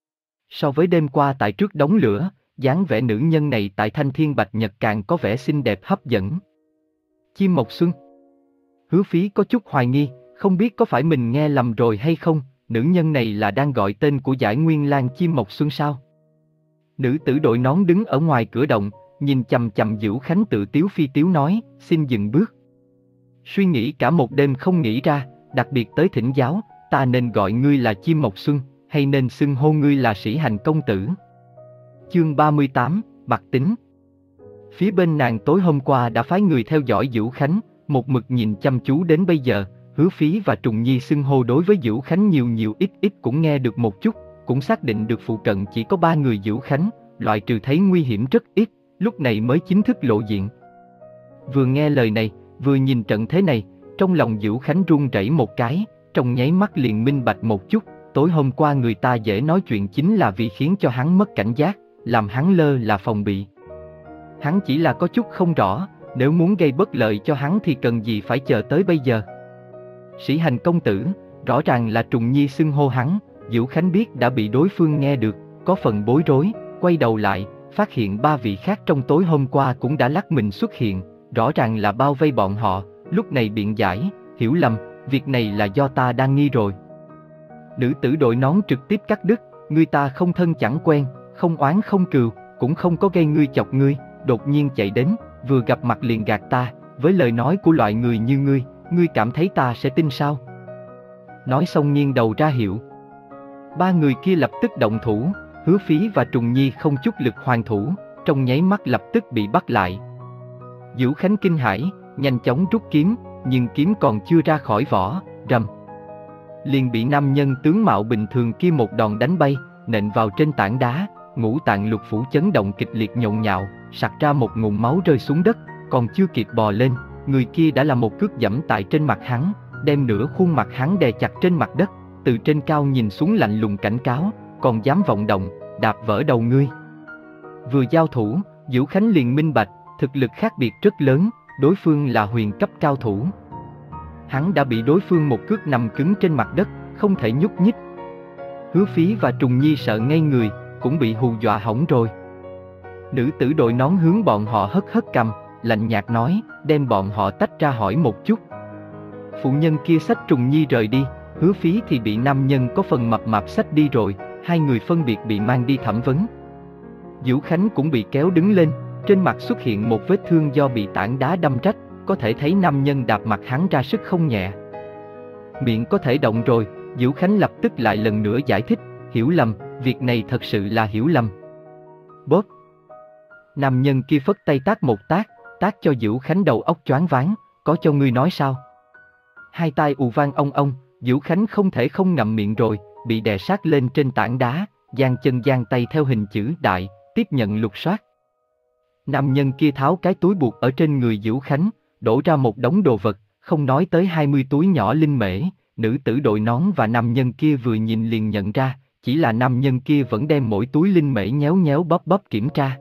So với đêm qua tại trước đống lửa, dáng vẻ nữ nhân này tại Thanh Thiên Bạch Nhật càng có vẻ xinh đẹp hấp dẫn. Chim Mộc Xuân. Hứa Phí có chút hoài nghi, không biết có phải mình nghe lầm rồi hay không, nữ nhân này là đang gọi tên của Giải Nguyên Lang Chim Mộc Xuân sao? Nữ tử đội nón đứng ở ngoài cửa động, nhìn chằm chằm Diễu Khánh tự tiếu phi tiếu nói, xin dừng bước. Suy nghĩ cả một đêm không nghĩ ra, đặc biệt tới thỉnh giáo, ta nên gọi ngươi là Chim Mộc Xuân, hay nên xưng hô ngươi là Sĩ Hành công tử? Chương ba mươi tám, Bạc Tính. Phía bên nàng tối hôm qua đã phái người theo dõi Diễu Khánh, một mực nhìn chăm chú đến bây giờ, Hứa Phí và Trùng Nhi xưng hô đối với Diễu Khánh nhiều nhiều ít ít cũng nghe được một chút, cũng xác định được phụ cận chỉ có ba người Diễu Khánh, loại trừ thấy nguy hiểm rất ít, lúc này mới chính thức lộ diện. Vừa nghe lời này, vừa nhìn trận thế này, trong lòng Diễu Khánh run rẩy một cái, trong nháy mắt liền minh bạch một chút, tối hôm qua người ta dễ nói chuyện chính là vì khiến cho hắn mất cảnh giác, làm hắn lơ là phòng bị. Hắn chỉ là có chút không rõ, nếu muốn gây bất lợi cho hắn thì cần gì phải chờ tới bây giờ. Sĩ Hành công tử, rõ ràng là Trùng Nhi xưng hô hắn, Diễu Khánh biết đã bị đối phương nghe được, có phần bối rối, quay đầu lại, phát hiện ba vị khác trong tối hôm qua cũng đã lắc mình xuất hiện, rõ ràng là bao vây bọn họ, lúc này biện giải, hiểu lầm, việc này là do ta đang nghi rồi. Nữ tử đội nón trực tiếp cắt đứt, người ta không thân chẳng quen, không oán không cừu, cũng không có gây ngươi chọc ngươi, đột nhiên chạy đến, vừa gặp mặt liền gạt ta, với lời nói của loại người như ngươi, ngươi cảm thấy ta sẽ tin sao? Nói xong nghiêng đầu ra hiệu. Ba người kia lập tức động thủ, Hứa Phí và Trùng Nhi không chút lực hoàn thủ, trong nháy mắt lập tức bị bắt lại. Diễu Khánh kinh hãi, nhanh chóng rút kiếm, nhưng kiếm còn chưa ra khỏi vỏ, rầm. Liền bị nam nhân tướng mạo bình thường kia một đòn đánh bay, nện vào trên tảng đá, ngũ tạng lục phủ chấn động kịch liệt nhộn nhạo, sặc ra một ngụm máu rơi xuống đất, còn chưa kịp bò lên, người kia đã là một cước giẫm tại trên mặt hắn, đem nửa khuôn mặt hắn đè chặt trên mặt đất, từ trên cao nhìn xuống lạnh lùng cảnh cáo, còn dám vọng động, đạp vỡ đầu ngươi. Vừa giao thủ, Diễu Khánh liền minh bạch, thực lực khác biệt rất lớn, đối phương là huyền cấp cao thủ. Hắn đã bị đối phương một cước nằm cứng trên mặt đất, không thể nhúc nhích. Hứa Phí và Trùng Nhi sợ ngây người, cũng bị hù dọa hỏng rồi. Nữ tử đội nón hướng bọn họ hất hất cằm, lạnh nhạt nói, đem bọn họ tách ra hỏi một chút. Phụ nhân kia xách Trùng Nhi rời đi, Hứa Phí thì bị nam nhân có phần mập mạp xách đi rồi, hai người phân biệt bị mang đi thẩm vấn. Diễu Khánh cũng bị kéo đứng lên, trên mặt xuất hiện một vết thương do bị tảng đá đâm rách, có thể thấy nam nhân đạp mặt hắn ra sức không nhẹ. Miệng có thể động rồi, Diễu Khánh lập tức lại lần nữa giải thích, hiểu lầm, việc này thật sự là hiểu lầm. Bóp. Nam nhân kia phất tay tát một tát, tát cho Diễu Khánh đầu óc choáng váng, có cho ngươi nói sao? Hai tai ù vang ong ong, Diễu Khánh không thể không ngậm miệng rồi, bị đè sát lên trên tảng đá, giang chân giang tay theo hình chữ đại, tiếp nhận lục soát. Nam nhân kia tháo cái túi buộc ở trên người Diễu Khánh, đổ ra một đống đồ vật, không nói tới hai mươi túi nhỏ linh mễ, nữ tử đội nón và nam nhân kia vừa nhìn liền nhận ra, chỉ là nam nhân kia vẫn đem mỗi túi linh mễ nhéo nhéo bóp bóp kiểm tra.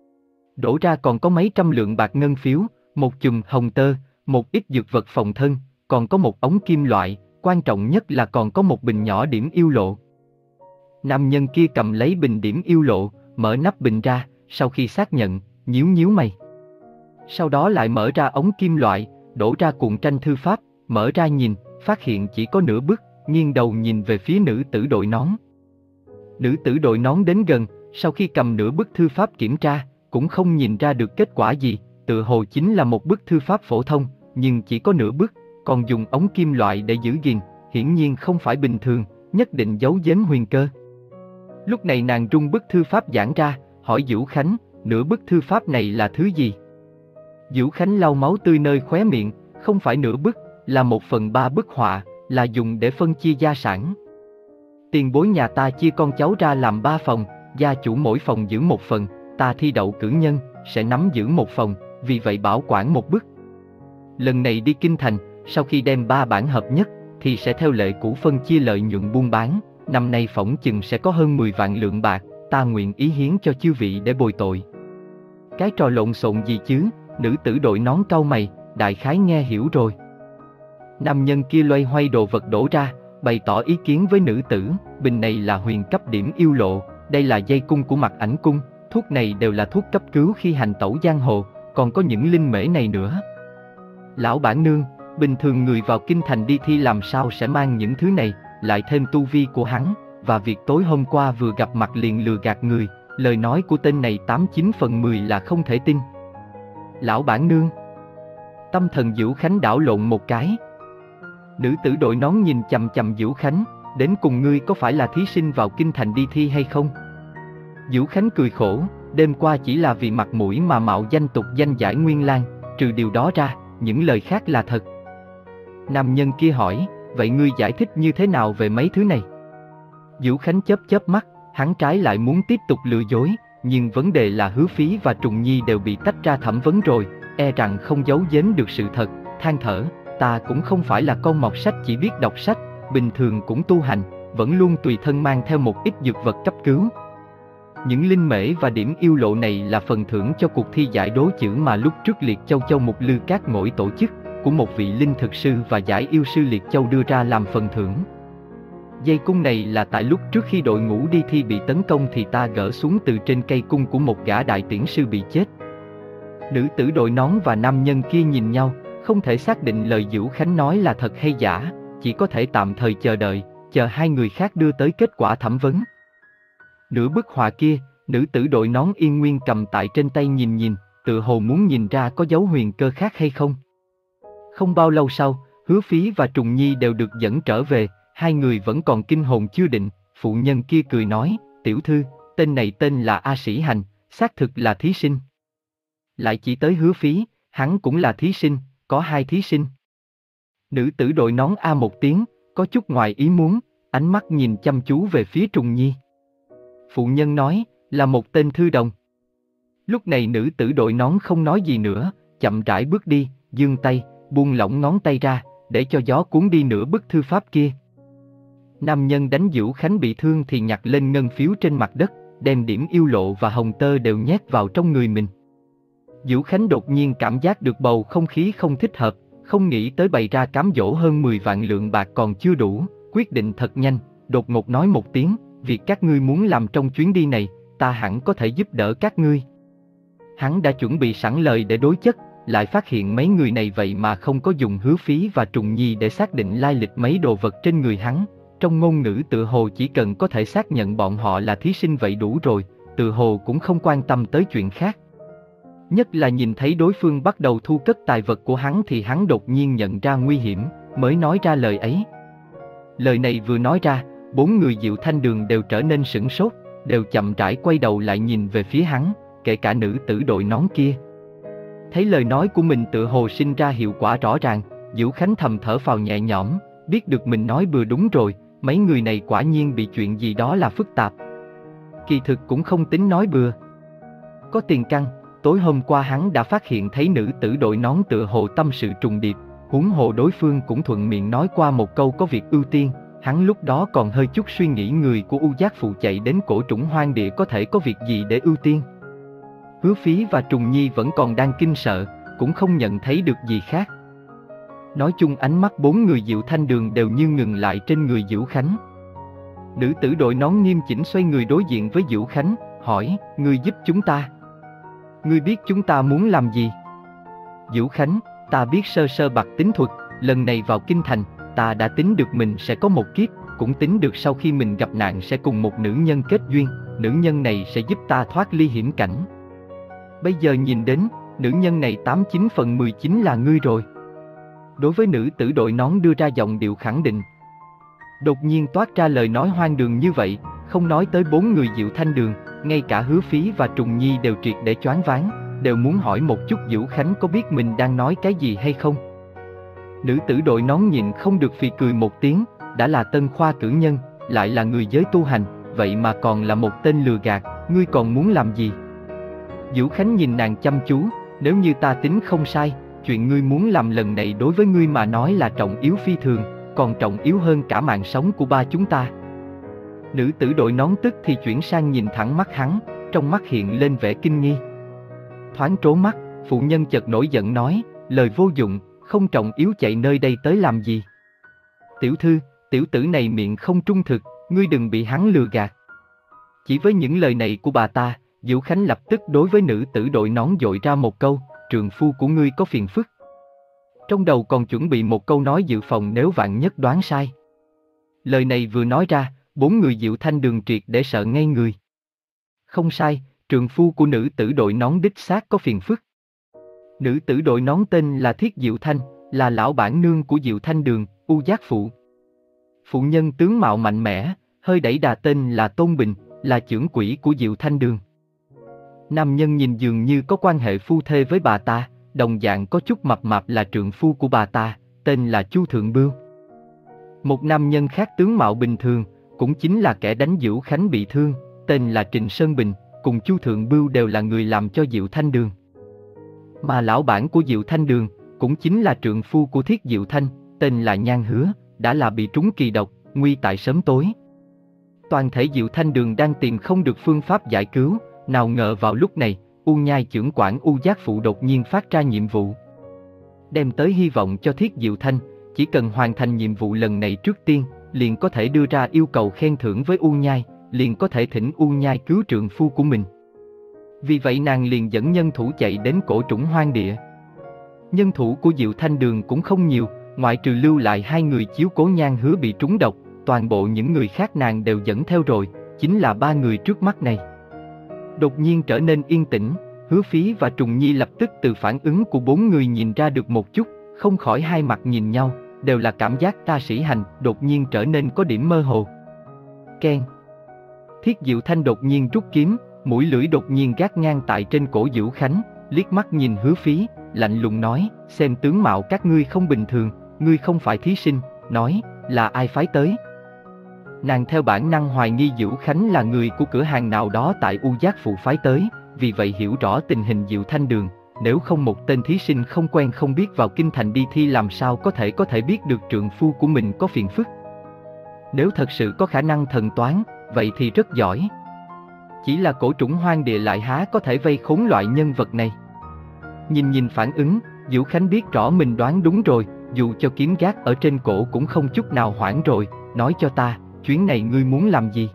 Đổ ra còn có mấy trăm lượng bạc ngân phiếu, một chùm hồng tơ, một ít dược vật phòng thân, còn có một ống kim loại, quan trọng nhất là còn có một bình nhỏ điểm yêu lộ. Nam nhân kia cầm lấy bình điểm yêu lộ, mở nắp bình ra, sau khi xác nhận, nhíu nhíu mày. Sau đó lại mở ra ống kim loại, đổ ra cuộn tranh thư pháp, mở ra nhìn, phát hiện chỉ có nửa bức, nghiêng đầu nhìn về phía nữ tử đội nón. Nữ tử đội nón đến gần, sau khi cầm nửa bức thư pháp kiểm tra, cũng không nhìn ra được kết quả gì, tựa hồ chính là một bức thư pháp phổ thông, nhưng chỉ có nửa bức, còn dùng ống kim loại để giữ gìn, hiển nhiên không phải bình thường, nhất định giấu giếm huyền cơ. Lúc này nàng rung bức thư pháp giảng ra, hỏi Diễu Khánh, nửa bức thư pháp này là thứ gì? Diễu Khánh lau máu tươi nơi khóe miệng, không phải nửa bức, là một phần ba bức họa, là dùng để phân chia gia sản. Tiền bối nhà ta chia con cháu ra làm ba phòng, gia chủ mỗi phòng giữ một phần, ta thi đậu cử nhân, sẽ nắm giữ một phòng, vì vậy bảo quản một bức. Lần này đi kinh thành, sau khi đem ba bản hợp nhất, thì sẽ theo lệ cũ phân chia lợi nhuận buôn bán, năm nay phỏng chừng sẽ có hơn mười vạn lượng bạc, ta nguyện ý hiến cho chư vị để bồi tội. Cái trò lộn xộn gì chứ, nữ tử đội nón cau mày, đại khái nghe hiểu rồi. Nam nhân kia loay hoay đồ vật đổ ra, bày tỏ ý kiến với nữ tử, bình này là huyền cấp điểm yêu lộ, đây là dây cung của Mặc Ảnh cung, thuốc này đều là thuốc cấp cứu khi hành tẩu giang hồ, còn có những linh mễ này nữa. Lão bản nương, bình thường người vào kinh thành đi thi làm sao sẽ mang những thứ này, lại thêm tu vi của hắn, và việc tối hôm qua vừa gặp mặt liền lừa gạt người, lời nói của tên này tám chín phần mười là không thể tin. Lão bản nương. Tâm thần Dữu Khánh đảo lộn một cái. Nữ tử đội nón nhìn chằm chằm Dữu Khánh, đến cùng ngươi có phải là thí sinh vào kinh thành đi thi hay không? Dữu Khánh cười khổ, đêm qua chỉ là vì mặt mũi mà mạo danh tục danh giải Nguyên Lang, trừ điều đó ra, những lời khác là thật. Nam nhân kia hỏi, vậy ngươi giải thích như thế nào về mấy thứ này? Dữu Khánh chớp chớp mắt, hắn trái lại muốn tiếp tục lừa dối, nhưng vấn đề là Hứa Phí và Trùng Nhi đều bị tách ra thẩm vấn rồi, e rằng không giấu giếm được sự thật, than thở, ta cũng không phải là con mọt sách chỉ biết đọc sách, bình thường cũng tu hành, vẫn luôn tùy thân mang theo một ít dược vật cấp cứu. Những linh mễ và điểm yêu lộ này là phần thưởng cho cuộc thi giải đố chữ mà lúc trước Liệt Châu Châu Mục Lư Cát Ngỗi tổ chức, của một vị linh thực sư và giải yêu sư Liệt Châu đưa ra làm phần thưởng. Dây cung này là tại lúc trước khi đội ngũ đi thi bị tấn công thì ta gỡ xuống từ trên cây cung của một gã đại tiễn sư bị chết. Nữ tử đội nón và nam nhân kia nhìn nhau, không thể xác định lời Dữu Khánh nói là thật hay giả, chỉ có thể tạm thời chờ đợi, chờ hai người khác đưa tới kết quả thẩm vấn. Nửa bức họa kia, nữ tử đội nón yên nguyên cầm tại trên tay nhìn nhìn, tự hồ muốn nhìn ra có dấu huyền cơ khác hay không. Không bao lâu sau, Hứa Phí và Trùng Nhi đều được dẫn trở về, hai người vẫn còn kinh hồn chưa định, phụ nhân kia cười nói, tiểu thư, tên này tên là A Sĩ Hành, xác thực là thí sinh. Lại chỉ tới Hứa Phí, hắn cũng là thí sinh, có hai thí sinh. Nữ tử đội nón a một tiếng, có chút ngoài ý muốn, ánh mắt nhìn chăm chú về phía Trùng Nhi. Phụ nhân nói, là một tên thư đồng. Lúc này nữ tử đội nón không nói gì nữa, chậm rãi bước đi, giương tay, buông lỏng ngón tay ra, để cho gió cuốn đi nửa bức thư pháp kia. Nam nhân đánh Dữu Khánh bị thương thì nhặt lên ngân phiếu trên mặt đất, đem điểm yêu lộ và hồng tơ đều nhét vào trong người mình. Dữu Khánh đột nhiên cảm giác được bầu không khí không thích hợp, không nghĩ tới bày ra cám dỗ hơn mười vạn lượng bạc còn chưa đủ, quyết định thật nhanh, đột ngột nói một tiếng, việc các ngươi muốn làm trong chuyến đi này, ta hẳn có thể giúp đỡ các ngươi. Hắn đã chuẩn bị sẵn lời để đối chất, lại phát hiện mấy người này vậy mà không có dùng Hứa Phí và Trùng Nhi để xác định lai lịch mấy đồ vật trên người hắn. Trong ngôn ngữ tự hồ chỉ cần có thể xác nhận bọn họ là thí sinh vậy đủ rồi, tự hồ cũng không quan tâm tới chuyện khác. Nhất là nhìn thấy đối phương bắt đầu thu cất tài vật của hắn thì hắn đột nhiên nhận ra nguy hiểm, mới nói ra lời ấy. Lời này vừa nói ra, bốn người Diệu Thanh Đường đều trở nên sửng sốt, đều chậm rãi quay đầu lại nhìn về phía hắn, kể cả nữ tử đội nón kia. Thấy lời nói của mình tự hồ sinh ra hiệu quả rõ ràng, Dữu Khánh thầm thở phào nhẹ nhõm, biết được mình nói bừa đúng rồi, mấy người này quả nhiên bị chuyện gì đó là phức tạp. Kỳ thực cũng không tính nói bừa. Có tiền căn, tối hôm qua hắn đã phát hiện thấy nữ tử đội nón tựa hồ tâm sự trùng điệp, huống hồ đối phương cũng thuận miệng nói qua một câu có việc ưu tiên, hắn lúc đó còn hơi chút suy nghĩ người của U Giác Phụ chạy đến cổ trũng hoang địa có thể có việc gì để ưu tiên. Hứa Phí và Trùng Nhi vẫn còn đang kinh sợ, cũng không nhận thấy được gì khác. Nói chung ánh mắt bốn người Diệu Thanh Đường đều như ngừng lại trên người Dữu Khánh. Nữ tử đội nón nghiêm chỉnh xoay người đối diện với Dữu Khánh, hỏi, ngươi giúp chúng ta. Ngươi biết chúng ta muốn làm gì? Dữu Khánh, ta biết sơ sơ bạc tính thuật, lần này vào kinh thành, ta đã tính được mình sẽ có một kiếp, cũng tính được sau khi mình gặp nạn sẽ cùng một nữ nhân kết duyên, nữ nhân này sẽ giúp ta thoát ly hiểm cảnh. Bây giờ nhìn đến, nữ nhân này tám chín phần mười chín là ngươi rồi. Đối với nữ tử đội nón đưa ra giọng điệu khẳng định. Đột nhiên toát ra lời nói hoang đường như vậy, không nói tới bốn người Diệu Thanh Đường, ngay cả Hứa Phí và Trùng Nhi đều triệt để choáng váng, đều muốn hỏi một chút Dữu Khánh có biết mình đang nói cái gì hay không. Nữ tử đội nón nhịn không được phì cười một tiếng, đã là tân khoa cử nhân, lại là người giới tu hành, vậy mà còn là một tên lừa gạt, ngươi còn muốn làm gì? Vũ Khánh nhìn nàng chăm chú, nếu như ta tính không sai, chuyện ngươi muốn làm lần này đối với ngươi mà nói là trọng yếu phi thường, còn trọng yếu hơn cả mạng sống của ba chúng ta. Nữ tử đội nón tức thì chuyển sang nhìn thẳng mắt hắn, trong mắt hiện lên vẻ kinh nghi. Thoáng trố mắt, phụ nhân chợt nổi giận nói, lời vô dụng, không trọng yếu chạy nơi đây tới làm gì? Tiểu thư, tiểu tử này miệng không trung thực, ngươi đừng bị hắn lừa gạt. Chỉ với những lời này của bà ta, Vũ Khánh lập tức đối với nữ tử đội nón dội ra một câu, trượng phu của ngươi có phiền phức. Trong đầu còn chuẩn bị một câu nói dự phòng nếu vạn nhất đoán sai. Lời này vừa nói ra, bốn người Diệu Thanh Đường triệt để sợ ngây người. Không sai, trượng phu của nữ tử đội nón đích xác có phiền phức. Nữ tử đội nón tên là Thiết Diệu Thanh, là lão bản nương của Diệu Thanh Đường, U Giác Phụ. Phụ nhân tướng mạo mạnh mẽ, hơi đẩy đà tên là Tôn Bình, là chưởng quỹ của Diệu Thanh Đường. Nam nhân nhìn dường như có quan hệ phu thê với bà ta, đồng dạng có chút mập mạp là trượng phu của bà ta, tên là Chu Thượng Bưu. Một nam nhân khác tướng mạo bình thường, cũng chính là kẻ đánh Vũ Khánh bị thương, tên là Trịnh Sơn Bình, cùng Chu Thượng Bưu đều là người làm cho Diệu Thanh Đường. Mà lão bản của Diệu Thanh Đường, cũng chính là trượng phu của Thiết Diệu Thanh, tên là Nhan Hứa, đã là bị trúng kỳ độc, nguy tại sớm tối. Toàn thể Diệu Thanh Đường đang tìm không được phương pháp giải cứu, nào ngờ vào lúc này, U Nhai chưởng quản U Giác Phụ đột nhiên phát ra nhiệm vụ. Đem tới hy vọng cho Thiết Diệu Thanh, chỉ cần hoàn thành nhiệm vụ lần này trước tiên, liền có thể đưa ra yêu cầu khen thưởng với U Nhai, liền có thể thỉnh U Nhai cứu trượng phu của mình. Vì vậy nàng liền dẫn nhân thủ chạy đến cổ trũng hoang địa. Nhân thủ của Diệu Thanh Đường cũng không nhiều, ngoại trừ lưu lại hai người chiếu cố Nhan Hứa bị trúng độc, toàn bộ những người khác nàng đều dẫn theo rồi, chính là ba người trước mắt này. Đột nhiên trở nên yên tĩnh, Hứa Phí và Trùng Nhi lập tức từ phản ứng của bốn người nhìn ra được một chút, không khỏi hai mặt nhìn nhau, đều là cảm giác ta sĩ hành, đột nhiên trở nên có điểm mơ hồ. Keng. Thiết Diệu Thanh đột nhiên rút kiếm, mũi lưỡi đột nhiên gác ngang tại trên cổ Vũ Khánh, liếc mắt nhìn Hứa Phí, lạnh lùng nói, xem tướng mạo các ngươi không bình thường, ngươi không phải thí sinh, nói, là ai phái tới? Nàng theo bản năng hoài nghi Vũ Khánh là người của cửa hàng nào đó tại U Giác Phụ phái tới, vì vậy hiểu rõ tình hình Diệu Thanh Đường, nếu không một tên thí sinh không quen không biết vào kinh thành đi thi làm sao có thể có thể biết được trượng phu của mình có phiền phức. Nếu thật sự có khả năng thần toán, vậy thì rất giỏi. Chỉ là cổ trũng hoang địa lại há có thể vây khốn loại nhân vật này. Nhìn nhìn phản ứng, Vũ Khánh biết rõ mình đoán đúng rồi, dù cho kiếm gác ở trên cổ cũng không chút nào hoảng rồi, nói cho ta, chuyến này ngươi muốn làm gì?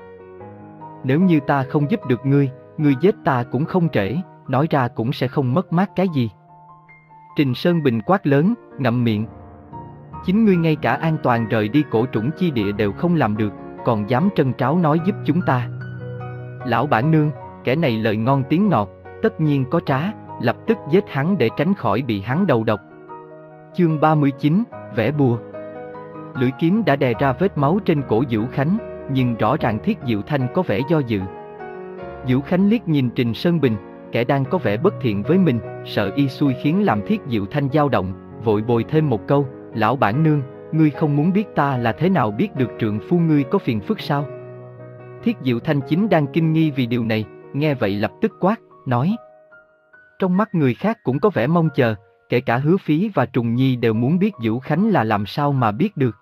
Nếu như ta không giúp được ngươi, ngươi giết ta cũng không trễ, nói ra cũng sẽ không mất mát cái gì. Trình Sơn Bình quát lớn, ngậm miệng. Chính ngươi ngay cả an toàn rời đi cổ trũng chi địa đều không làm được, còn dám trân tráo nói giúp chúng ta. Lão bản nương, kẻ này lời ngon tiếng ngọt, tất nhiên có trá, lập tức giết hắn để tránh khỏi bị hắn đầu độc. Chương ba mươi chín, vẽ bùa. Lưỡi kiếm đã đè ra vết máu trên cổ Vũ Khánh, nhưng rõ ràng Thiết Diệu Thanh có vẻ do dự. Vũ Khánh liếc nhìn Trình Sơn Bình, kẻ đang có vẻ bất thiện với mình, sợ y xui khiến làm Thiết Diệu Thanh dao động, vội bồi thêm một câu, lão bản nương, ngươi không muốn biết ta là thế nào biết được trượng phu ngươi có phiền phức sao? Thiết Diệu Thanh chính đang kinh nghi vì điều này, nghe vậy lập tức quát, nói. Trong mắt người khác cũng có vẻ mong chờ, kể cả Hứa Phí và Trùng Nhi đều muốn biết Vũ Khánh là làm sao mà biết được.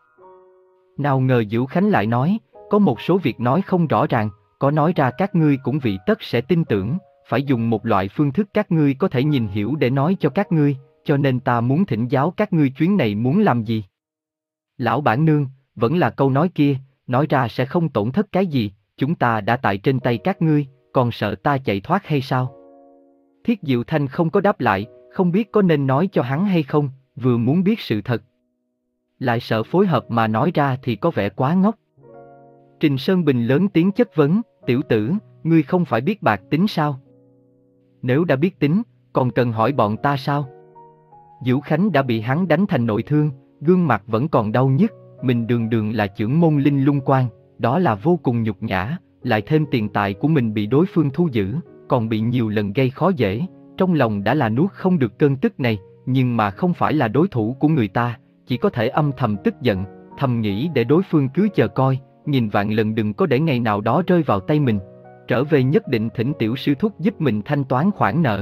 Nào ngờ Vũ Khánh lại nói, có một số việc nói không rõ ràng, có nói ra các ngươi cũng vị tất sẽ tin tưởng, phải dùng một loại phương thức các ngươi có thể nhìn hiểu để nói cho các ngươi, cho nên ta muốn thỉnh giáo các ngươi chuyến này muốn làm gì. Lão bản nương, vẫn là câu nói kia, nói ra sẽ không tổn thất cái gì, chúng ta đã tại trên tay các ngươi, còn sợ ta chạy thoát hay sao? Thiết Diệu Thanh không có đáp lại, không biết có nên nói cho hắn hay không, vừa muốn biết sự thật. Lại sợ phối hợp mà nói ra thì có vẻ quá ngốc. Trình Sơn Bình lớn tiếng chất vấn, tiểu tử, ngươi không phải biết bạc tính sao? Nếu đã biết tính, còn cần hỏi bọn ta sao? Vũ Khánh đã bị hắn đánh thành nội thương, gương mặt vẫn còn đau nhức, mình đường đường là chưởng môn linh lung quan, đó là vô cùng nhục nhã, lại thêm tiền tài của mình bị đối phương thu giữ, còn bị nhiều lần gây khó dễ, trong lòng đã là nuốt không được cơn tức này, nhưng mà không phải là đối thủ của người ta, chỉ có thể âm thầm tức giận, thầm nghĩ để đối phương cứ chờ coi, nghìn vạn lần đừng có để ngày nào đó rơi vào tay mình. Trở về nhất định thỉnh tiểu sư thúc giúp mình thanh toán khoản nợ.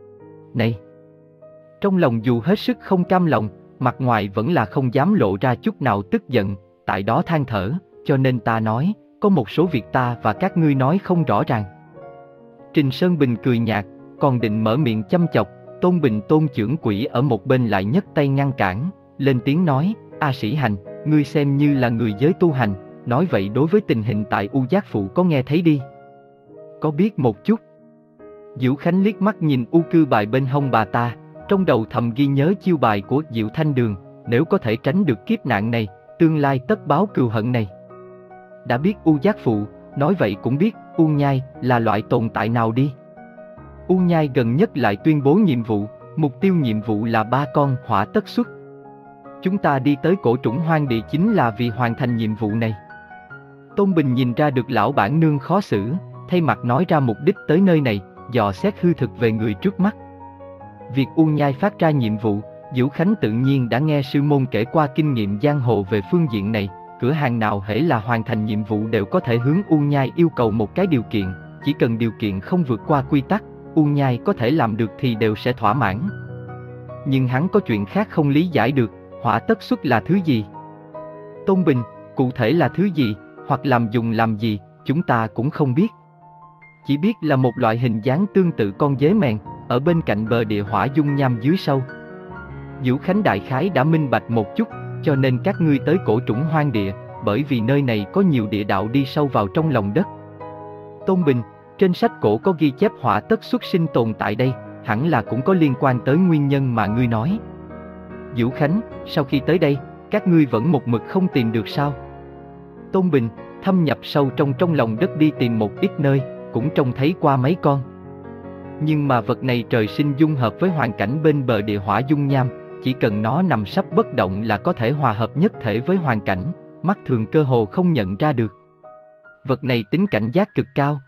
Này! Trong lòng dù hết sức không cam lòng, mặt ngoài vẫn là không dám lộ ra chút nào tức giận, tại đó than thở, cho nên ta nói, có một số việc ta và các ngươi nói không rõ ràng. Trình Sơn Bình cười nhạt, còn định mở miệng châm chọc, Tôn Bình Tôn trưởng quỹ ở một bên lại nhấc tay ngăn cản, lên tiếng nói, A Sĩ Hành, ngươi xem như là người giới tu hành, nói vậy đối với tình hình tại U Giác Phụ có nghe thấy đi. Có biết một chút. Diệu Khánh liếc mắt nhìn u cư bài bên hông bà ta, trong đầu thầm ghi nhớ chiêu bài của Diệu Thanh Đường, nếu có thể tránh được kiếp nạn này, tương lai tất báo cừu hận này. Đã biết U Giác Phụ, nói vậy cũng biết U Nhai là loại tồn tại nào đi. U Nhai gần nhất lại tuyên bố nhiệm vụ, mục tiêu nhiệm vụ là ba con hỏa tất xuất. Chúng ta đi tới cổ trũng hoang địa chính là vì hoàn thành nhiệm vụ này. Tôn Bình nhìn ra được lão bản nương khó xử, thay mặt nói ra mục đích tới nơi này, dò xét hư thực về người trước mắt. Việc U Nhai phát ra nhiệm vụ, Diệu Khánh tự nhiên đã nghe sư môn kể qua kinh nghiệm giang hồ về phương diện này, cửa hàng nào hễ là hoàn thành nhiệm vụ đều có thể hướng U Nhai yêu cầu một cái điều kiện, chỉ cần điều kiện không vượt qua quy tắc, U Nhai có thể làm được thì đều sẽ thỏa mãn. Nhưng hắn có chuyện khác không lý giải được, hỏa tất xuất là thứ gì? Tôn Bình, cụ thể là thứ gì, hoặc làm dùng làm gì, chúng ta cũng không biết. Chỉ biết là một loại hình dáng tương tự con dế mèn, ở bên cạnh bờ địa hỏa dung nham dưới sâu. Diệu Khánh đại khái đã minh bạch một chút, cho nên các ngươi tới cổ trũng hoang địa, bởi vì nơi này có nhiều địa đạo đi sâu vào trong lòng đất. Tôn Bình, trên sách cổ có ghi chép hỏa tất xuất sinh tồn tại đây, hẳn là cũng có liên quan tới nguyên nhân mà ngươi nói. Diệu Khánh, sau khi tới đây, các ngươi vẫn một mực không tìm được sao? Tôn Bình, thâm nhập sâu trong trong lòng đất đi tìm một ít nơi, cũng trông thấy qua mấy con. Nhưng mà vật này trời sinh dung hợp với hoàn cảnh bên bờ địa hỏa dung nham, chỉ cần nó nằm sắp bất động là có thể hòa hợp nhất thể với hoàn cảnh, mắt thường cơ hồ không nhận ra được. Vật này tính cảnh giác cực cao.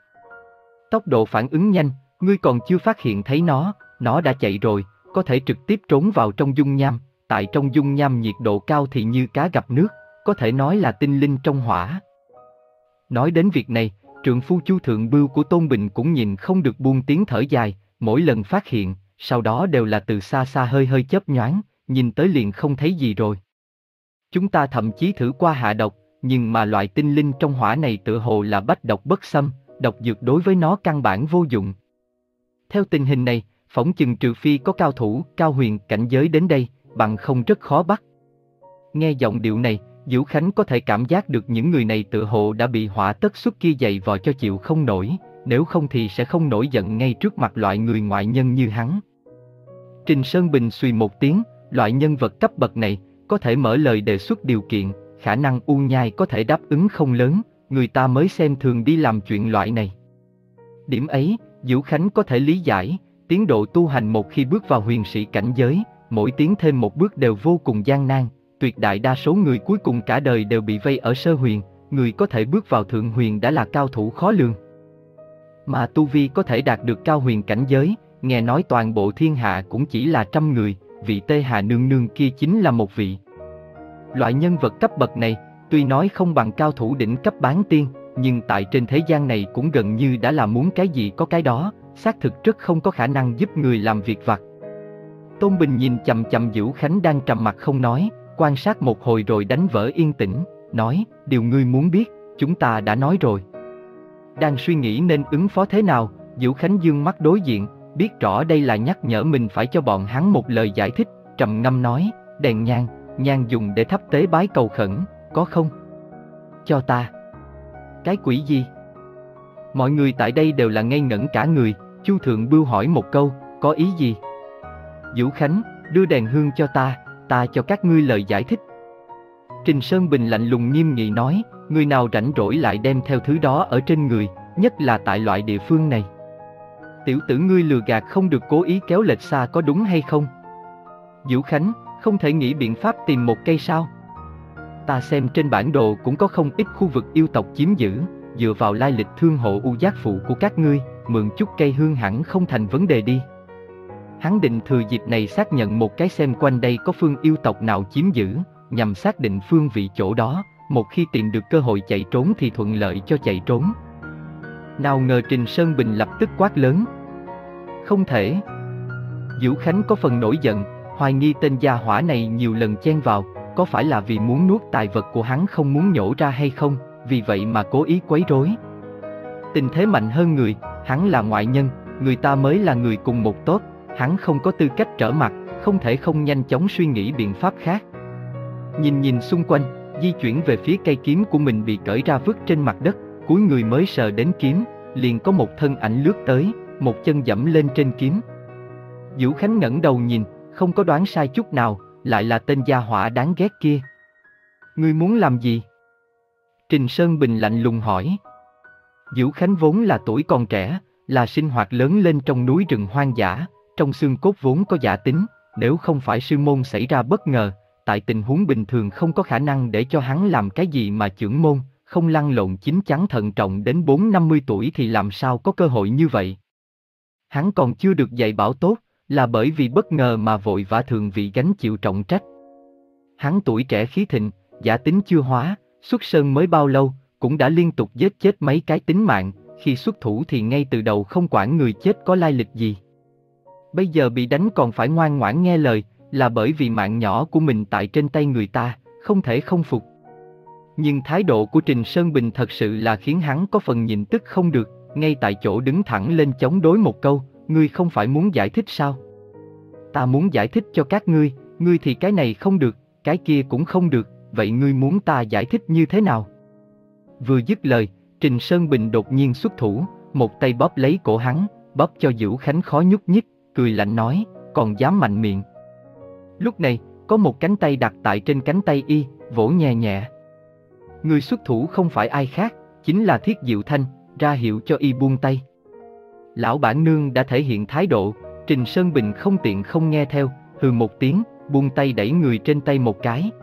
Tốc độ phản ứng nhanh, ngươi còn chưa phát hiện thấy nó, nó đã chạy rồi, có thể trực tiếp trốn vào trong dung nham, tại trong dung nham nhiệt độ cao thì như cá gặp nước, có thể nói là tinh linh trong hỏa. Nói đến việc này, trượng phu Chu Thượng Bưu của Tôn Bình cũng nhìn không được buông tiếng thở dài, mỗi lần phát hiện, sau đó đều là từ xa xa hơi hơi chớp nhoáng, nhìn tới liền không thấy gì rồi. Chúng ta thậm chí thử qua hạ độc, nhưng mà loại tinh linh trong hỏa này tựa hồ là bách độc bất xâm, độc dược đối với nó căn bản vô dụng. Theo tình hình này, phỏng chừng trừ phi có cao thủ, cao huyền cảnh giới đến đây, bằng không rất khó bắt. Nghe giọng điệu này, Diệu Khánh có thể cảm giác được những người này tựa hồ đã bị hỏa tất xuất kia dày vò cho chịu không nổi, nếu không thì sẽ không nổi giận ngay trước mặt loại người ngoại nhân như hắn. Trình Sơn Bình suy một tiếng, loại nhân vật cấp bậc này, có thể mở lời đề xuất điều kiện, khả năng U Nhai có thể đáp ứng không lớn, người ta mới xem thường đi làm chuyện loại này. Điểm ấy, Diệu Khánh có thể lý giải, tiến độ tu hành một khi bước vào huyền sĩ cảnh giới, mỗi tiến thêm một bước đều vô cùng gian nan, tuyệt đại đa số người cuối cùng cả đời đều bị vây ở sơ huyền, người có thể bước vào thượng huyền đã là cao thủ khó lường. Mà tu vi có thể đạt được cao huyền cảnh giới, nghe nói toàn bộ thiên hạ cũng chỉ là trăm người, vị Tê Hà nương nương kia chính là một vị. Loại nhân vật cấp bậc này, tuy nói không bằng cao thủ đỉnh cấp bán tiên, nhưng tại trên thế gian này cũng gần như đã là muốn cái gì có cái đó, xác thực rất không có khả năng giúp người làm việc vặt. Tôn Bình nhìn chằm chằm Diệu Khánh đang trầm mặt không nói, quan sát một hồi rồi đánh vỡ yên tĩnh, nói, điều ngươi muốn biết, chúng ta đã nói rồi. Đang suy nghĩ nên ứng phó thế nào, Diệu Khánh dương mắt đối diện, biết rõ đây là nhắc nhở mình phải cho bọn hắn một lời giải thích, trầm ngâm nói, đèn nhang, nhang dùng để thắp tế bái cầu khẩn, có không? Cho ta. Cái quỷ gì? Mọi người tại đây đều là ngây ngẩn cả người, Chu Thượng Bưu hỏi một câu, có ý gì? Diệu Khánh, đưa đèn hương cho ta, ta cho các ngươi lời giải thích. Trình Sơn Bình lạnh lùng nghiêm nghị nói, người nào rảnh rỗi lại đem theo thứ đó ở trên người, nhất là tại loại địa phương này. Tiểu tử ngươi lừa gạt không được, cố ý kéo lệch xa có đúng hay không? Diệu Khánh, không thể nghĩ biện pháp tìm một cây sao? Ta xem trên bản đồ cũng có không ít khu vực yêu tộc chiếm giữ, dựa vào lai lịch thương hộ U Giác Phụ của các ngươi, mượn chút cây hương hẳn không thành vấn đề đi. Hắn định thừa dịp này xác nhận một cái xem quanh đây có phương yêu tộc nào chiếm giữ, nhằm xác định phương vị chỗ đó, một khi tìm được cơ hội chạy trốn thì thuận lợi cho chạy trốn. Nào ngờ Trình Sơn Bình lập tức quát lớn. Không thể. Vũ Khánh có phần nổi giận, hoài nghi tên gia hỏa này nhiều lần chen vào, có phải là vì muốn nuốt tài vật của hắn không muốn nhổ ra hay không, vì vậy mà cố ý quấy rối. Tình thế mạnh hơn người, hắn là ngoại nhân, người ta mới là người cùng một tốt, hắn không có tư cách trở mặt, không thể không nhanh chóng suy nghĩ biện pháp khác. Nhìn nhìn xung quanh, di chuyển về phía cây kiếm của mình bị cởi ra vứt trên mặt đất, cúi người mới sờ đến kiếm, liền có một thân ảnh lướt tới, một chân dẫm lên trên kiếm. Vũ Khánh ngẩng đầu nhìn, không có đoán sai chút nào, lại là tên gia hỏa đáng ghét kia. Ngươi muốn làm gì? Trình Sơn Bình lạnh lùng hỏi. Vũ Khánh vốn là tuổi còn trẻ, là sinh hoạt lớn lên trong núi rừng hoang dã, trong xương cốt vốn có giả tính, nếu không phải sư môn xảy ra bất ngờ, tại tình huống bình thường không có khả năng để cho hắn làm cái gì mà chưởng môn, không lăn lộn chín chắn thận trọng đến bốn năm mươi tuổi thì làm sao có cơ hội như vậy. Hắn còn chưa được dạy bảo tốt, là bởi vì bất ngờ mà vội vã thường vị gánh chịu trọng trách. Hắn tuổi trẻ khí thịnh, giả tính chưa hóa, xuất sơn mới bao lâu, cũng đã liên tục giết chết mấy cái tính mạng, khi xuất thủ thì ngay từ đầu không quản người chết có lai lịch gì. Bây giờ bị đánh còn phải ngoan ngoãn nghe lời, là bởi vì mạng nhỏ của mình tại trên tay người ta, không thể không phục. Nhưng thái độ của Trình Sơn Bình thật sự là khiến hắn có phần nhịn tức không được, ngay tại chỗ đứng thẳng lên chống đối một câu, ngươi không phải muốn giải thích sao? Ta muốn giải thích cho các ngươi, ngươi thì cái này không được, cái kia cũng không được, vậy ngươi muốn ta giải thích như thế nào? Vừa dứt lời, Trình Sơn Bình đột nhiên xuất thủ, một tay bóp lấy cổ hắn, bóp cho Vũ Khánh khó nhúc nhích, cười lạnh nói, còn dám mạnh miệng. Lúc này, có một cánh tay đặt tại trên cánh tay y, vỗ nhẹ nhẹ. Người xuất thủ không phải ai khác, chính là Thiết Diệu Thanh, ra hiệu cho y buông tay. Lão bản nương đã thể hiện thái độ, Trình Sơn Bình không tiện không nghe theo, hừ một tiếng, buông tay đẩy người trên tay một cái.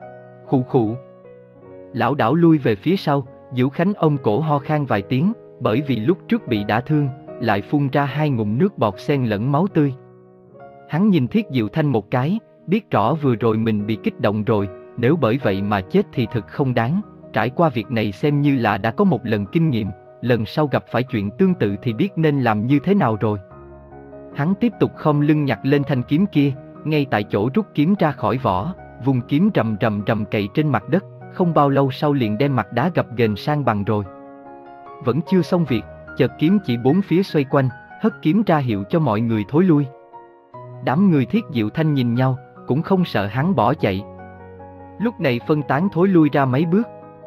Khụ khụ. Lão đảo lui về phía sau, Vũ Khánh ôm cổ ho khan vài tiếng, bởi vì lúc trước bị đả thương, lại phun ra hai ngụm nước bọt xen lẫn máu tươi. Hắn nhìn Thiết Diệu Thanh một cái, biết rõ vừa rồi mình bị kích động rồi, nếu bởi vậy mà chết thì thực không đáng, trải qua việc này xem như là đã có một lần kinh nghiệm, lần sau gặp phải chuyện tương tự thì biết nên làm như thế nào rồi. Hắn tiếp tục khom lưng nhặt lên thanh kiếm kia, ngay tại chỗ rút kiếm ra khỏi vỏ, vùng kiếm rầm rầm rầm cày trên mặt đất, không bao lâu sau liền đem mặt đá gập ghềnh sang bằng rồi. Vẫn chưa xong việc, chợt kiếm chỉ bốn phía xoay quanh, hất kiếm ra hiệu cho mọi người thối lui. Đám người Thiết Diệu Thanh nhìn nhau, cũng không sợ hắn bỏ chạy. Lúc này phân tán thối lui ra mấy bước.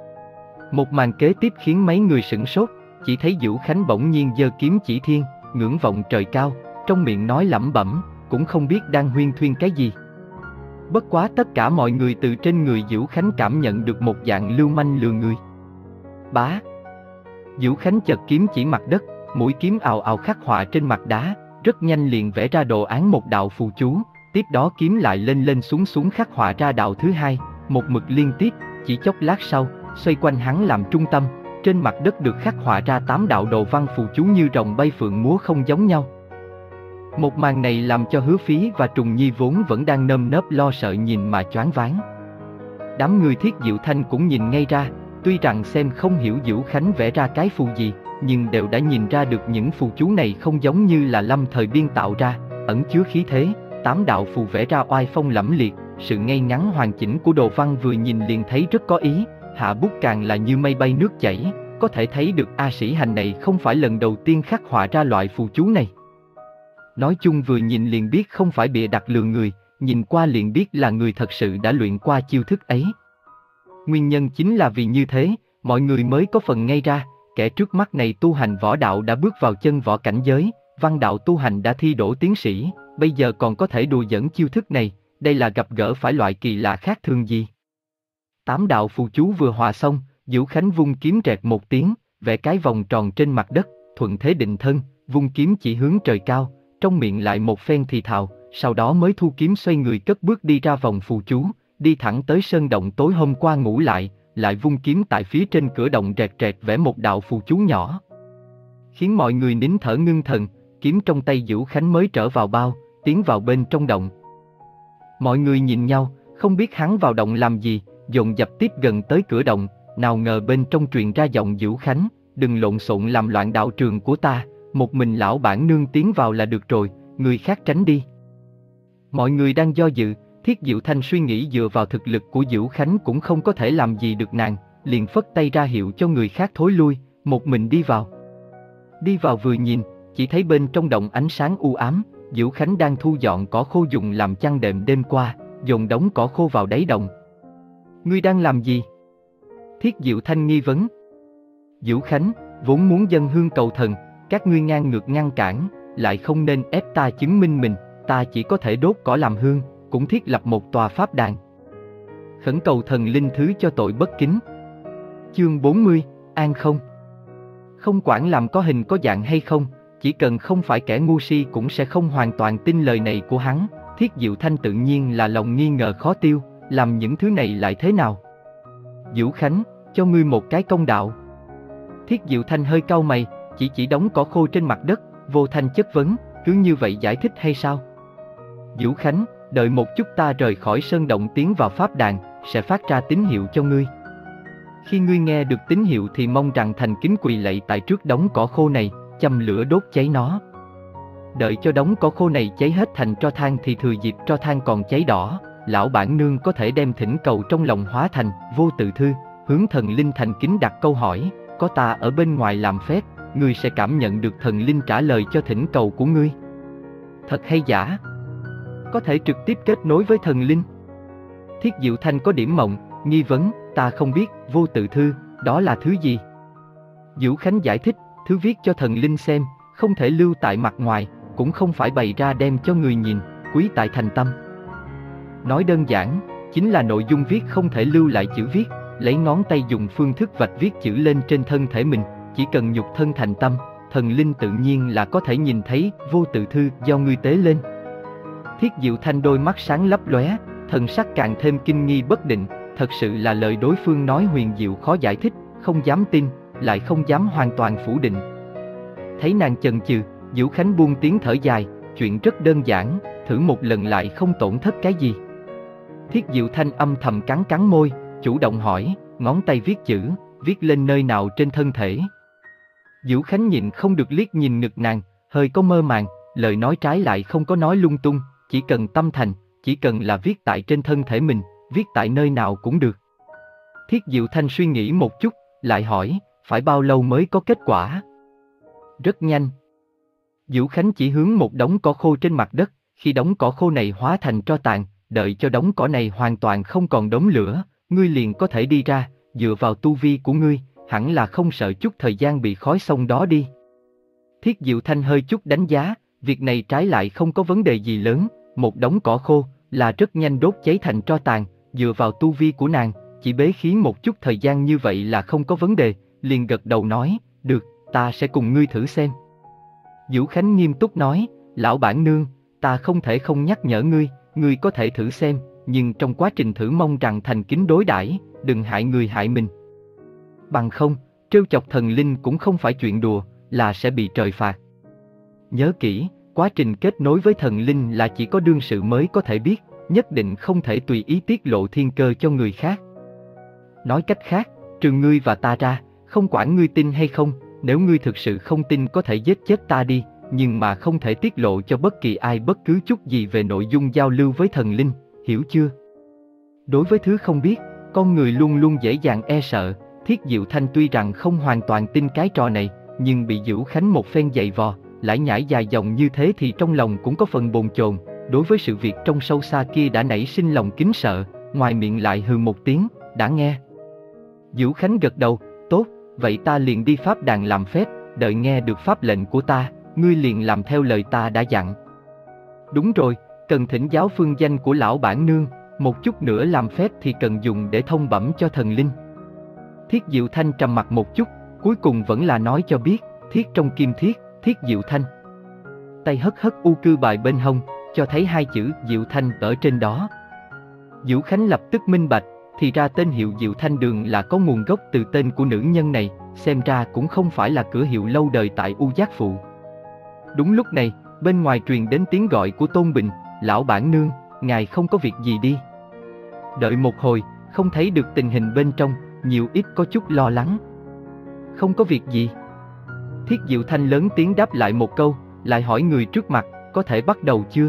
Một màn kế tiếp khiến mấy người sửng sốt, chỉ thấy Vũ Khánh bỗng nhiên giơ kiếm chỉ thiên, ngưỡng vọng trời cao, trong miệng nói lẩm bẩm, cũng không biết đang huyên thuyên cái gì. Bất quá tất cả mọi người từ trên người Vũ Khánh cảm nhận được một dạng lưu manh lừa người. Bá. Vũ Khánh chợt kiếm chỉ mặt đất, mũi kiếm ào ào khắc họa trên mặt đá, rất nhanh liền vẽ ra đồ án một đạo phù chú, tiếp đó kiếm lại lên lên xuống xuống khắc họa ra đạo thứ hai, một mực liên tiếp, chỉ chốc lát sau, xoay quanh hắn làm trung tâm, trên mặt đất được khắc họa ra tám đạo đồ văn phù chú như rồng bay phượng múa không giống nhau. Một màn này làm cho Hứa Phí và Trùng Nhi vốn vẫn đang nơm nớp lo sợ nhìn mà choáng váng. Đám người Thiết Diệu Thanh cũng nhìn ngay ra, tuy rằng xem không hiểu Vũ Khánh vẽ ra cái phù gì, nhưng đều đã nhìn ra được những phù chú này không giống như là lâm thời biên tạo ra, ẩn chứa khí thế, tám đạo phù vẽ ra oai phong lẫm liệt, sự ngay ngắn hoàn chỉnh của đồ văn vừa nhìn liền thấy rất có ý, hạ bút càng là như mây bay nước chảy, có thể thấy được A Sĩ Hành này không phải lần đầu tiên khắc họa ra loại phù chú này. Nói chung vừa nhìn liền biết không phải bịa đặt lừa người, nhìn qua liền biết là người thật sự đã luyện qua chiêu thức ấy. Nguyên nhân chính là vì như thế, mọi người mới có phần ngay ra, kẻ trước mắt này tu hành võ đạo đã bước vào chân võ cảnh giới, văn đạo tu hành đã thi đỗ tiến sĩ, bây giờ còn có thể đùa giỡn chiêu thức này, đây là gặp gỡ phải loại kỳ lạ khác thường gì. Tám đạo phù chú vừa hòa xong, Vũ Khánh vung kiếm rẹt một tiếng, vẽ cái vòng tròn trên mặt đất, thuận thế định thân, vung kiếm chỉ hướng trời cao, trong miệng lại một phen thì thào, sau đó mới thu kiếm xoay người cất bước đi ra vòng phù chú, đi thẳng tới sơn động tối hôm qua ngủ lại, lại vung kiếm tại phía trên cửa động rẹt rẹt vẽ một đạo phù chú nhỏ. Khiến mọi người nín thở ngưng thần, kiếm trong tay Vũ Khánh mới trở vào bao, tiến vào bên trong động. Mọi người nhìn nhau, không biết hắn vào động làm gì, dồn dập tiếp gần tới cửa động, nào ngờ bên trong truyền ra giọng Dữu Khánh, đừng lộn xộn làm loạn đạo trường của ta, một mình lão bản nương tiến vào là được rồi, người khác tránh đi. Mọi người đang do dự, Thiết Diệu Thanh suy nghĩ dựa vào thực lực của Dữu Khánh cũng không có thể làm gì được nàng, liền phất tay ra hiệu cho người khác thối lui, một mình đi vào. Đi vào vừa nhìn, chỉ thấy bên trong động ánh sáng u ám, Dữu Khánh đang thu dọn cỏ khô dùng làm chăn đệm đêm qua, dồn đống cỏ khô vào đáy động. Ngươi đang làm gì? Thiết Diệu Thanh nghi vấn. Dữu Khánh, vốn muốn dâng hương cầu thần, các ngươi ngang ngược ngăn cản, lại không nên ép ta chứng minh mình, ta chỉ có thể đốt cỏ làm hương, cũng thiết lập một tòa pháp đàn. Khẩn cầu thần linh thứ cho tội bất kính. Chương bốn mươi, An không? Không quản làm có hình có dạng hay không, chỉ cần không phải kẻ ngu si cũng sẽ không hoàn toàn tin lời này của hắn. Thiết Diệu Thanh tự nhiên là lòng nghi ngờ khó tiêu, làm những thứ này lại thế nào? Dữu Khánh, cho ngươi một cái công đạo. Thiết Diệu Thanh hơi cau mày, chỉ chỉ đống cỏ khô trên mặt đất, vô thanh chất vấn, cứ như vậy giải thích hay sao? Dữu Khánh, đợi một chút, ta rời khỏi sơn động tiến vào pháp đàn, sẽ phát ra tín hiệu cho ngươi. Khi ngươi nghe được tín hiệu thì mong rằng thành kính quỳ lạy tại trước đống cỏ khô này, châm lửa đốt cháy nó. Đợi cho đống cỏ khô này cháy hết thành tro than thì thừa dịp tro than còn cháy đỏ, lão bản nương có thể đem thỉnh cầu trong lòng hóa thành Vô Tự Thư, hướng thần linh thành kính đặt câu hỏi, có ta ở bên ngoài làm phép, ngươi sẽ cảm nhận được thần linh trả lời cho thỉnh cầu của ngươi. Thật hay giả? Có thể trực tiếp kết nối với thần linh? Thiết Diệu Thanh có điểm mộng, nghi vấn, ta không biết, Vô Tự Thư, đó là thứ gì? Dữu Khánh giải thích, thứ viết cho thần linh xem, không thể lưu tại mặt ngoài, cũng không phải bày ra đem cho người nhìn, quý tại thành tâm. Nói đơn giản, chính là nội dung viết không thể lưu lại chữ viết, lấy ngón tay dùng phương thức vạch viết chữ lên trên thân thể mình, chỉ cần nhục thân thành tâm, thần linh tự nhiên là có thể nhìn thấy Vô Tự Thư do ngươi tế lên. Thiết Diệu Thanh đôi mắt sáng lấp lóe, thần sắc càng thêm kinh nghi bất định, thật sự là lời đối phương nói huyền diệu khó giải thích, không dám tin, lại không dám hoàn toàn phủ định. Thấy nàng chần chừ, Dữu Khánh buông tiếng thở dài, chuyện rất đơn giản, thử một lần lại không tổn thất cái gì. Thiết Diệu Thanh âm thầm cắn cắn môi, chủ động hỏi, ngón tay viết chữ, viết lên nơi nào trên thân thể? Dữu Khánh nhịn không được liếc nhìn ngực nàng, hơi có mơ màng, lời nói trái lại không có nói lung tung, chỉ cần tâm thành, chỉ cần là viết tại trên thân thể mình, viết tại nơi nào cũng được. Thiết Diệu Thanh suy nghĩ một chút, lại hỏi, phải bao lâu mới có kết quả? Rất nhanh. Dữu Khánh chỉ hướng một đống cỏ khô trên mặt đất, khi đống cỏ khô này hóa thành tro tàn, đợi cho đống cỏ này hoàn toàn không còn đống lửa, ngươi liền có thể đi ra, dựa vào tu vi của ngươi, hẳn là không sợ chút thời gian bị khói xông đó đi. Thiết Diệu Thanh hơi chút đánh giá, việc này trái lại không có vấn đề gì lớn, một đống cỏ khô là rất nhanh đốt cháy thành tro tàn, dựa vào tu vi của nàng, chỉ bế khí một chút thời gian như vậy là không có vấn đề, liền gật đầu nói, được, ta sẽ cùng ngươi thử xem. Dữu Khánh nghiêm túc nói, lão bản nương, ta không thể không nhắc nhở ngươi, ngươi có thể thử xem, nhưng trong quá trình thử mong rằng thành kính đối đãi, đừng hại người hại mình. Bằng không, trêu chọc thần linh cũng không phải chuyện đùa, là sẽ bị trời phạt. Nhớ kỹ, quá trình kết nối với thần linh là chỉ có đương sự mới có thể biết, nhất định không thể tùy ý tiết lộ thiên cơ cho người khác. Nói cách khác, trừ ngươi và ta ra, không quản ngươi tin hay không, nếu ngươi thực sự không tin có thể giết chết ta đi, nhưng mà không thể tiết lộ cho bất kỳ ai bất cứ chút gì về nội dung giao lưu với thần linh, hiểu chưa? Đối với thứ không biết, con người luôn luôn dễ dàng e sợ. Thiết Diệu Thanh tuy rằng không hoàn toàn tin cái trò này, nhưng bị Dữu Khánh một phen dày vò, lải nhải dài dòng như thế thì trong lòng cũng có phần bồn chồn, đối với sự việc trong sâu xa kia đã nảy sinh lòng kính sợ, ngoài miệng lại hừ một tiếng, đã nghe. Dữu Khánh gật đầu, tốt, vậy ta liền đi pháp đàn làm phép, đợi nghe được pháp lệnh của ta, ngươi liền làm theo lời ta đã dặn. Đúng rồi, cần thỉnh giáo phương danh của lão bản nương, một chút nữa làm phép thì cần dùng để thông bẩm cho thần linh. Thiết Diệu Thanh trầm mặt một chút, cuối cùng vẫn là nói cho biết, thiết trong kim thiết, Thiết Diệu Thanh. Tay hất hất u cư bài bên hông, cho thấy hai chữ Diệu Thanh ở trên đó. Dữu Khánh lập tức minh bạch, thì ra tên hiệu Diệu Thanh Đường là có nguồn gốc từ tên của nữ nhân này, xem ra cũng không phải là cửa hiệu lâu đời tại U Giác Phụ. Đúng lúc này, bên ngoài truyền đến tiếng gọi của Tôn Bình, lão bản nương, ngài không có việc gì đi. Đợi một hồi, không thấy được tình hình bên trong, nhiều ít có chút lo lắng. Không có việc gì. Thiết Diệu Thanh lớn tiếng đáp lại một câu, lại hỏi người trước mặt, có thể bắt đầu chưa?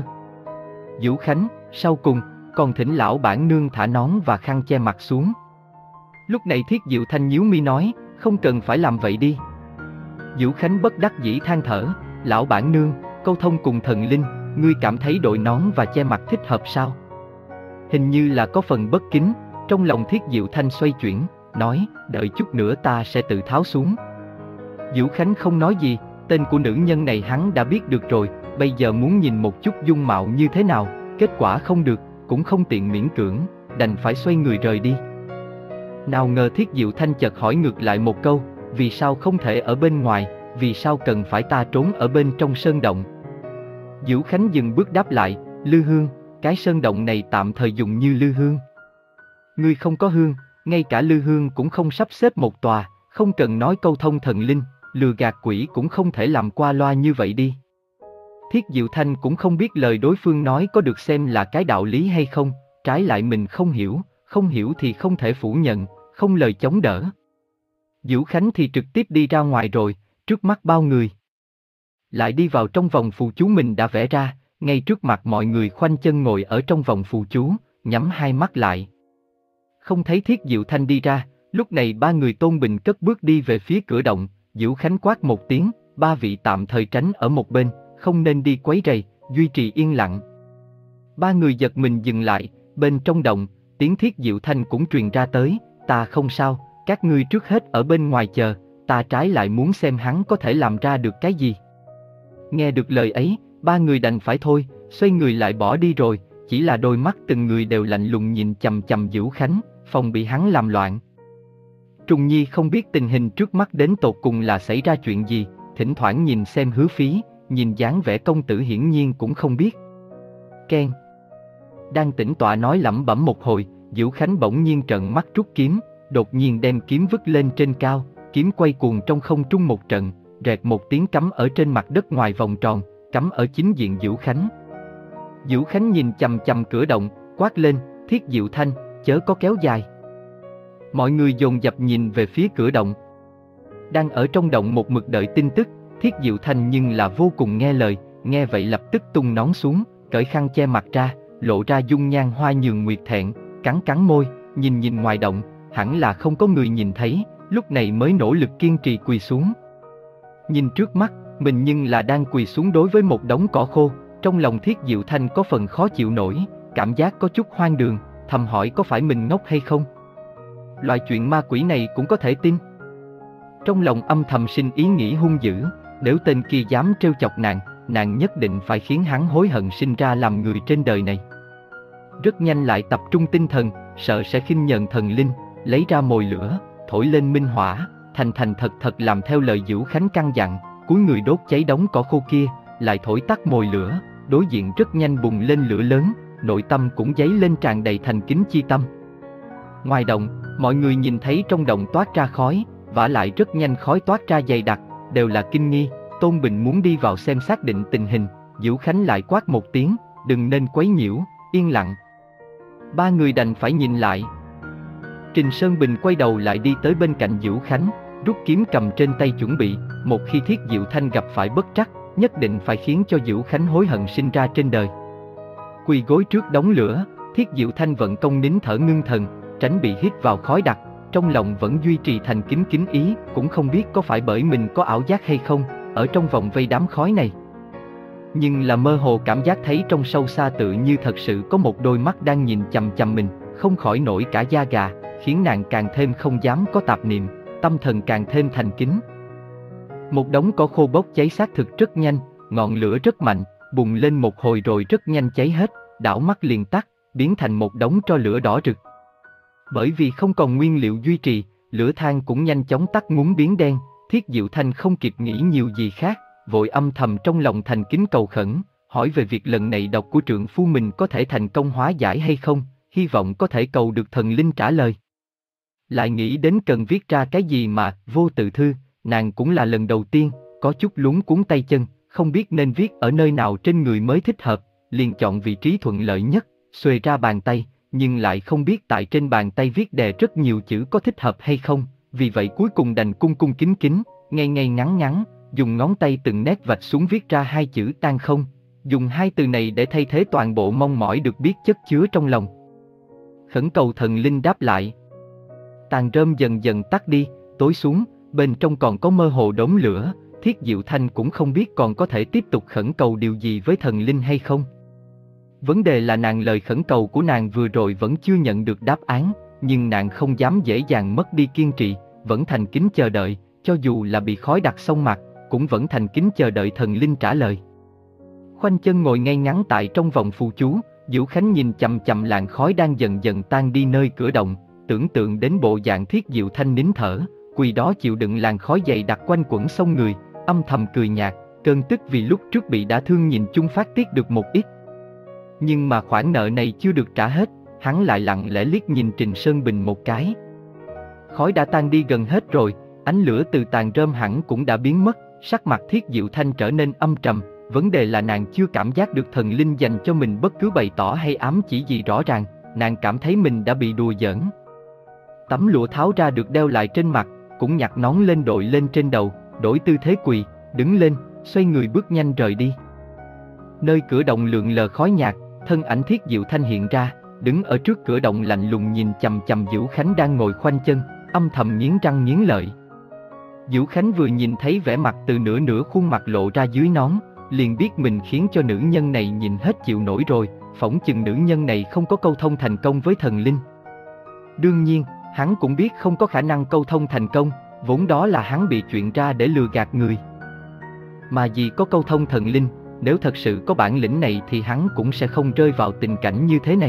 Vũ Khánh, sau cùng, còn thỉnh lão bản nương thả nón và khăn che mặt xuống. Lúc này Thiết Diệu Thanh nhíu mi nói, không cần phải làm vậy đi. Vũ Khánh bất đắc dĩ than thở, lão bản nương, câu thông cùng thần linh, ngươi cảm thấy đội nón và che mặt thích hợp sao? Hình như là có phần bất kính, trong lòng Thiết Diệu Thanh xoay chuyển, nói, đợi chút nữa ta sẽ tự tháo xuống. Vũ Khánh không nói gì, tên của nữ nhân này hắn đã biết được rồi, bây giờ muốn nhìn một chút dung mạo như thế nào, kết quả không được, cũng không tiện miễn cưỡng, đành phải xoay người rời đi. Nào ngờ Thiết Diệu Thanh chợt hỏi ngược lại một câu, vì sao không thể ở bên ngoài, vì sao cần phải ta trốn ở bên trong sơn động? Vũ Khánh dừng bước đáp lại, lư hương, cái sơn động này tạm thời dùng như lư hương. Ngươi không có hương, ngay cả lư hương cũng không sắp xếp một tòa, không cần nói câu thông thần linh, lừa gạt quỷ cũng không thể làm qua loa như vậy đi. Thiết Diệu Thanh cũng không biết lời đối phương nói có được xem là cái đạo lý hay không, trái lại mình không hiểu, không hiểu thì không thể phủ nhận, không lời chống đỡ. Vũ Khánh thì trực tiếp đi ra ngoài rồi, trước mắt bao người. Lại đi vào trong vòng phù chú mình đã vẽ ra, ngay trước mặt mọi người khoanh chân ngồi ở trong vòng phù chú, nhắm hai mắt lại. Không thấy Thiết Diệu Thanh đi ra, lúc này ba người Tôn Bình cất bước đi về phía cửa động, Vũ Khánh quát một tiếng, ba vị tạm thời tránh ở một bên, không nên đi quấy rầy, duy trì yên lặng. Ba người giật mình dừng lại, bên trong động, tiếng Thiết Diệu Thanh cũng truyền ra tới, ta không sao, các ngươi trước hết ở bên ngoài chờ, ta trái lại muốn xem hắn có thể làm ra được cái gì. Nghe được lời ấy, ba người đành phải thôi, xoay người lại bỏ đi rồi, chỉ là đôi mắt từng người đều lạnh lùng nhìn chằm chằm Vũ Khánh, phòng bị hắn làm loạn. Trùng Nhi không biết tình hình trước mắt đến tột cùng là xảy ra chuyện gì, thỉnh thoảng nhìn xem Hứa Phí, nhìn dáng vẻ công tử hiển nhiên cũng không biết. Ken. Đang tĩnh tọa nói lẩm bẩm một hồi, Vũ Khánh bỗng nhiên trợn mắt rút kiếm, đột nhiên đem kiếm vứt lên trên cao, kiếm quay cuồng trong không trung một trận, rẹt một tiếng cắm ở trên mặt đất ngoài vòng tròn, cắm ở chính diện Vũ Khánh. Vũ Khánh nhìn chằm chằm cửa động, quát lên, Thiết Diệu Thanh, chớ có kéo dài. Mọi người dồn dập nhìn về phía cửa động. Đang ở trong động một mực đợi tin tức, Thiết Diệu Thanh nhưng là vô cùng nghe lời, nghe vậy lập tức tung nón xuống, cởi khăn che mặt ra, lộ ra dung nhan hoa nhường nguyệt thẹn, cắn cắn môi, nhìn nhìn ngoài động, hẳn là không có người nhìn thấy, lúc này mới nỗ lực kiên trì quỳ xuống. Nhìn trước mắt, mình nhưng là đang quỳ xuống đối với một đống cỏ khô, trong lòng Thiết Diệu Thanh có phần khó chịu nổi, cảm giác có chút hoang đường, thầm hỏi có phải mình ngốc hay không? Loại chuyện ma quỷ này cũng có thể tin. Trong lòng âm thầm sinh ý nghĩ hung dữ, nếu tên kia dám trêu chọc nàng, nàng nhất định phải khiến hắn hối hận sinh ra làm người trên đời này. Rất nhanh lại tập trung tinh thần, sợ sẽ khinh nhờn thần linh, lấy ra mồi lửa, thổi lên minh hỏa, thành thành thật thật làm theo lời Vũ Khánh căn dặn, cúi người đốt cháy đống cỏ khô kia, lại thổi tắt mồi lửa, đối diện rất nhanh bùng lên lửa lớn, nội tâm cũng dấy lên tràn đầy thành kính chi tâm. Ngoài động, mọi người nhìn thấy trong động toát ra khói, vả lại rất nhanh khói toát ra dày đặc, đều là kinh nghi. Tôn Bình muốn đi vào xem xác định tình hình, Vũ Khánh lại quát một tiếng, đừng nên quấy nhiễu, yên lặng. Ba người đành phải nhìn lại. Trình Sơn Bình quay đầu lại đi tới bên cạnh Vũ Khánh, rút kiếm cầm trên tay chuẩn bị, một khi Thiết Diệu Thanh gặp phải bất trắc, nhất định phải khiến cho Vũ Khánh hối hận sinh ra trên đời. Quỳ gối trước đống lửa, Thiết Diệu Thanh vận công nín thở ngưng thần, tránh bị hít vào khói đặc, trong lòng vẫn duy trì thành kính kính ý, cũng không biết có phải bởi mình có ảo giác hay không, ở trong vòng vây đám khói này. Nhưng là mơ hồ cảm giác thấy trong sâu xa tự như thật sự có một đôi mắt đang nhìn chằm chằm mình, không khỏi nổi cả da gà, khiến nàng càng thêm không dám có tạp niệm, tâm thần càng thêm thành kính. Một đống cỏ khô bốc cháy xác thực rất nhanh, ngọn lửa rất mạnh, bùng lên một hồi rồi rất nhanh cháy hết, đảo mắt liền tắt, biến thành một đống tro lửa đỏ rực. Bởi vì không còn nguyên liệu duy trì, lửa than cũng nhanh chóng tắt ngúm biến đen. Thiết Diệu Thanh không kịp nghĩ nhiều gì khác, vội âm thầm trong lòng thành kính cầu khẩn, hỏi về việc lần này độc của trượng phu mình có thể thành công hóa giải hay không, hy vọng có thể cầu được thần linh trả lời. Lại nghĩ đến cần viết ra cái gì mà vô tự thư, nàng cũng là lần đầu tiên, có chút luống cuống tay chân, không biết nên viết ở nơi nào trên người mới thích hợp, liền chọn vị trí thuận lợi nhất, xuề ra bàn tay, nhưng lại không biết tại trên bàn tay viết đè rất nhiều chữ có thích hợp hay không, vì vậy cuối cùng đành cung cung kính kính, ngay ngay ngắn ngắn, dùng ngón tay từng nét vạch xuống viết ra hai chữ tan không, dùng hai từ này để thay thế toàn bộ mong mỏi được biết chất chứa trong lòng. Khẩn cầu thần linh đáp lại. Tàn rơm dần dần tắt đi, tối xuống, bên trong còn có mơ hồ đốm lửa, Thiết Diệu Thanh cũng không biết còn có thể tiếp tục khẩn cầu điều gì với thần linh hay không. Vấn đề là nàng lời khẩn cầu của nàng vừa rồi vẫn chưa nhận được đáp án, nhưng nàng không dám dễ dàng mất đi kiên trì, vẫn thành kính chờ đợi, cho dù là bị khói đặc xông mặt, cũng vẫn thành kính chờ đợi thần linh trả lời. Khoanh chân ngồi ngay ngắn tại trong vòng phù chú, Vũ Khánh nhìn chằm chằm làn khói đang dần dần tan đi nơi cửa động, tưởng tượng đến bộ dạng Thiết Diệu Thanh nín thở, quỳ đó chịu đựng làn khói dày đặc quanh quẩn xông người, âm thầm cười nhạt, cơn tức vì lúc trước bị đã thương nhìn chung phát tiết được một ít. Nhưng mà khoản nợ này chưa được trả hết, hắn lại lặng lẽ liếc nhìn Trình Sơn Bình một cái. Khói đã tan đi gần hết rồi, ánh lửa từ tàn rơm hẳn cũng đã biến mất, sắc mặt Thiết Diệu Thanh trở nên âm trầm, vấn đề là nàng chưa cảm giác được thần linh dành cho mình bất cứ bày tỏ hay ám chỉ gì rõ ràng, nàng cảm thấy mình đã bị đùa giỡn. Tấm lụa tháo ra được đeo lại trên mặt, cũng nhặt nón lên đội lên trên đầu, đổi tư thế quỳ, đứng lên, xoay người bước nhanh rời đi. Nơi cửa động lượn lờ khói nhạt, thân ảnh Thiết Diệu Thanh hiện ra, đứng ở trước cửa động lạnh lùng nhìn chằm chằm Vũ Khánh đang ngồi khoanh chân, âm thầm nghiến răng nghiến lợi. Vũ Khánh vừa nhìn thấy vẻ mặt từ nửa nửa khuôn mặt lộ ra dưới nón, liền biết mình khiến cho nữ nhân này nhìn hết chịu nổi rồi, phỏng chừng nữ nhân này không có câu thông thành công với thần linh. Đương nhiên, hắn cũng biết không có khả năng câu thông thành công, vốn đó là hắn bị chuyện ra để lừa gạt người. Mà vì có câu thông thần linh, nếu thật sự có bản lĩnh này thì hắn cũng sẽ không rơi vào tình cảnh như thế này.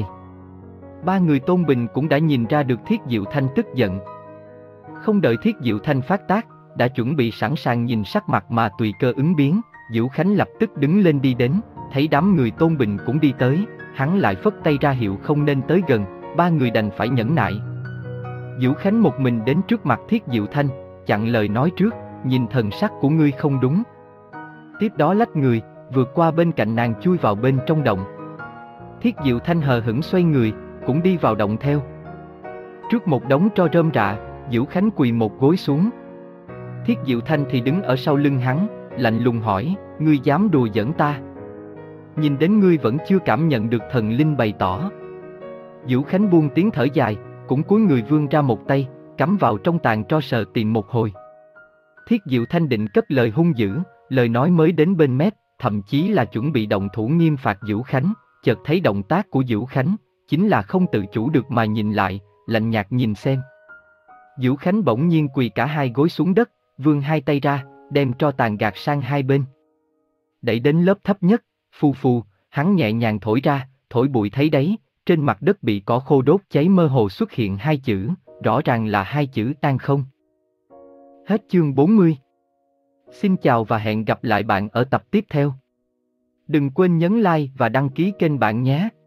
Ba người Tôn Bình cũng đã nhìn ra được Thiết Diệu Thanh tức giận. Không đợi Thiết Diệu Thanh phát tác, đã chuẩn bị sẵn sàng nhìn sắc mặt mà tùy cơ ứng biến, Vũ Khánh lập tức đứng lên đi đến, thấy đám người Tôn Bình cũng đi tới, hắn lại phất tay ra hiệu không nên tới gần, ba người đành phải nhẫn nại. Vũ Khánh một mình đến trước mặt Thiết Diệu Thanh, chặn lời nói trước, nhìn thần sắc của ngươi không đúng. Tiếp đó lách người, vượt qua bên cạnh nàng chui vào bên trong động. Thiết Diệu Thanh hờ hững xoay người, cũng đi vào động theo. Trước một đống tro rơm rạ, Vũ Khánh quỳ một gối xuống. Thiết Diệu Thanh thì đứng ở sau lưng hắn, lạnh lùng hỏi, ngươi dám đùa giỡn ta? Nhìn đến ngươi vẫn chưa cảm nhận được thần linh bày tỏ. Vũ Khánh buông tiếng thở dài, cũng cúi người vươn ra một tay, cắm vào trong tàn tro sờ tìm một hồi. Thiết Diệu Thanh định cất lời hung dữ, lời nói mới đến bên mép, thậm chí là chuẩn bị động thủ nghiêm phạt Vũ Khánh, chợt thấy động tác của Vũ Khánh, chính là không tự chủ được mà nhìn lại, lạnh nhạt nhìn xem. Vũ Khánh bỗng nhiên quỳ cả hai gối xuống đất, vươn hai tay ra, đem tro tàn gạt sang hai bên. Đẩy đến lớp thấp nhất, phù phù, hắn nhẹ nhàng thổi ra, thổi bụi thấy đấy, trên mặt đất bị cỏ khô đốt cháy mơ hồ xuất hiện hai chữ, rõ ràng là hai chữ tan không. Hết chương bốn mươi. Xin chào và hẹn gặp lại bạn ở tập tiếp theo. Đừng quên nhấn like và đăng ký kênh bạn nhé.